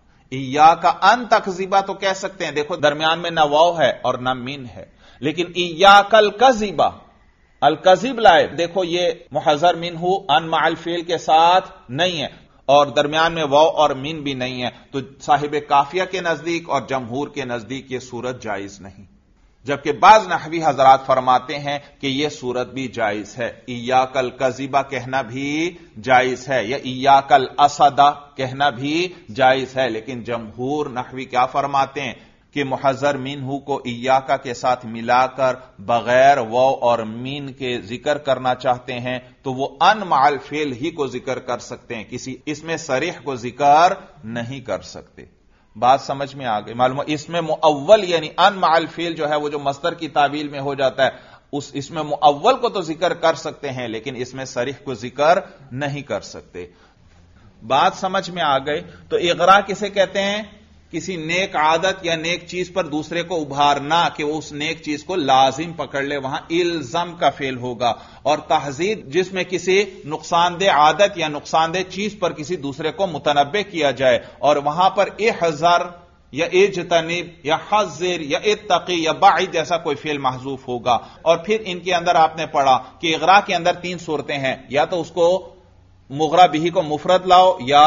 इय्याका अन तकज़िबा तो कह सकते हैं, देखो दरमियान में ना वाव है और ना मीन है, लेकिन इय्याकल कज़िबा अल कज़िब लाए, देखो ये मुहज़्ज़र मिन्हु अन मअल फेल के साथ नहीं है और दरमियान में वाव और मीन भी नहीं है, तो साहिब काफिया के नजदीक और जमहूर के नजदीक ये सूरत जायज नहीं। जबकि बाज नहवी हजरात फरमाते हैं कि यह सूरत भी जायज है, इय्याकल कज़िबा कहना भी जायज है या इय्याकल असदा कहना भी जायज है, लेकिन जमहूर नहवी क्या फरमाते हैं कि मुहज़्ज़र मिन्हु को इय्याका के साथ मिलाकर बगैर वाव और मीन के जिक्र करना चाहते हैं तो वो अन मअल फेल ही को जिक्र कर सकते हैं, किसी इसमें सरीह को जिक्र नहीं कर सकते। बात समझ में आ गई, मालूम इसमें मुअव्वल यानी अन मअल फेल जो है वो जो मस्दर की तावील में हो जाता है, उस इसमें मुअव्वल को तो जिक्र कर सकते हैं लेकिन इसमें सरीह को जिक्र नहीं कर सकते। बात समझ में आ गई। तो इग़रा किसे कहते हैं, किसी नेक आदत या नेक चीज पर दूसरे को उभारना कि वो उस नेक चीज को लाजिम पकड़ ले, वहां इल्जाम का फेल होगा। और तहज़ीर जिसमें किसी नुकसानदेह आदत या नुकसानदेह चीज पर किसी दूसरे को मुतनब्बे किया जाए और वहां पर इहज़र या इज्तनिब या हज़्ज़िर या इत्तक़ी या बाइद जैसा कोई फेल महज़ूफ होगा। और फिर इनके अंदर आपने पढ़ा कि इग़रा के अंदर तीन सूरतें हैं, या तो उसको मुग़रा बिही को मुफरद लाओ या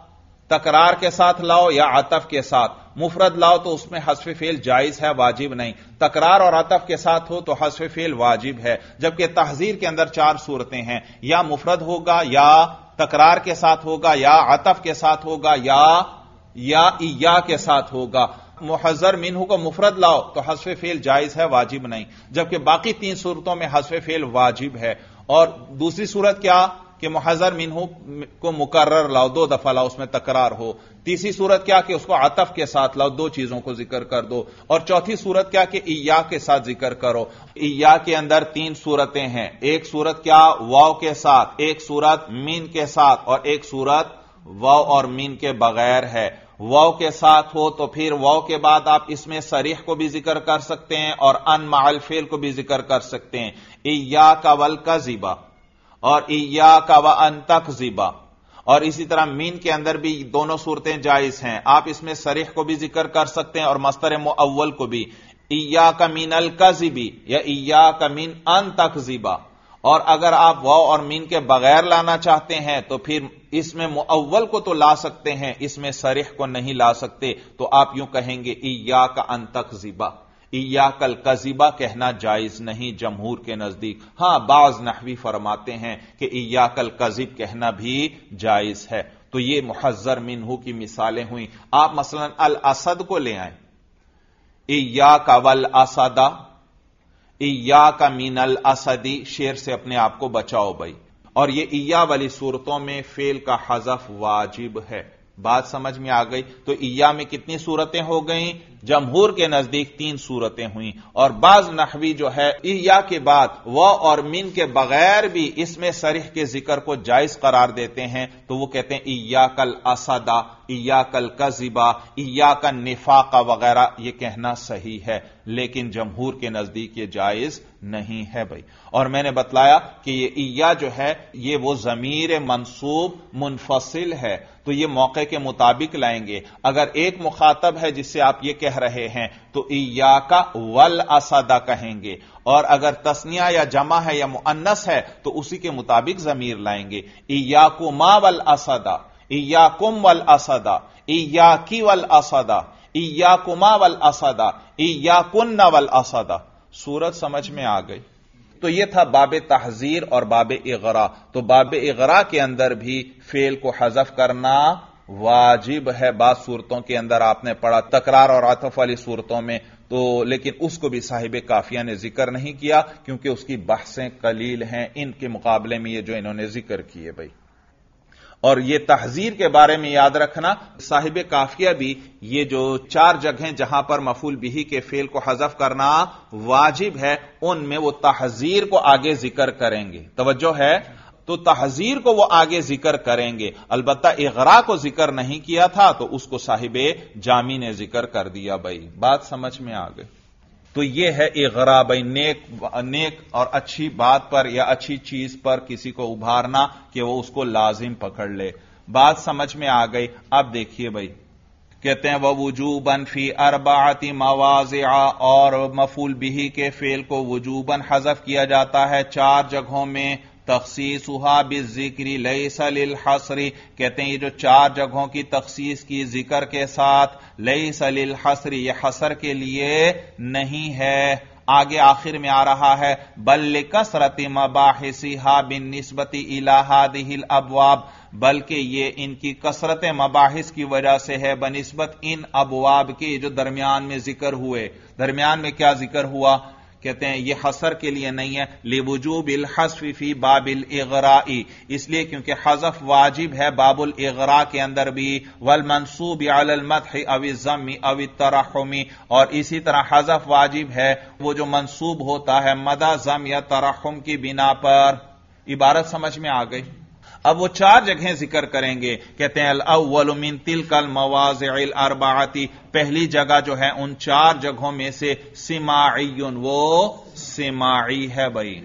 तकरार के साथ लाओ या अतफ के साथ। मुफरद लाओ तो उसमें हज़्फ़ फेल जायज है, वाजिब नहीं। तकरार और अतफ के साथ हो तो हज़्फ़ फेल वाजिब है। जबकि तहज़ीर के अंदर चार सूरतें हैं, या मुफरद होगा या तकरार के साथ होगा या अतफ के साथ होगा या इया के साथ होगा। मुहज़्ज़र मिन्हु को मुफरद लाओ तो हज़्फ़ फेल जायज है, वाजिब नहीं। जबकि बाकी तीन सूरतों में हज़्फ़ फेल वाजिब है। और दूसरी सूरत क्या कि मुहज़्ज़र मिन्हु को मुकर्रर लाओ, दो दफा लाओ, उसमें तकरार हो। तीसरी सूरत क्या कि उसको अतफ के साथ लाओ, दो चीजों को जिक्र कर दो। और चौथी सूरत क्या कि इया के साथ जिक्र करो। इया के अंदर तीन सूरतें हैं, एक सूरत क्या वाव के साथ, एक सूरत मीन के साथ और एक सूरत वाव और मीन के बगैर है। वाव के साथ हो तो फिर वाव के बाद आप इसमें सरीह को भी जिक्र कर सकते हैं और अन मअल फेल को भी जिक्र कर सकते हैं, इय्याका वल कज़िबा और इय्याका व अन तकज़िबा। और इसी तरह मीन के अंदर भी दोनों सूरतें जायज हैं, आप इसमें सरीह को भी जिक्र कर सकते हैं और मस्तर मुअव्वल को भी, इय्याका मिनल कज़िबी या इय्याका मिन अन तकज़िबा। और अगर आप वाव और मीन के बगैर लाना चाहते हैं तो फिर इसमें मुअव्वल को तो ला सकते हैं, इसमें सरीह को नहीं ला सकते, तो आप यूं कहेंगे इय्याका अन तकज़िबा। इय्याकल कज़िबा कहना जायज नहीं जमहूर के नजदीक। हां, बाज नहवी फरमाते हैं कि इय्याकल कज़िब कहना भी जायज है। तो ये मुहज़्ज़र मिन्हु की मिसालें हुई। आप मसलन अल असद को ले आए, इय्याका वल असदा, इय्याका मिनल असदी, शेर से अपने आप को बचाओ भाई। اور یہ اییا والی صورتوں میں فعل کا حذف واجب ہے. بات سمجھ میں آ گئی؟ تو اییا میں کتنی صورتیں ہو گئیں؟ جمہور کے نزدیک 3 صورتیں ہوئیں. اور بعض نحوی جو ہے اییا کے بعد و اور من کے بغیر بھی اس میں صریح کے ذکر کو جائز قرار دیتے ہیں، تو وہ کہتے ہیں ایاک الاسدا، ایاک الکذبا، ایاک النفاق وغیرہ. یہ کہنا صحیح ہے، لیکن جمہور کے نزدیک یہ جائز نہیں ہے بھائی. اور میں نے بتلایا کہ یہ ایا جو ہے یہ وہ ضمیر منصوب منفصل ہے، تو یہ موقع کے مطابق لائیں گے. اگر ایک مخاطب ہے جس سے آپ یہ کہہ رہے ہیں تو ایاک والاسدا کہیں گے، اور اگر تثنیہ یا جمع ہے یا مؤنث ہے تو اسی کے مطابق ضمیر لائیں گے. ایاکما والاسدا، ایاکم والاسدا، ایاکی والاسدا، ایاکما والاسدا، ایاکن والاسدا. صورت سمجھ میں آ گئی؟ تو یہ تھا باب تحذیر اور باب اغراء. تو باب اغراء کے اندر بھی فعل کو حذف کرنا واجب ہے. بعض صورتوں کے اندر آپ نے پڑھا تکرار اور عطف والی صورتوں میں، تو لیکن اس کو بھی صاحب کافیہ نے ذکر نہیں کیا کیونکہ اس کی بحثیں قلیل ہیں ان کے مقابلے میں یہ جو انہوں نے ذکر کیے بھائی. اور یہ تحذیر کے بارے میں یاد رکھنا، صاحب کافیہ بھی یہ جو 4 جگہیں جہاں پر مفعول بہ کے فعل کو حذف کرنا واجب ہے ان میں وہ تحذیر کو آگے ذکر کریں گے. توجہ ہے؟ تو تحذیر کو وہ آگے ذکر کریں گے. البتہ اغراء کو ذکر نہیں کیا تھا تو اس کو صاحب جامی نے ذکر کر دیا بھائی. بات سمجھ میں آ گئی؟ تو یہ ہے اغراء بھائی، نیک اور اچھی بات پر یا اچھی چیز پر کسی کو ابھارنا کہ وہ اس کو لازم پکڑ لے. بات سمجھ میں آ گئی؟ اب دیکھیے بھائی، کہتے ہیں ووجوباً فی 4 مواضع، اور مفعول بہ کے فعل کو وجوباً حذف کیا جاتا ہے 4 جگہوں میں. تخصیصها بالذکر لیس للحصر، کہتے ہیں یہ جو 4 جگہوں کی تخصیص کی ذکر کے ساتھ، لیس للحصر یہ حصر کے لیے نہیں ہے. آگے آخر میں آ رہا ہے بل لکثرت مباحثها بالنسبت الی هذه الابواب، بلکہ یہ ان کی کثرت مباحث کی وجہ سے ہے بنسبت ان ابواب کے جو درمیان میں ذکر ہوئے. درمیان میں کیا ذکر ہوا؟ کہتے ہیں یہ حصر کے لیے نہیں ہے، لوجوب الحذف فی باب الاغراء، اس لیے کیونکہ حذف واجب ہے باب الاغراء کے اندر بھی، والمنصوب علی المدح او الذم او الترحم، اور اسی طرح حذف واجب ہے وہ جو منصوب ہوتا ہے مدح، ذم یا ترحم کی بنا پر. عبارت سمجھ میں آ گئی؟ اب وہ 4 جگہیں ذکر کریں گے. کہتے ہیں الاول من تلک المواضع 4، پہلی جگہ جو ہے ان 4 جگہوں میں سے سماعی، وہ سماعی ہے بھائی،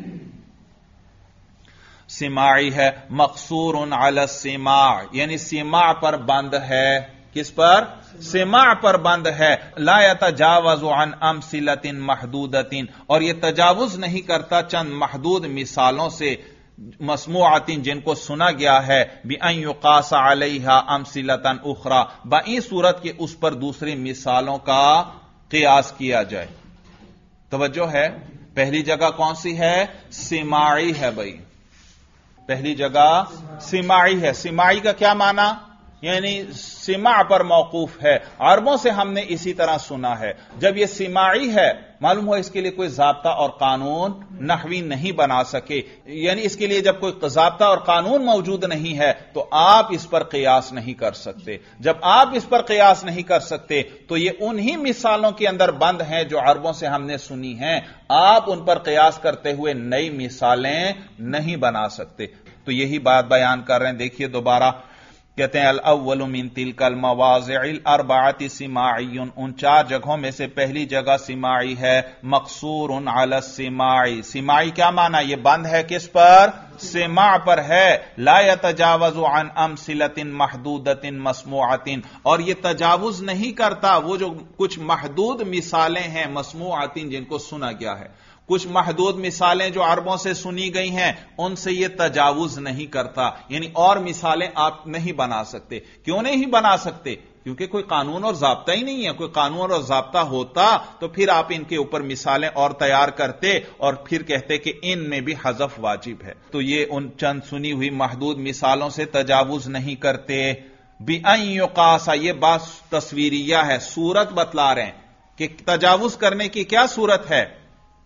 سماعی ہے. مقصور علی السماع، یعنی سماع پر بند ہے. کس پر؟ سماع پر بند ہے. لا يتجاوز عن امثلۃ محدودۃ، اور یہ تجاوز نہیں کرتا چند محدود مثالوں سے، مسموعات جن کو سنا گیا ہے، بأن يقاس علیہا امثلۃ اخرى، بئی صورت کہ اس پر دوسری مثالوں کا قیاس کیا جائے. توجہ ہے؟ پہلی جگہ کون سی ہے؟ سماعی ہے بھائی، پہلی جگہ سماعی ہے. سماعی کا کیا معنی؟ یعنی سماع پر موقوف ہے، عربوں سے ہم نے اسی طرح سنا ہے. جب یہ سماعی ہے معلوم ہو اس کے لیے کوئی ضابطہ اور قانون نحوی نہیں بنا سکے، یعنی اس کے لیے جب کوئی ضابطہ اور قانون موجود نہیں ہے تو آپ اس پر قیاس نہیں کر سکتے. جب آپ اس پر قیاس نہیں کر سکتے تو یہ انہی مثالوں کے اندر بند ہیں جو عربوں سے ہم نے سنی ہیں، آپ ان پر قیاس کرتے ہوئے نئی مثالیں نہیں بنا سکتے. تو یہی بات بیان کر رہے ہیں. دیکھیے دوبارہ کہتے ہیں الاول من تلک المواضع 4 سماعی، ان 4 جگہوں میں سے پہلی جگہ سماعی ہے. مقصور علی السماع، سماعی کیا معنی؟ یہ بند ہے کس پر؟ سماع پر ہے. لا يتجاوز عن امثلۃ محدودۃ مسموعۃ، اور یہ تجاوز نہیں کرتا وہ جو کچھ محدود مثالیں ہیں مسموعۃ جن کو سنا گیا ہے. کچھ محدود مثالیں جو عربوں سے سنی گئی ہیں ان سے یہ تجاوز نہیں کرتا، یعنی اور مثالیں آپ نہیں بنا سکتے. کیوں نہیں بنا سکتے؟ کیونکہ کوئی قانون اور ضابطہ ہی نہیں ہے. کوئی قانون اور ضابطہ ہوتا تو پھر آپ ان کے اوپر مثالیں اور تیار کرتے اور پھر کہتے کہ ان میں بھی حذف واجب ہے. تو یہ ان چند سنی ہوئی محدود مثالوں سے تجاوز نہیں کرتے. بِأَن يُقَاسَ، یہ بات تصویریہ ہے، صورت بتلا رہے ہیں کہ تجاوز کرنے کی کیا صورت ہے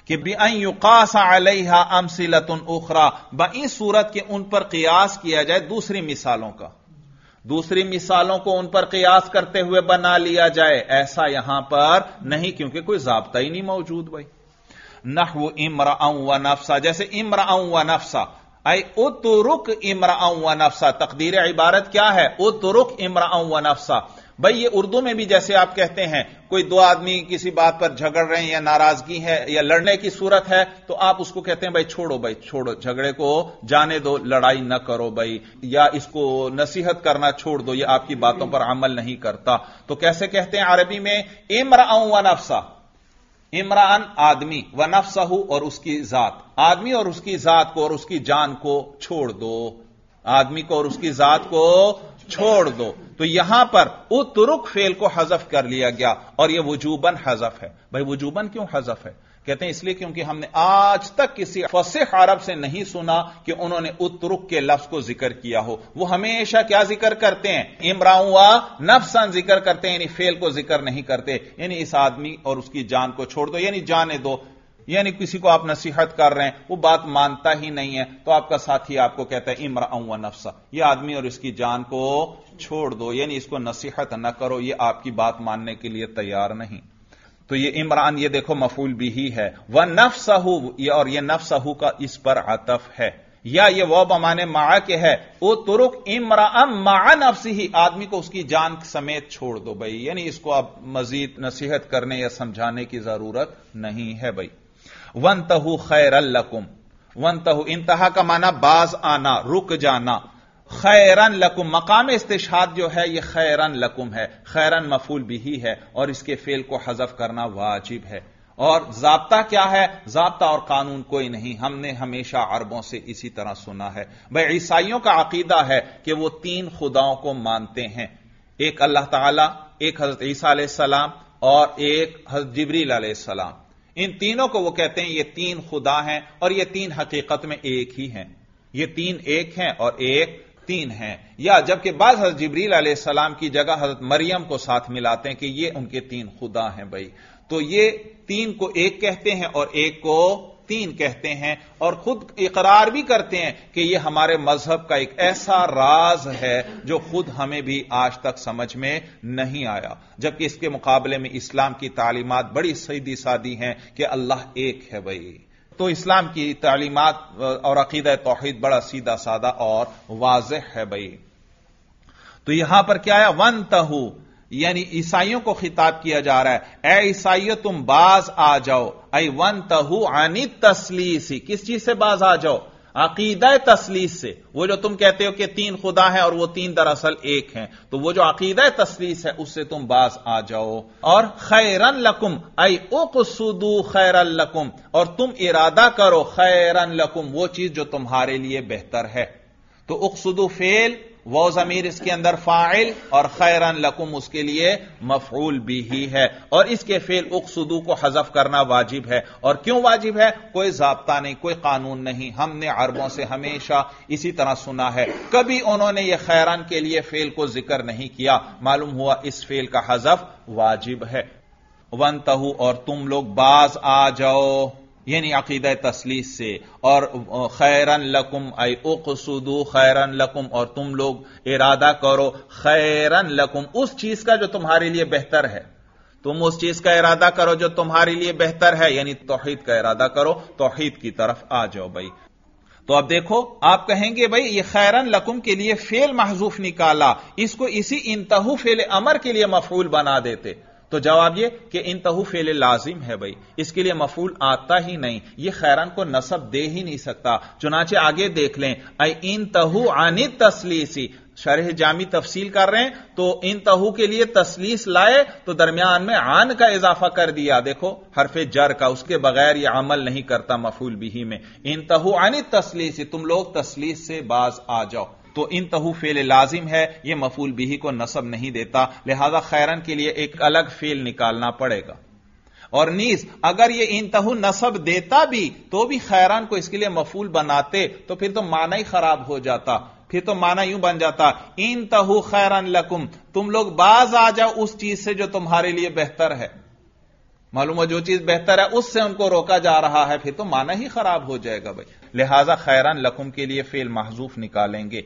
کہ بِأَن يُقَاسَ عَلَيْهَا أَمْثِلَةٌ أُخْرَى، بَإِن صورت کے ان پر قیاس کیا جائے دوسری مثالوں کا، دوسری مثالوں کو ان پر قیاس کرتے ہوئے بنا لیا جائے، ایسا یہاں پر نہیں، کیونکہ کوئی ضابطہ ہی نہیں موجود بھائی۔ نحو امرأ ونفسا، جیسے امرأ ونفسا، اے اترک امرأ ونفسا، تقدیر عبارت کیا ہے؟ اترک امرأ ونفسا۔ بھائی یہ اردو میں بھی جیسے آپ کہتے ہیں کوئی دو آدمی کسی بات پر جھگڑ رہے ہیں یا ناراضگی ہے یا لڑنے کی صورت ہے تو آپ اس کو کہتے ہیں بھائی چھوڑو جھگڑے کو جانے دو، لڑائی نہ کرو بھائی، یا اس کو نصیحت کرنا چھوڑ دو، یہ آپ کی باتوں پر عمل نہیں کرتا، تو کیسے کہتے ہیں عربی میں؟ امرأ ونفسا، امرأن آدمی، ونفسہ اور اس کی ذات، آدمی اور اس کی ذات کو اور اس کی جان کو چھوڑ دو، آدمی کو اور اس کی ذات کو چھوڑ دو۔ تو یہاں پر اترک فعل کو حذف کر لیا گیا اور یہ وجوباً حذف ہے۔ بھائی وجوباً کیوں حذف ہے؟ کہتے ہیں اس لیے کیونکہ ہم نے آج تک کسی فصیح عرب سے نہیں سنا کہ انہوں نے اترک کے لفظ کو ذکر کیا ہو، وہ ہمیشہ کیا ذکر کرتے ہیں؟ امرأ و نفسا ذکر کرتے ہیں، یعنی فعل کو ذکر نہیں کرتے، یعنی اس آدمی اور اس کی جان کو چھوڑ دو، یعنی جانے دو، یعنی کسی کو آپ نصیحت کر رہے ہیں وہ بات مانتا ہی نہیں ہے تو آپ کا ساتھی آپ کو کہتا ہے امرأ و نفسا، یہ آدمی اور اس کی جان کو چھوڑ دو، یعنی اس کو نصیحت نہ کرو، یہ آپ کی بات ماننے کے لیے تیار نہیں۔ تو یہ عمران، یہ دیکھو مفعول بھی ہے، وَنَفْسَهُ، یہ اور یہ نفسہ کا اس پر عطف ہے، یا یہ وہ بمانے مع کے ہے، اترک امرأ مع نفسہ، آدمی کو اس کی جان سمیت چھوڑ دو بھائی، یعنی اس کو آپ مزید نصیحت کرنے یا سمجھانے کی ضرورت نہیں ہے بھائی۔ وَانْتَهُوا خَيْرًا لَكُمْ، وَانْتَهُوا انتہا کا معنی باز آنا، رک جانا، خیرن لکم، مقام استشہاد جو ہے یہ خیرن لکم ہے، خیرن مفعول بھی ہے اور اس کے فعل کو حذف کرنا واجب ہے۔ اور ضابطہ کیا ہے؟ ضابطہ اور قانون کوئی نہیں، ہم نے ہمیشہ عربوں سے اسی طرح سنا ہے۔ بھائی عیسائیوں کا عقیدہ ہے کہ وہ تین خداؤں کو مانتے ہیں، ایک اللہ تعالی، ایک حضرت عیسیٰ علیہ السلام اور ایک حضرت جبریل علیہ السلام، ان تینوں کو وہ کہتے ہیں یہ تین خدا ہیں اور یہ تین حقیقت میں ایک ہی ہیں، یہ تین ایک ہیں اور ایک تین ہیں، یا جبکہ بعض حضرت جبریل علیہ السلام کی جگہ حضرت مریم کو ساتھ ملاتے ہیں کہ یہ ان کے تین خدا ہیں بھائی، تو یہ تین کو ایک کہتے ہیں اور ایک کو تین کہتے ہیں، اور خود اقرار بھی کرتے ہیں کہ یہ ہمارے مذہب کا ایک ایسا راز ہے جو خود ہمیں بھی آج تک سمجھ میں نہیں آیا، جبکہ اس کے مقابلے میں اسلام کی تعلیمات بڑی سیدھی سادی ہیں کہ اللہ ایک ہے بھائی۔ تو اسلام کی تعلیمات اور عقیدہ توحید بڑا سیدھا سادہ اور واضح ہے بھائی۔ تو یہاں پر کیا ہے؟ وَانْتَهُوا، یعنی عیسائیوں کو خطاب کیا جا رہا ہے، اے عیسائیوں تم باز آ جاؤ، اے وَانْتَهُوا عَنِ التَّثْلِیثِ، کس چیز سے باز آ جاؤ؟ عقیدہ تثلیث سے، وہ جو تم کہتے ہو کہ تین خدا ہیں اور وہ تین دراصل ایک ہیں، تو وہ جو عقیدہ تثلیث ہے اس سے تم باز آ جاؤ، اور خیرن لکم، ای اقصدوا خیرن لکم، اور تم ارادہ کرو خیرن لکم، وہ چیز جو تمہارے لیے بہتر ہے۔ تو اقصدوا فعل، وہ ضمیر اس کے اندر فاعل، اور خیرن لکم اس کے لیے مفعول بھی ہی ہے، اور اس کے فعل اقصدوا کو حذف کرنا واجب ہے۔ اور کیوں واجب ہے؟ کوئی ضابطہ نہیں، کوئی قانون نہیں، ہم نے عربوں سے ہمیشہ اسی طرح سنا ہے، کبھی انہوں نے یہ خیرن کے لیے فعل کو ذکر نہیں کیا، معلوم ہوا اس فعل کا حذف واجب ہے۔ وَانْتَهُوا، اور تم لوگ باز آ جاؤ، یعنی عقیدہ تثلیث سے، اور خیرن لکم ای اقصدوا خیرن لکم، اور تم لوگ ارادہ کرو خیرن لکم، اس چیز کا جو تمہارے لیے بہتر ہے، تم اس چیز کا ارادہ کرو جو تمہارے لیے بہتر ہے، یعنی توحید کا ارادہ کرو، توحید کی طرف آ جاؤ بھائی۔ تو اب دیکھو آپ کہیں گے بھائی یہ خیرن لکم کے لیے فعل محذوف نکالا، اس کو اسی انتہو فعل امر کے لیے مفعول بنا دیتے، تو جواب یہ کہ انتہو فعل لازم ہے بھائی، اس کے لیے مفعول آتا ہی نہیں، یہ خیرن کو نصب دے ہی نہیں سکتا، چنانچہ آگے دیکھ لیں، اے انتہو عن التثلیث، شرح جامی تفصیل کر رہے ہیں تو انتہو کے لیے تثلیث لائے تو درمیان میں عن کا اضافہ کر دیا، دیکھو حرف جر کا، اس کے بغیر یہ عمل نہیں کرتا مفعول بھی میں، انتہو عن التثلیث، تم لوگ تثلیث سے باز آ جاؤ، تو انتہو فعل لازم ہے، یہ مفعول بھی کو نصب نہیں دیتا، لہذا خیرن کے لیے ایک الگ فعل نکالنا پڑے گا، اور نیز اگر یہ انتہو نصب دیتا بھی تو بھی خیرن کو اس کے لیے مفعول بناتے تو پھر تو معنی ہی خراب ہو جاتا، پھر تو معنی یوں بن جاتا انتہو خیرن لکم، تم لوگ باز آ جاؤ اس چیز سے جو تمہارے لیے بہتر ہے، معلوم ہو جو چیز بہتر ہے اس سے ان کو روکا جا رہا ہے، پھر تو معنی ہی خراب ہو جائے گا بھائی. لہذا خیرن لکم کے لیے فعل محذوف نکالیں گے.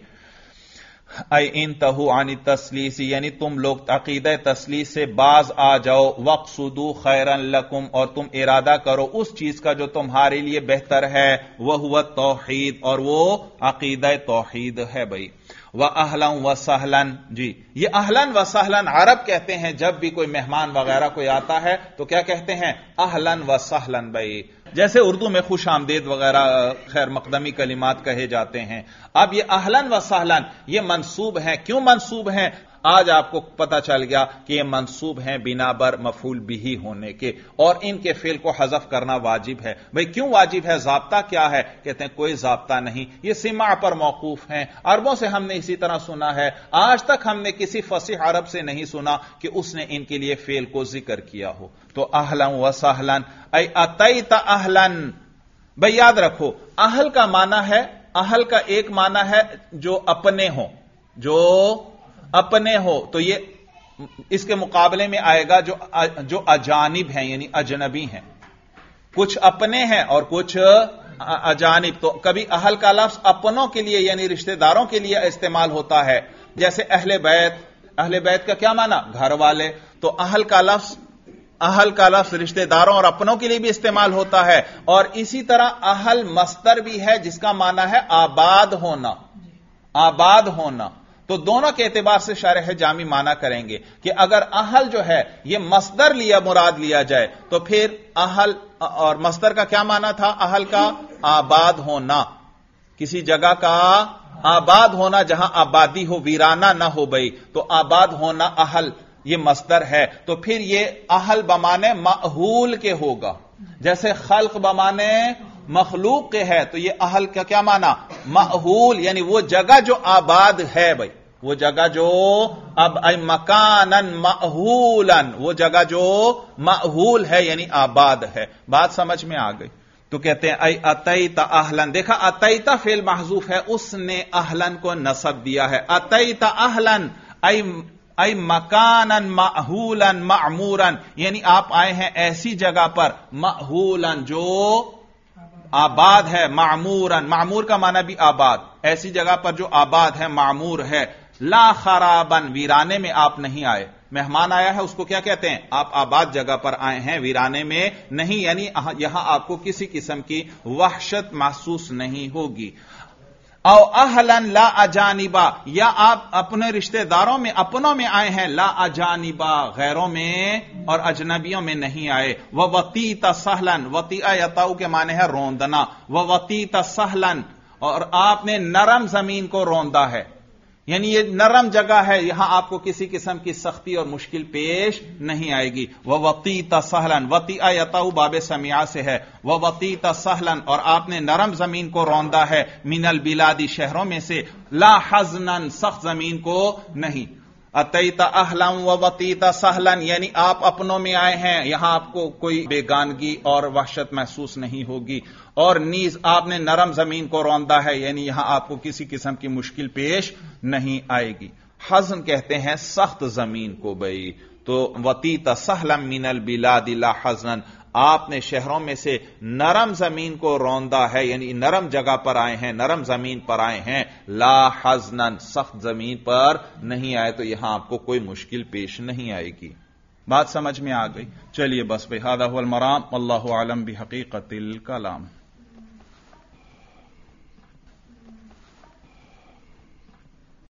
اے انتہو عن التسلیس، یعنی تم لوگ عقیدہ تسلیس سے باز آ جاؤ. وقصدوا خیرن لکم، اور تم ارادہ کرو اس چیز کا جو تمہارے لیے بہتر ہے. وہو التوحید، اور وہ عقیدہ توحید ہے بھائی. وَأَهْلًا وَسَهْلًا، جی یہ اہلن و سہلن عرب کہتے ہیں جب بھی کوئی مہمان وغیرہ کوئی آتا ہے تو کیا کہتے ہیں؟ اہلن و سہلن بھائی. جیسے اردو میں خوش آمدید وغیرہ خیر مقدمی کلمات کہے جاتے ہیں. اب یہ اہلن و سہلن یہ منصوب ہیں. کیوں منصوب ہیں؟ آج آپ کو پتا چل گیا کہ یہ منصوب ہیں بنا بر مفعول بھی ہونے کے، اور ان کے فعل کو حذف کرنا واجب ہے. بھئی کیوں واجب ہے؟ ضابطہ کیا ہے؟ کہتے ہیں کوئی ضابطہ نہیں، یہ سماع پر موقوف ہیں. عربوں سے ہم نے اسی طرح سنا ہے، آج تک ہم نے کسی فصیح عرب سے نہیں سنا کہ اس نے ان کے لیے فعل کو ذکر کیا ہو. تو اہلا و سہلا، اے اتیت اہلا. بھئی یاد رکھو اہل کا معنی ہے، اہل کا ایک معنی ہے جو اپنے ہوں، جو اپنے ہو، تو یہ اس کے مقابلے میں آئے گا جو اجانب ہیں یعنی اجنبی ہیں. کچھ اپنے ہیں اور کچھ اجانب. تو کبھی اہل کا لفظ اپنوں کے لیے یعنی رشتہ داروں کے لیے استعمال ہوتا ہے، جیسے اہل بیت. اہل بیت کا کیا معنی؟ گھر والے. تو اہل کا لفظ رشتہ داروں اور اپنوں کے لیے بھی استعمال ہوتا ہے. اور اسی طرح اہل مصدر بھی ہے جس کا معنی ہے آباد ہونا، آباد ہونا. تو دونوں کے اعتبار سے شارح جامی معنی کریں گے کہ اگر اہل جو ہے یہ مصدر مراد لیا جائے تو پھر اہل، اور مصدر کا کیا معنی تھا؟ اہل کا آباد ہونا، کسی جگہ کا آباد ہونا جہاں آبادی ہو، ویرانہ نہ ہو بھئی. تو آباد ہونا اہل یہ مصدر ہے. تو پھر یہ اہل بمانے مأہول کے ہوگا، جیسے خلق بمانے مخلوق کے ہے. تو یہ اہل کا کیا معنی؟ مأہول، یعنی وہ جگہ جو آباد ہے بھائی، وہ جگہ جو اب اے مکانن مأہولن، وہ جگہ جو مأہول ہے یعنی آباد ہے. بات سمجھ میں آ گئی؟ تو کہتے ہیں اے اتیت اہلن. دیکھا اتیت فعل محذوف ہے، اس نے اہلن کو نصب دیا ہے. اتیت اہلن اے مکانن مأہولن معمورن، یعنی آپ آئے ہیں ایسی جگہ پر مأہولن جو آباد ہے. معمورن، معمور کا معنی بھی آباد، ایسی جگہ پر جو آباد ہے، معمور ہے. لا خرابن، ویرانے میں آپ نہیں آئے. مہمان آیا ہے اس کو کیا کہتے ہیں؟ آپ آباد جگہ پر آئے ہیں، ویرانے میں نہیں. یعنی یہاں آپ کو کسی قسم کی وحشت محسوس نہیں ہوگی. او اہلن لا اجانبا، یا آپ اپنے رشتہ داروں میں اپنوں میں آئے ہیں، لا اجانبا غیروں میں اور اجنبیوں میں نہیں آئے. ووطیت سہلن، وطیع یطاؤ کے معنی ہے روندنا. ووطیت سہلن، اور آپ نے نرم زمین کو روندا ہے، یعنی یہ نرم جگہ ہے، یہاں آپ کو کسی قسم کی سختی اور مشکل پیش نہیں آئے گی. ووطیت سہلن، وطیع یطاؤ باب سمیعہ سے ہے. ووطیت سہلن، اور آپ نے نرم زمین کو روندا ہے. من البلادی، شہروں میں سے. لا حزنن، سخت زمین کو نہیں. اتیت اہلا ووطیت سہلن، یعنی آپ اپنوں میں آئے ہیں، یہاں آپ کو کوئی بیگانگی اور وحشت محسوس نہیں ہوگی. اور نیز آپ نے نرم زمین کو روندا ہے، یعنی یہاں آپ کو کسی قسم کی مشکل پیش نہیں آئے گی. حزن کہتے ہیں سخت زمین کو بھئی. تو وطیت سہلا من البلاد لا حزنن، آپ نے شہروں میں سے نرم زمین کو روندا ہے، یعنی نرم جگہ پر آئے ہیں، نرم زمین پر آئے ہیں. لا حزنن، سخت زمین پر نہیں آئے، تو یہاں آپ کو کوئی مشکل پیش نہیں آئے گی. بات سمجھ میں آ گئی؟ چلیے بس بھئی، ھذا ھو المرام، واللہ اعلم بحقیقت الکلام.